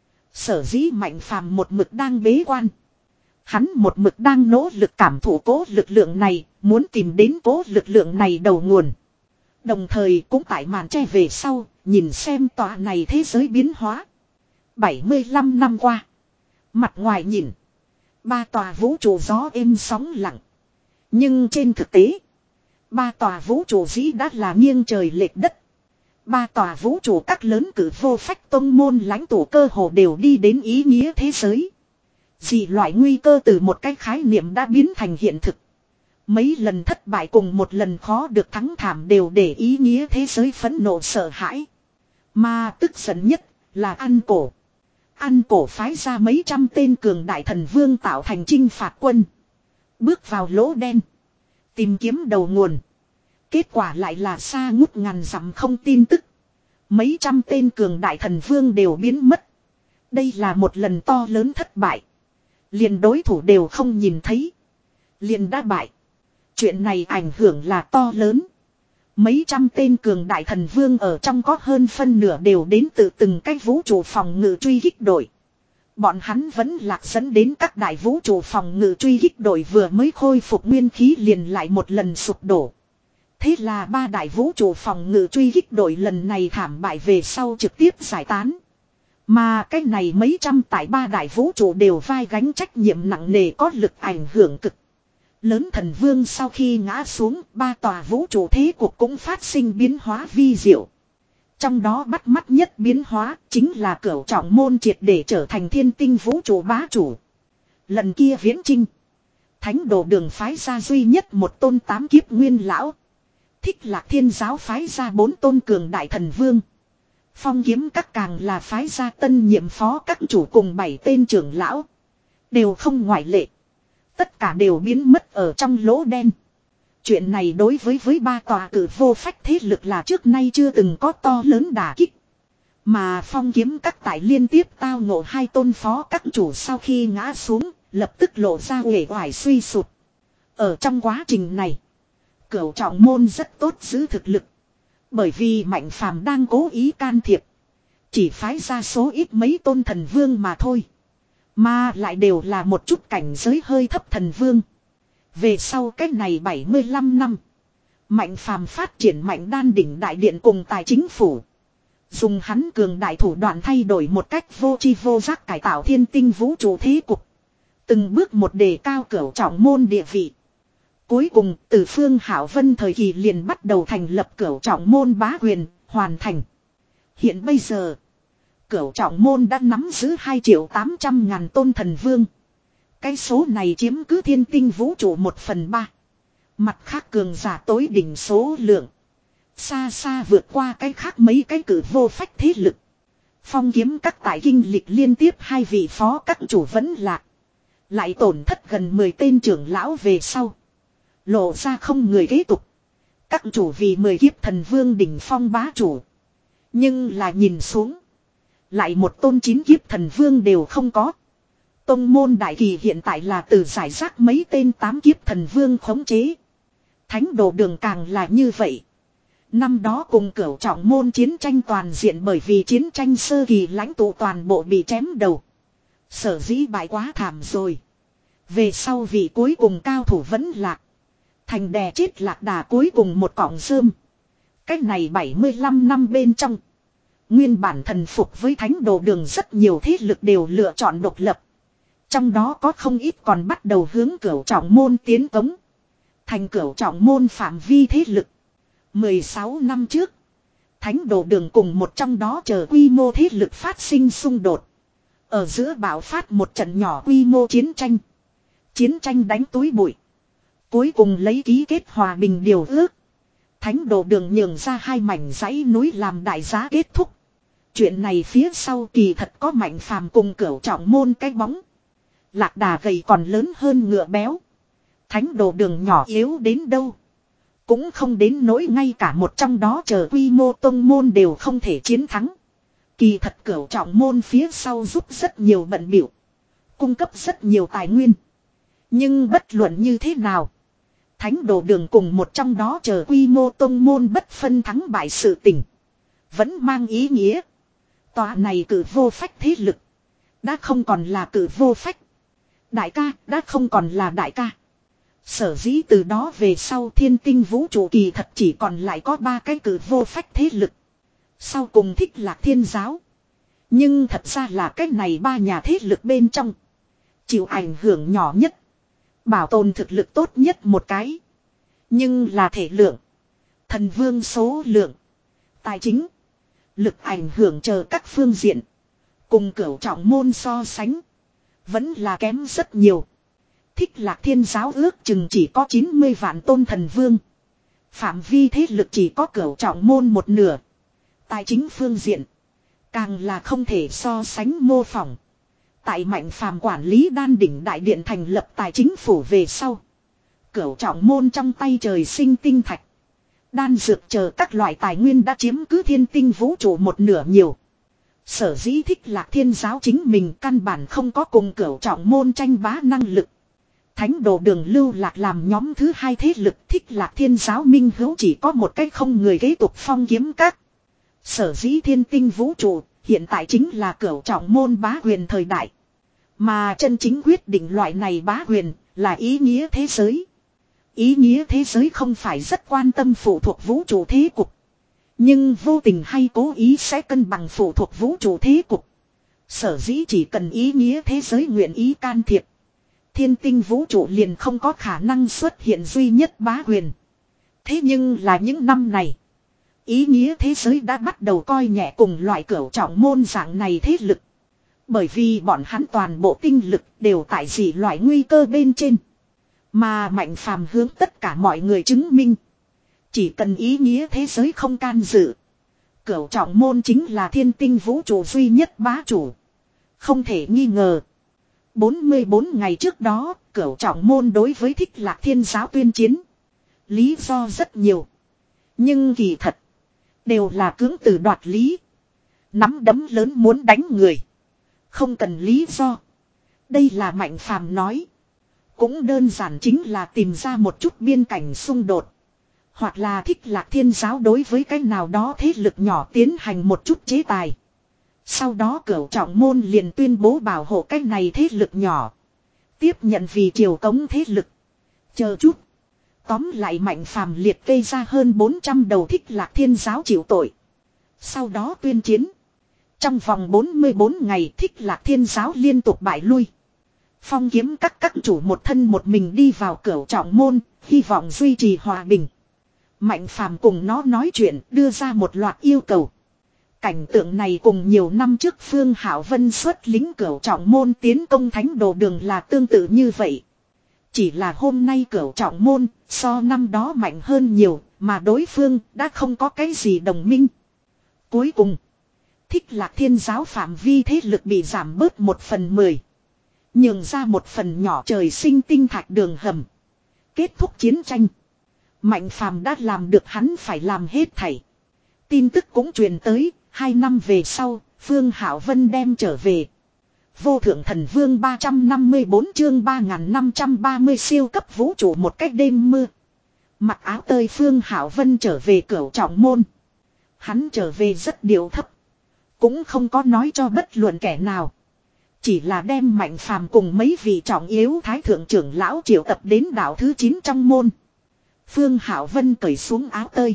[SPEAKER 1] Sở dĩ Mạnh phàm một mực đang bế quan. Hắn một mực đang nỗ lực cảm thụ cố lực lượng này, muốn tìm đến cố lực lượng này đầu nguồn. Đồng thời cũng tại màn che về sau, nhìn xem tòa này thế giới biến hóa. bảy mươi lăm năm qua. Mặt ngoài nhìn. Ba tòa vũ trụ gió êm sóng lặng. Nhưng trên thực tế. Ba tòa vũ trụ dĩ đã là nghiêng trời lệch đất. Ba tòa vũ trụ các lớn cử vô phách tông môn lãnh tụ cơ hồ đều đi đến ý nghĩa thế giới. Dị loại nguy cơ từ một cái khái niệm đã biến thành hiện thực. Mấy lần thất bại cùng một lần khó được thắng thảm đều để ý nghĩa thế giới phẫn nộ sợ hãi. Mà tức giận nhất là Ăn Cổ. Ăn Cổ phái ra mấy trăm tên cường đại thần vương tạo thành chinh phạt quân. Bước vào lỗ đen. Tìm kiếm đầu nguồn. Kết quả lại là xa ngút ngàn dặm không tin tức. Mấy trăm tên cường đại thần vương đều biến mất. Đây là một lần to lớn thất bại. Liền đối thủ đều không nhìn thấy. Liền đã bại. Chuyện này ảnh hưởng là to lớn. Mấy trăm tên cường đại thần vương ở trong có hơn phân nửa đều đến từ từng cái vũ trụ phòng ngự truy kích đội. Bọn hắn vẫn lạc dẫn đến các đại vũ trụ phòng ngự truy kích đội vừa mới khôi phục nguyên khí liền lại một lần sụp đổ. Thế là ba đại vũ trụ phòng ngự truy kích đội lần này thảm bại về sau trực tiếp giải tán. Mà cái này mấy trăm tại ba đại vũ trụ đều vai gánh trách nhiệm nặng nề có lực ảnh hưởng cực lớn thần vương sau khi ngã xuống, ba tòa vũ trụ thế cuộc cũng phát sinh biến hóa vi diệu. Trong đó bắt mắt nhất biến hóa chính là Cửu Trọng Môn triệt để trở thành thiên tinh vũ trụ bá chủ. Lần kia viễn chinh, Thánh Đồ Đường phái ra duy nhất một tôn tám kiếp nguyên lão. Thích Lạc Thiên giáo phái ra bốn tôn cường đại thần vương. Phong Kiếm Các càng là phái ra tân nhiệm phó các chủ cùng bảy tên trưởng lão. Đều không ngoại lệ. Tất cả đều biến mất ở trong lỗ đen. Chuyện này đối với với ba tòa cử vô phách thế lực là trước nay chưa từng có to lớn đả kích. Mà Phong Kiếm Các tại liên tiếp tao ngộ hai tôn phó các chủ sau khi ngã xuống, lập tức lộ ra uể oải suy sụt. Ở trong quá trình này, Cửu Trọng Môn rất tốt giữ thực lực. Bởi vì Mạnh Phàm đang cố ý can thiệp. Chỉ phái ra số ít mấy tôn thần vương mà thôi. Mà lại đều là một chút cảnh giới hơi thấp thần vương. Về sau cách này bảy mươi lăm năm. Mạnh Phàm phát triển Mạnh Đan đỉnh đại điện cùng tài chính phủ. Dùng hắn cường đại thủ đoạn thay đổi một cách vô tri vô giác cải tạo thiên tinh vũ trụ thế cục. Từng bước một đề cao Cửu Trọng Môn địa vị. Cuối cùng từ Phương Hảo Vân thời kỳ liền bắt đầu thành lập Cửu Trọng Môn bá quyền, hoàn thành. Hiện bây giờ, Cửu Trọng Môn đã nắm giữ hai triệu tám trăm ngàn tôn thần vương. Cái số này chiếm cứ thiên tinh vũ trụ một phần ba. Mặt khác cường giả tối đỉnh số lượng. Xa xa vượt qua cái khác mấy cái cử vô phách thế lực. Phong Kiếm Các tại kinh lịch liên tiếp hai vị phó các chủ vẫn lạc. Lại tổn thất gần mười tên trưởng lão về sau. Lộ ra không người kế tục. Các chủ vì mười kiếp thần vương đỉnh phong bá chủ. Nhưng là nhìn xuống. Lại một tôn chín kiếp thần vương đều không có. Tông môn đại kỳ hiện tại là từ giải rác mấy tên tám kiếp thần vương khống chế. Thánh Đồ Đường càng là như vậy. Năm đó cùng Cửu Trọng Môn chiến tranh toàn diện bởi vì chiến tranh sơ kỳ lãnh tụ toàn bộ bị chém đầu. Sở dĩ bại quá thảm rồi. Về sau vị cuối cùng cao thủ vẫn lạc. Thành đè chết lạc đà cuối cùng một cọng rơm. Cách này bảy mươi lăm năm bên trong. Nguyên bản thần phục với Thánh Đồ Đường rất nhiều thế lực đều lựa chọn độc lập. Trong đó có không ít còn bắt đầu hướng Cửu Trọng Môn tiến cống. Thành Cửu Trọng Môn phạm vi thế lực. mười sáu năm trước. Thánh Đồ Đường cùng một trong đó chờ quy mô thế lực phát sinh xung đột. Ở giữa bạo phát một trận nhỏ quy mô chiến tranh. Chiến tranh đánh túi bụi. Cuối cùng lấy ký kết hòa bình điều ước. Thánh Đồ Đường nhường ra hai mảnh dãy núi làm đại giá kết thúc. Chuyện này phía sau kỳ thật có Mạnh Phàm cùng Cửu Trọng Môn cái bóng. Lạc đà gầy còn lớn hơn ngựa béo. Thánh Đồ Đường nhỏ yếu đến đâu. Cũng không đến nỗi ngay cả một trong đó chờ quy mô tông môn đều không thể chiến thắng. Kỳ thật Cửu Trọng Môn phía sau giúp rất nhiều bận biểu. Cung cấp rất nhiều tài nguyên. Nhưng bất luận như thế nào. Thánh Đồ Đường cùng một trong đó chờ quy mô tông môn bất phân thắng bại sự tình. Vẫn mang ý nghĩa. Tòa này cử vô phách thế lực. Đã không còn là cử vô phách. Đại ca đã không còn là đại ca. Sở dĩ từ đó về sau thiên tinh vũ trụ kỳ thật chỉ còn lại có ba cái cử vô phách thế lực. Sau cùng Thích Lạc Thiên giáo. Nhưng thật ra là cái này ba nhà thế lực bên trong. Chịu ảnh hưởng nhỏ nhất. Bảo tồn thực lực tốt nhất một cái. Nhưng là thể lượng. Thần vương số lượng. Tài chính. Lực ảnh hưởng chờ các phương diện. Cùng Cửu Trọng Môn so sánh. Vẫn là kém rất nhiều. Thích Lạc Thiên giáo ước chừng chỉ có chín mươi vạn tôn thần vương. Phạm vi thế lực chỉ có Cửu Trọng Môn một nửa. Tài chính phương diện. Càng là không thể so sánh mô phỏng. Tại Mạnh Phàm quản lý Đan Đỉnh Đại Điện thành lập tài chính phủ về sau. Cửu trọng môn trong tay trời sinh tinh thạch. Đan dược chờ các loại tài nguyên đã chiếm cứ thiên tinh vũ trụ một nửa nhiều. Sở dĩ Thích Lạc Thiên giáo chính mình căn bản không có cùng cửu trọng môn tranh bá năng lực. Thánh đồ đường lưu lạc làm nhóm thứ hai thế lực Thích Lạc Thiên giáo minh hữu chỉ có một cách không người kế tục phong kiếm các. Sở dĩ thiên tinh vũ trụ hiện tại chính là cửu trọng môn bá quyền thời đại. Mà chân chính quyết định loại này bá quyền là ý nghĩa thế giới. Ý nghĩa thế giới không phải rất quan tâm phụ thuộc vũ trụ thế cục. Nhưng vô tình hay cố ý sẽ cân bằng phụ thuộc vũ trụ thế cục. Sở dĩ chỉ cần ý nghĩa thế giới nguyện ý can thiệp. Thiên tinh vũ trụ liền không có khả năng xuất hiện duy nhất bá quyền. Thế nhưng là những năm này. Ý nghĩa thế giới đã bắt đầu coi nhẹ cùng loại cửu trọng môn dạng này thế lực. Bởi vì bọn hắn toàn bộ tinh lực đều tại dị loại nguy cơ bên trên. Mà Mạnh Phàm hướng tất cả mọi người chứng minh. Chỉ cần ý nghĩa thế giới không can dự. Cửu trọng môn chính là thiên tinh vũ trụ duy nhất bá chủ. Không thể nghi ngờ. bốn mươi bốn ngày trước đó, cửu trọng môn đối với Thích Lạc Thiên giáo tuyên chiến. Lý do rất nhiều. Nhưng kỳ thật. Đều là cưỡng từ đoạt lý. Nắm đấm lớn muốn đánh người. Không cần lý do. Đây là Mạnh Phàm nói. Cũng đơn giản chính là tìm ra một chút biên cảnh xung đột. Hoặc là Thích Lạc Thiên giáo đối với cái nào đó thế lực nhỏ tiến hành một chút chế tài. Sau đó cửu trọng môn liền tuyên bố bảo hộ cái này thế lực nhỏ. Tiếp nhận vì triều cống thế lực. Chờ chút. Tóm lại Mạnh Phàm liệt kê ra hơn bốn trăm đầu Thích Lạc Thiên giáo chịu tội. Sau đó tuyên chiến. Trong vòng bốn mươi bốn ngày Thích Lạc Thiên giáo liên tục bại lui. Phong kiếm các các chủ một thân một mình đi vào cửu trọng môn, hy vọng duy trì hòa bình. Mạnh Phàm cùng nó nói chuyện, đưa ra một loạt yêu cầu. Cảnh tượng này cùng nhiều năm trước Phương Hảo Vân xuất lính cửu trọng môn tiến công thánh đồ đường là tương tự như vậy. Chỉ là hôm nay cửu trọng môn, so năm đó mạnh hơn nhiều, mà đối phương đã không có cái gì đồng minh. Cuối cùng, Thích Lạc Thiên giáo phạm vi thế lực bị giảm bớt một phần mười. Nhường ra một phần nhỏ trời sinh tinh thạch đường hầm. Kết thúc chiến tranh. Mạnh Phàm đã làm được hắn phải làm hết thảy. Tin tức cũng truyền tới, hai năm về sau, Phương Hảo Vân đem trở về. Vô thượng thần vương ba trăm năm mươi bốn chương ba nghìn năm trăm ba mươi siêu cấp vũ trụ một cách đêm mưa. Mặc áo tơi Phương Hảo Vân trở về cửu trọng môn. Hắn trở về rất điệu thấp. Cũng không có nói cho bất luận kẻ nào. Chỉ là đem Mạnh Phàm cùng mấy vị trọng yếu thái thượng trưởng lão triệu tập đến đảo thứ chín trong môn. Phương Hảo Vân cởi xuống áo tơi.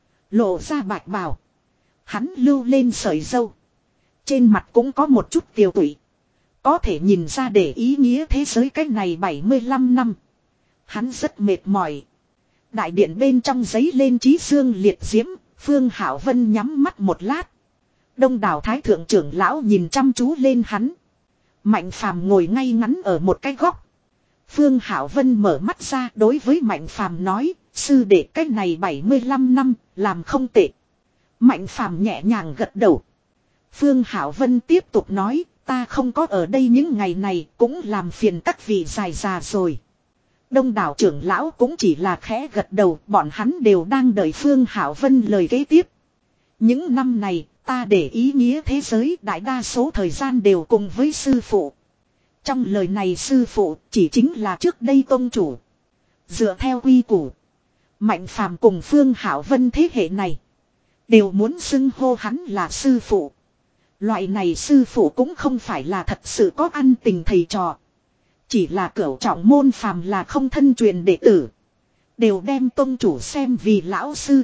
[SPEAKER 1] Lộ ra bạch bào. Hắn lưu lên sợi râu. Trên mặt cũng có một chút tiêu tụy. Có thể nhìn ra để ý nghĩa thế giới cách này bảy mươi lăm năm. Hắn rất mệt mỏi. Đại điện bên trong giấy lên trí dương liệt diễm. Phương Hảo Vân nhắm mắt một lát. Đông đảo thái thượng trưởng lão nhìn chăm chú lên hắn. Mạnh Phàm ngồi ngay ngắn ở một cái góc. Phương Hảo Vân mở mắt ra đối với Mạnh Phàm nói, sư đệ cách này bảy mươi lăm năm, làm không tệ. Mạnh Phàm nhẹ nhàng gật đầu. Phương Hảo Vân tiếp tục nói, ta không có ở đây những ngày này, cũng làm phiền các vị dài già rồi. Đông đảo trưởng lão cũng chỉ là khẽ gật đầu, bọn hắn đều đang đợi Phương Hảo Vân lời kế tiếp. Những năm này, ta để ý nghĩa thế giới đại đa số thời gian đều cùng với sư phụ. Trong lời này sư phụ chỉ chính là trước đây tôn chủ. Dựa theo quy củ. Mạnh Phàm cùng Phương Hảo Vân thế hệ này. Đều muốn xưng hô hắn là sư phụ. Loại này sư phụ cũng không phải là thật sự có ăn tình thầy trò. Chỉ là cửu trọng môn phàm là không thân truyền đệ tử. Đều đem tôn chủ xem vì lão sư.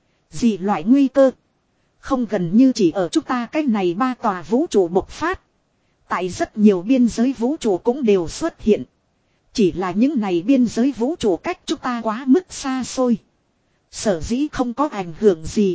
[SPEAKER 1] Gì loại nguy cơ. Không gần như chỉ ở chúng ta cái này ba tòa vũ trụ bộc phát. Tại rất nhiều biên giới vũ trụ cũng đều xuất hiện. Chỉ là những này biên giới vũ trụ cách chúng ta quá mức xa xôi. Sở dĩ không có ảnh hưởng gì.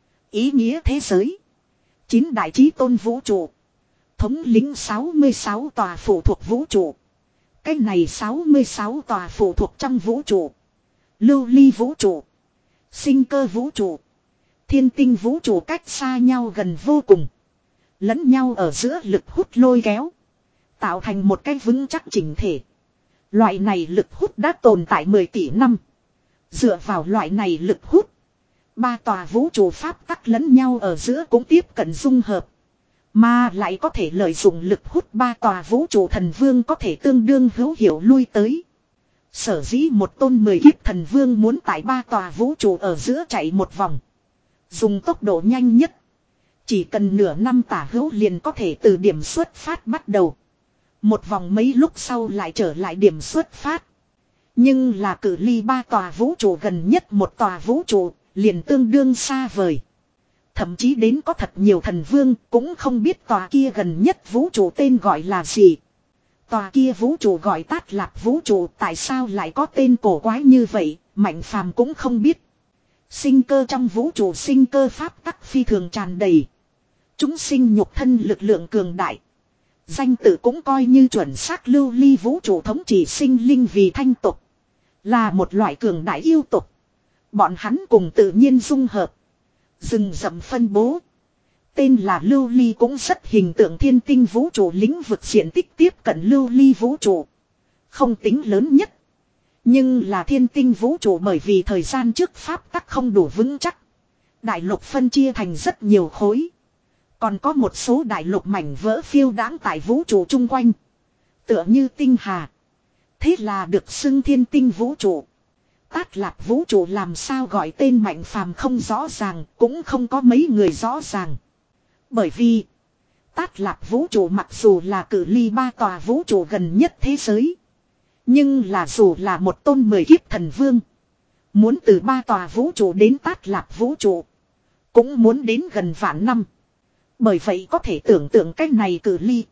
[SPEAKER 1] Ý nghĩa thế giới. Chín đại chí tôn vũ trụ. Thống lĩnh sáu mươi sáu tòa phụ thuộc vũ trụ. Cái này sáu mươi sáu tòa phụ thuộc trong vũ trụ. Lưu ly vũ trụ. Sinh cơ vũ trụ. Thiên tinh vũ trụ cách xa nhau gần vô cùng. Lẫn nhau ở giữa lực hút lôi kéo. Tạo thành một cái vững chắc chỉnh thể. Loại này lực hút đã tồn tại mười tỷ năm. Dựa vào loại này lực hút. Ba tòa vũ trụ pháp tắc lẫn nhau ở giữa cũng tiếp cận dung hợp. Mà lại có thể lợi dụng lực hút ba tòa vũ trụ thần vương có thể tương đương hữu hiệu lui tới. Sở dĩ một tôn mười kiếp thần vương muốn tại ba tòa vũ trụ ở giữa chạy một vòng. Dùng tốc độ nhanh nhất. Chỉ cần nửa năm tả hữu liền có thể từ điểm xuất phát bắt đầu. Một vòng mấy lúc sau lại trở lại điểm xuất phát. Nhưng là cự ly ba tòa vũ trụ gần nhất một tòa vũ trụ liền tương đương xa vời. Thậm chí đến có thật nhiều thần vương cũng không biết tòa kia gần nhất vũ trụ tên gọi là gì. Tòa kia vũ trụ gọi Tát Lạp vũ trụ, tại sao lại có tên cổ quái như vậy, Mạnh Phàm cũng không biết. Sinh cơ trong vũ trụ sinh cơ pháp tắc phi thường tràn đầy. Chúng sinh nhục thân lực lượng cường đại. Danh tự cũng coi như chuẩn xác lưu ly vũ trụ thống trị sinh linh vì thanh tục. Là một loại cường đại yêu tục. Bọn hắn cùng tự nhiên dung hợp. Rừng rậm phân bố. Tên là lưu ly cũng rất hình tượng thiên tinh vũ trụ lĩnh vực diện tích tiếp cận lưu ly vũ trụ. Không tính lớn nhất. Nhưng là thiên tinh vũ trụ bởi vì thời gian trước pháp tắc không đủ vững chắc. Đại lục phân chia thành rất nhiều khối. Còn có một số đại lục mảnh vỡ phiêu đãng tại vũ trụ chung quanh. Tựa như tinh hà. Thế là được xưng thiên tinh vũ trụ. Tát Lạp vũ trụ làm sao gọi tên Mạnh Phàm không rõ ràng, cũng không có mấy người rõ ràng. Bởi vì Tát Lạp vũ trụ mặc dù là cự ly ba tòa vũ trụ gần nhất thế giới. Nhưng là dù là một tôn mười kiếp thần vương. Muốn từ ba tòa vũ trụ đến Tát Lạp vũ trụ. Cũng muốn đến gần vạn năm. Bởi vậy có thể tưởng tượng cách này cự ly.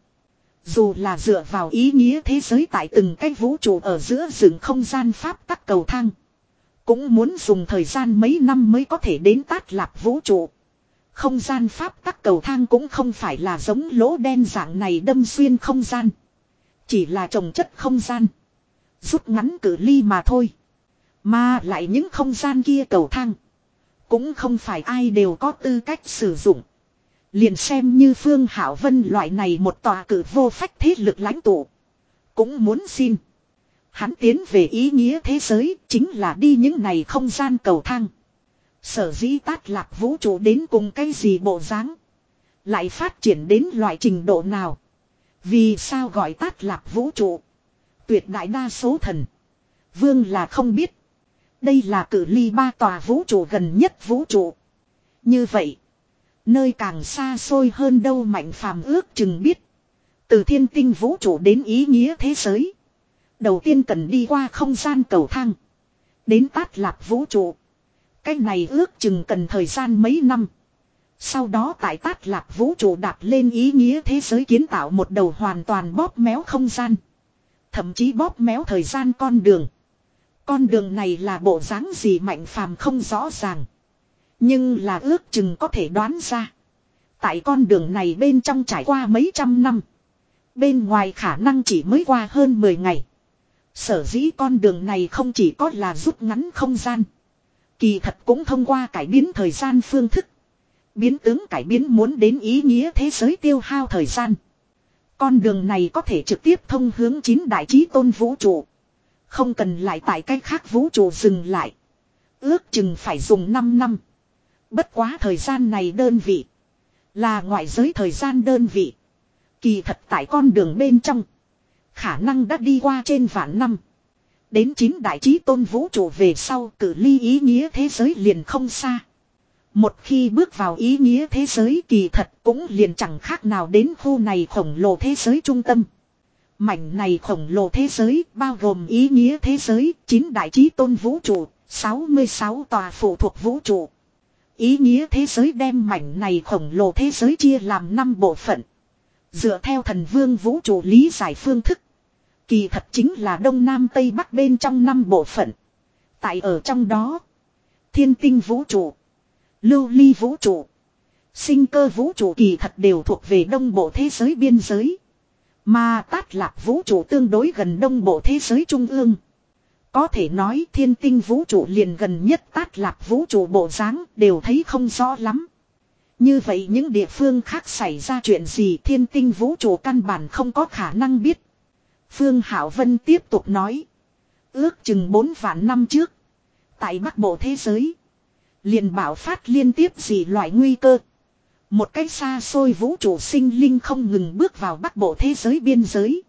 [SPEAKER 1] Dù là dựa vào ý nghĩa thế giới tại từng cái vũ trụ ở giữa rừng không gian pháp tắc cầu thang. Cũng muốn dùng thời gian mấy năm mới có thể đến Tát Lạp vũ trụ. Không gian pháp tắc cầu thang cũng không phải là giống lỗ đen dạng này đâm xuyên không gian. Chỉ là trồng chất không gian. Rút ngắn cự ly mà thôi. Mà lại những không gian kia cầu thang. Cũng không phải ai đều có tư cách sử dụng. Liền xem như Phương Hảo Vân loại này một tòa cử vô phách thế lực lãnh tụ. Cũng muốn xin. Hắn tiến về ý nghĩa thế giới chính là đi những này không gian cầu thang. Sở dĩ Tát Lạp vũ trụ đến cùng cái gì bộ dáng. Lại phát triển đến loại trình độ nào. Vì sao gọi Tát Lạp vũ trụ. Tuyệt đại đa số thần. Vương là không biết. Đây là cự ly ba tòa vũ trụ gần nhất vũ trụ. Như vậy. Nơi càng xa xôi hơn đâu Mạnh Phàm ước chừng biết. Từ thiên tinh vũ trụ đến ý nghĩa thế giới. Đầu tiên cần đi qua không gian cầu thang. Đến Tát Lạp vũ trụ. Cái này ước chừng cần thời gian mấy năm. Sau đó tại Tát Lạp vũ trụ đạp lên ý nghĩa thế giới kiến tạo một đầu hoàn toàn bóp méo không gian. Thậm chí bóp méo thời gian con đường. Con đường này là bộ dáng gì Mạnh Phàm không rõ ràng. Nhưng là ước chừng có thể đoán ra. Tại con đường này bên trong trải qua mấy trăm năm. Bên ngoài khả năng chỉ mới qua hơn mười ngày. Sở dĩ con đường này không chỉ có là rút ngắn không gian. Kỳ thật cũng thông qua cải biến thời gian phương thức. Biến tướng cải biến muốn đến ý nghĩa thế giới tiêu hao thời gian. Con đường này có thể trực tiếp thông hướng chín đại chí tôn vũ trụ. Không cần lại tại cách khác vũ trụ dừng lại. Ước chừng phải dùng năm năm. Bất quá thời gian này đơn vị. Là ngoại giới thời gian đơn vị. Kỳ thật tại con đường bên trong. Khả năng đã đi qua trên vạn năm. Đến chín đại chí tôn vũ trụ về sau cự ly ý nghĩa thế giới liền không xa. Một khi bước vào ý nghĩa thế giới kỳ thật cũng liền chẳng khác nào đến khu này khổng lồ thế giới trung tâm. Mảnh này khổng lồ thế giới bao gồm ý nghĩa thế giới, chín đại chí tôn vũ trụ, sáu mươi sáu tòa phụ thuộc vũ trụ. Ý nghĩa thế giới đem mảnh này khổng lồ thế giới chia làm năm bộ phận. Dựa theo thần vương vũ trụ lý giải phương thức. Kỳ thật chính là đông nam tây bắc bên trong năm bộ phận. Tại ở trong đó. Thiên tinh vũ trụ. Lưu ly vũ trụ. Sinh cơ vũ trụ kỳ thật đều thuộc về đông bộ thế giới biên giới. Mà Tát Lạp vũ trụ tương đối gần đông bộ thế giới trung ương. Có thể nói thiên tinh vũ trụ liền gần nhất Tát Lạp vũ trụ bộ dáng đều thấy không rõ lắm. Như vậy những địa phương khác xảy ra chuyện gì thiên tinh vũ trụ căn bản không có khả năng biết. Phương Hảo Vân tiếp tục nói. Ước chừng bốn vạn năm trước. Tại Bắc Bộ thế giới. Liền bạo phát liên tiếp gì loại nguy cơ. Một cách xa xôi vũ trụ sinh linh không ngừng bước vào Bắc Bộ thế giới biên giới.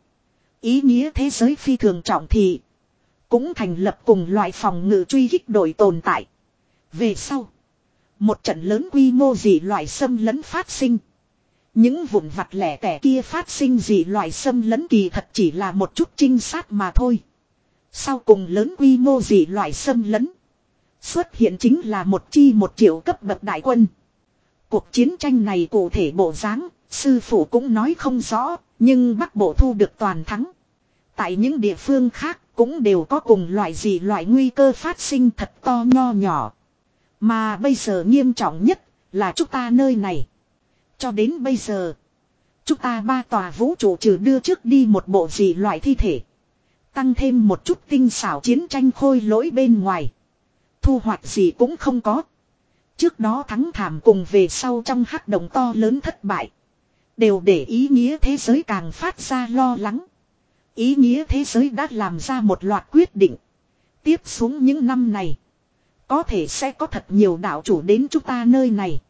[SPEAKER 1] Ý nghĩa thế giới phi thường trọng thị. Cũng thành lập cùng loại phòng ngự truy kích đội tồn tại. Về sau. Một trận lớn quy mô dị loại xâm lấn phát sinh. Những vụn vặt lẻ tẻ kia phát sinh dị loại xâm lấn kỳ thật chỉ là một chút trinh sát mà thôi. Sau cùng lớn quy mô dị loại xâm lấn. Xuất hiện chính là một chi một triệu cấp bậc đại quân. Cuộc chiến tranh này cụ thể bộ dáng, sư phụ cũng nói không rõ, nhưng Bắc Bộ thu được toàn thắng. Tại những địa phương khác cũng đều có cùng loại dị loại nguy cơ phát sinh thật to nho nhỏ. Mà bây giờ nghiêm trọng nhất là chúng ta nơi này. Cho đến bây giờ, chúng ta ba tòa vũ trụ trừ đưa trước đi một bộ dị loại thi thể. Tăng thêm một chút tinh xảo chiến tranh khôi lỗi bên ngoài. Thu hoạch gì cũng không có. Trước đó thắng thảm cùng về sau trong hắc động to lớn thất bại. Đều để ý nghĩa thế giới càng phát ra lo lắng. Ý nghĩa thế giới đã làm ra một loạt quyết định. Tiếp xuống những năm này. Có thể sẽ có thật nhiều đạo chủ đến chúng ta nơi này.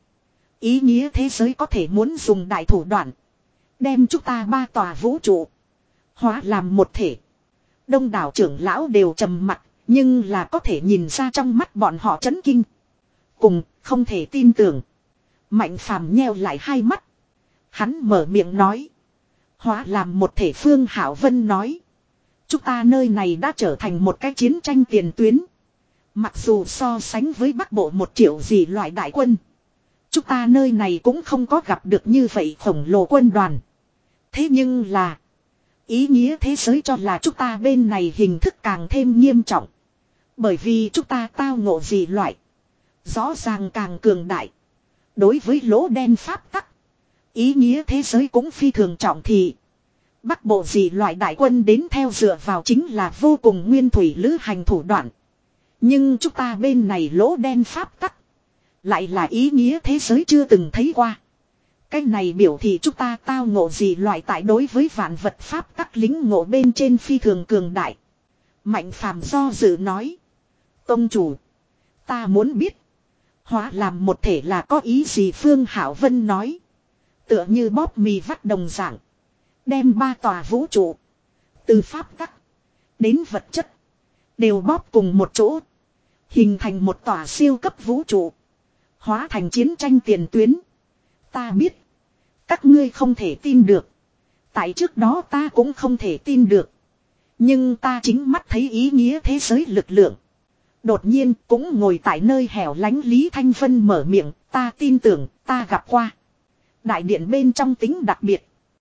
[SPEAKER 1] Ý nghĩa thế giới có thể muốn dùng đại thủ đoạn. Đem chúng ta ba tòa vũ trụ. Hóa làm một thể. Đông đảo trưởng lão đều trầm mặt. Nhưng là có thể nhìn ra trong mắt bọn họ chấn kinh. Cùng không thể tin tưởng. Mạnh Phàm nheo lại hai mắt. Hắn mở miệng nói. Hóa làm một thể Phương Hảo Vân nói. Chúng ta nơi này đã trở thành một cái chiến tranh tiền tuyến. Mặc dù so sánh với Bắc Bộ một triệu gì loại đại quân. Chúng ta nơi này cũng không có gặp được như vậy khổng lồ quân đoàn. Thế nhưng là. Ý nghĩa thế giới cho là chúng ta bên này hình thức càng thêm nghiêm trọng. Bởi vì chúng ta tao ngộ gì loại. Rõ ràng càng cường đại. Đối với lỗ đen pháp tắc. Ý nghĩa thế giới cũng phi thường trọng thị. Bắc Bộ gì loại đại quân đến theo dựa vào chính là vô cùng nguyên thủy lữ hành thủ đoạn. Nhưng chúng ta bên này lỗ đen pháp tắc. Lại là ý nghĩa thế giới chưa từng thấy qua. Cái này biểu thị chúng ta tao ngộ gì loại tại đối với vạn vật pháp tắc lính ngộ bên trên phi thường cường đại. Mạnh Phàm do dự nói. Tông chủ. Ta muốn biết. Hóa làm một thể là có ý gì Phương Hảo Vân nói. Tựa như bóp mì vắt đồng dạng. Đem ba tòa vũ trụ. Từ pháp tắc. Đến vật chất. Đều bóp cùng một chỗ. Hình thành một tòa siêu cấp vũ trụ. Hóa thành chiến tranh tiền tuyến. Ta biết. Các ngươi không thể tin được. Tại trước đó ta cũng không thể tin được. Nhưng ta chính mắt thấy ý nghĩa thế giới lực lượng. Đột nhiên cũng ngồi tại nơi hẻo lánh Lý Thanh Vân mở miệng. Ta tin tưởng ta gặp qua. Đại điện bên trong tính đặc biệt.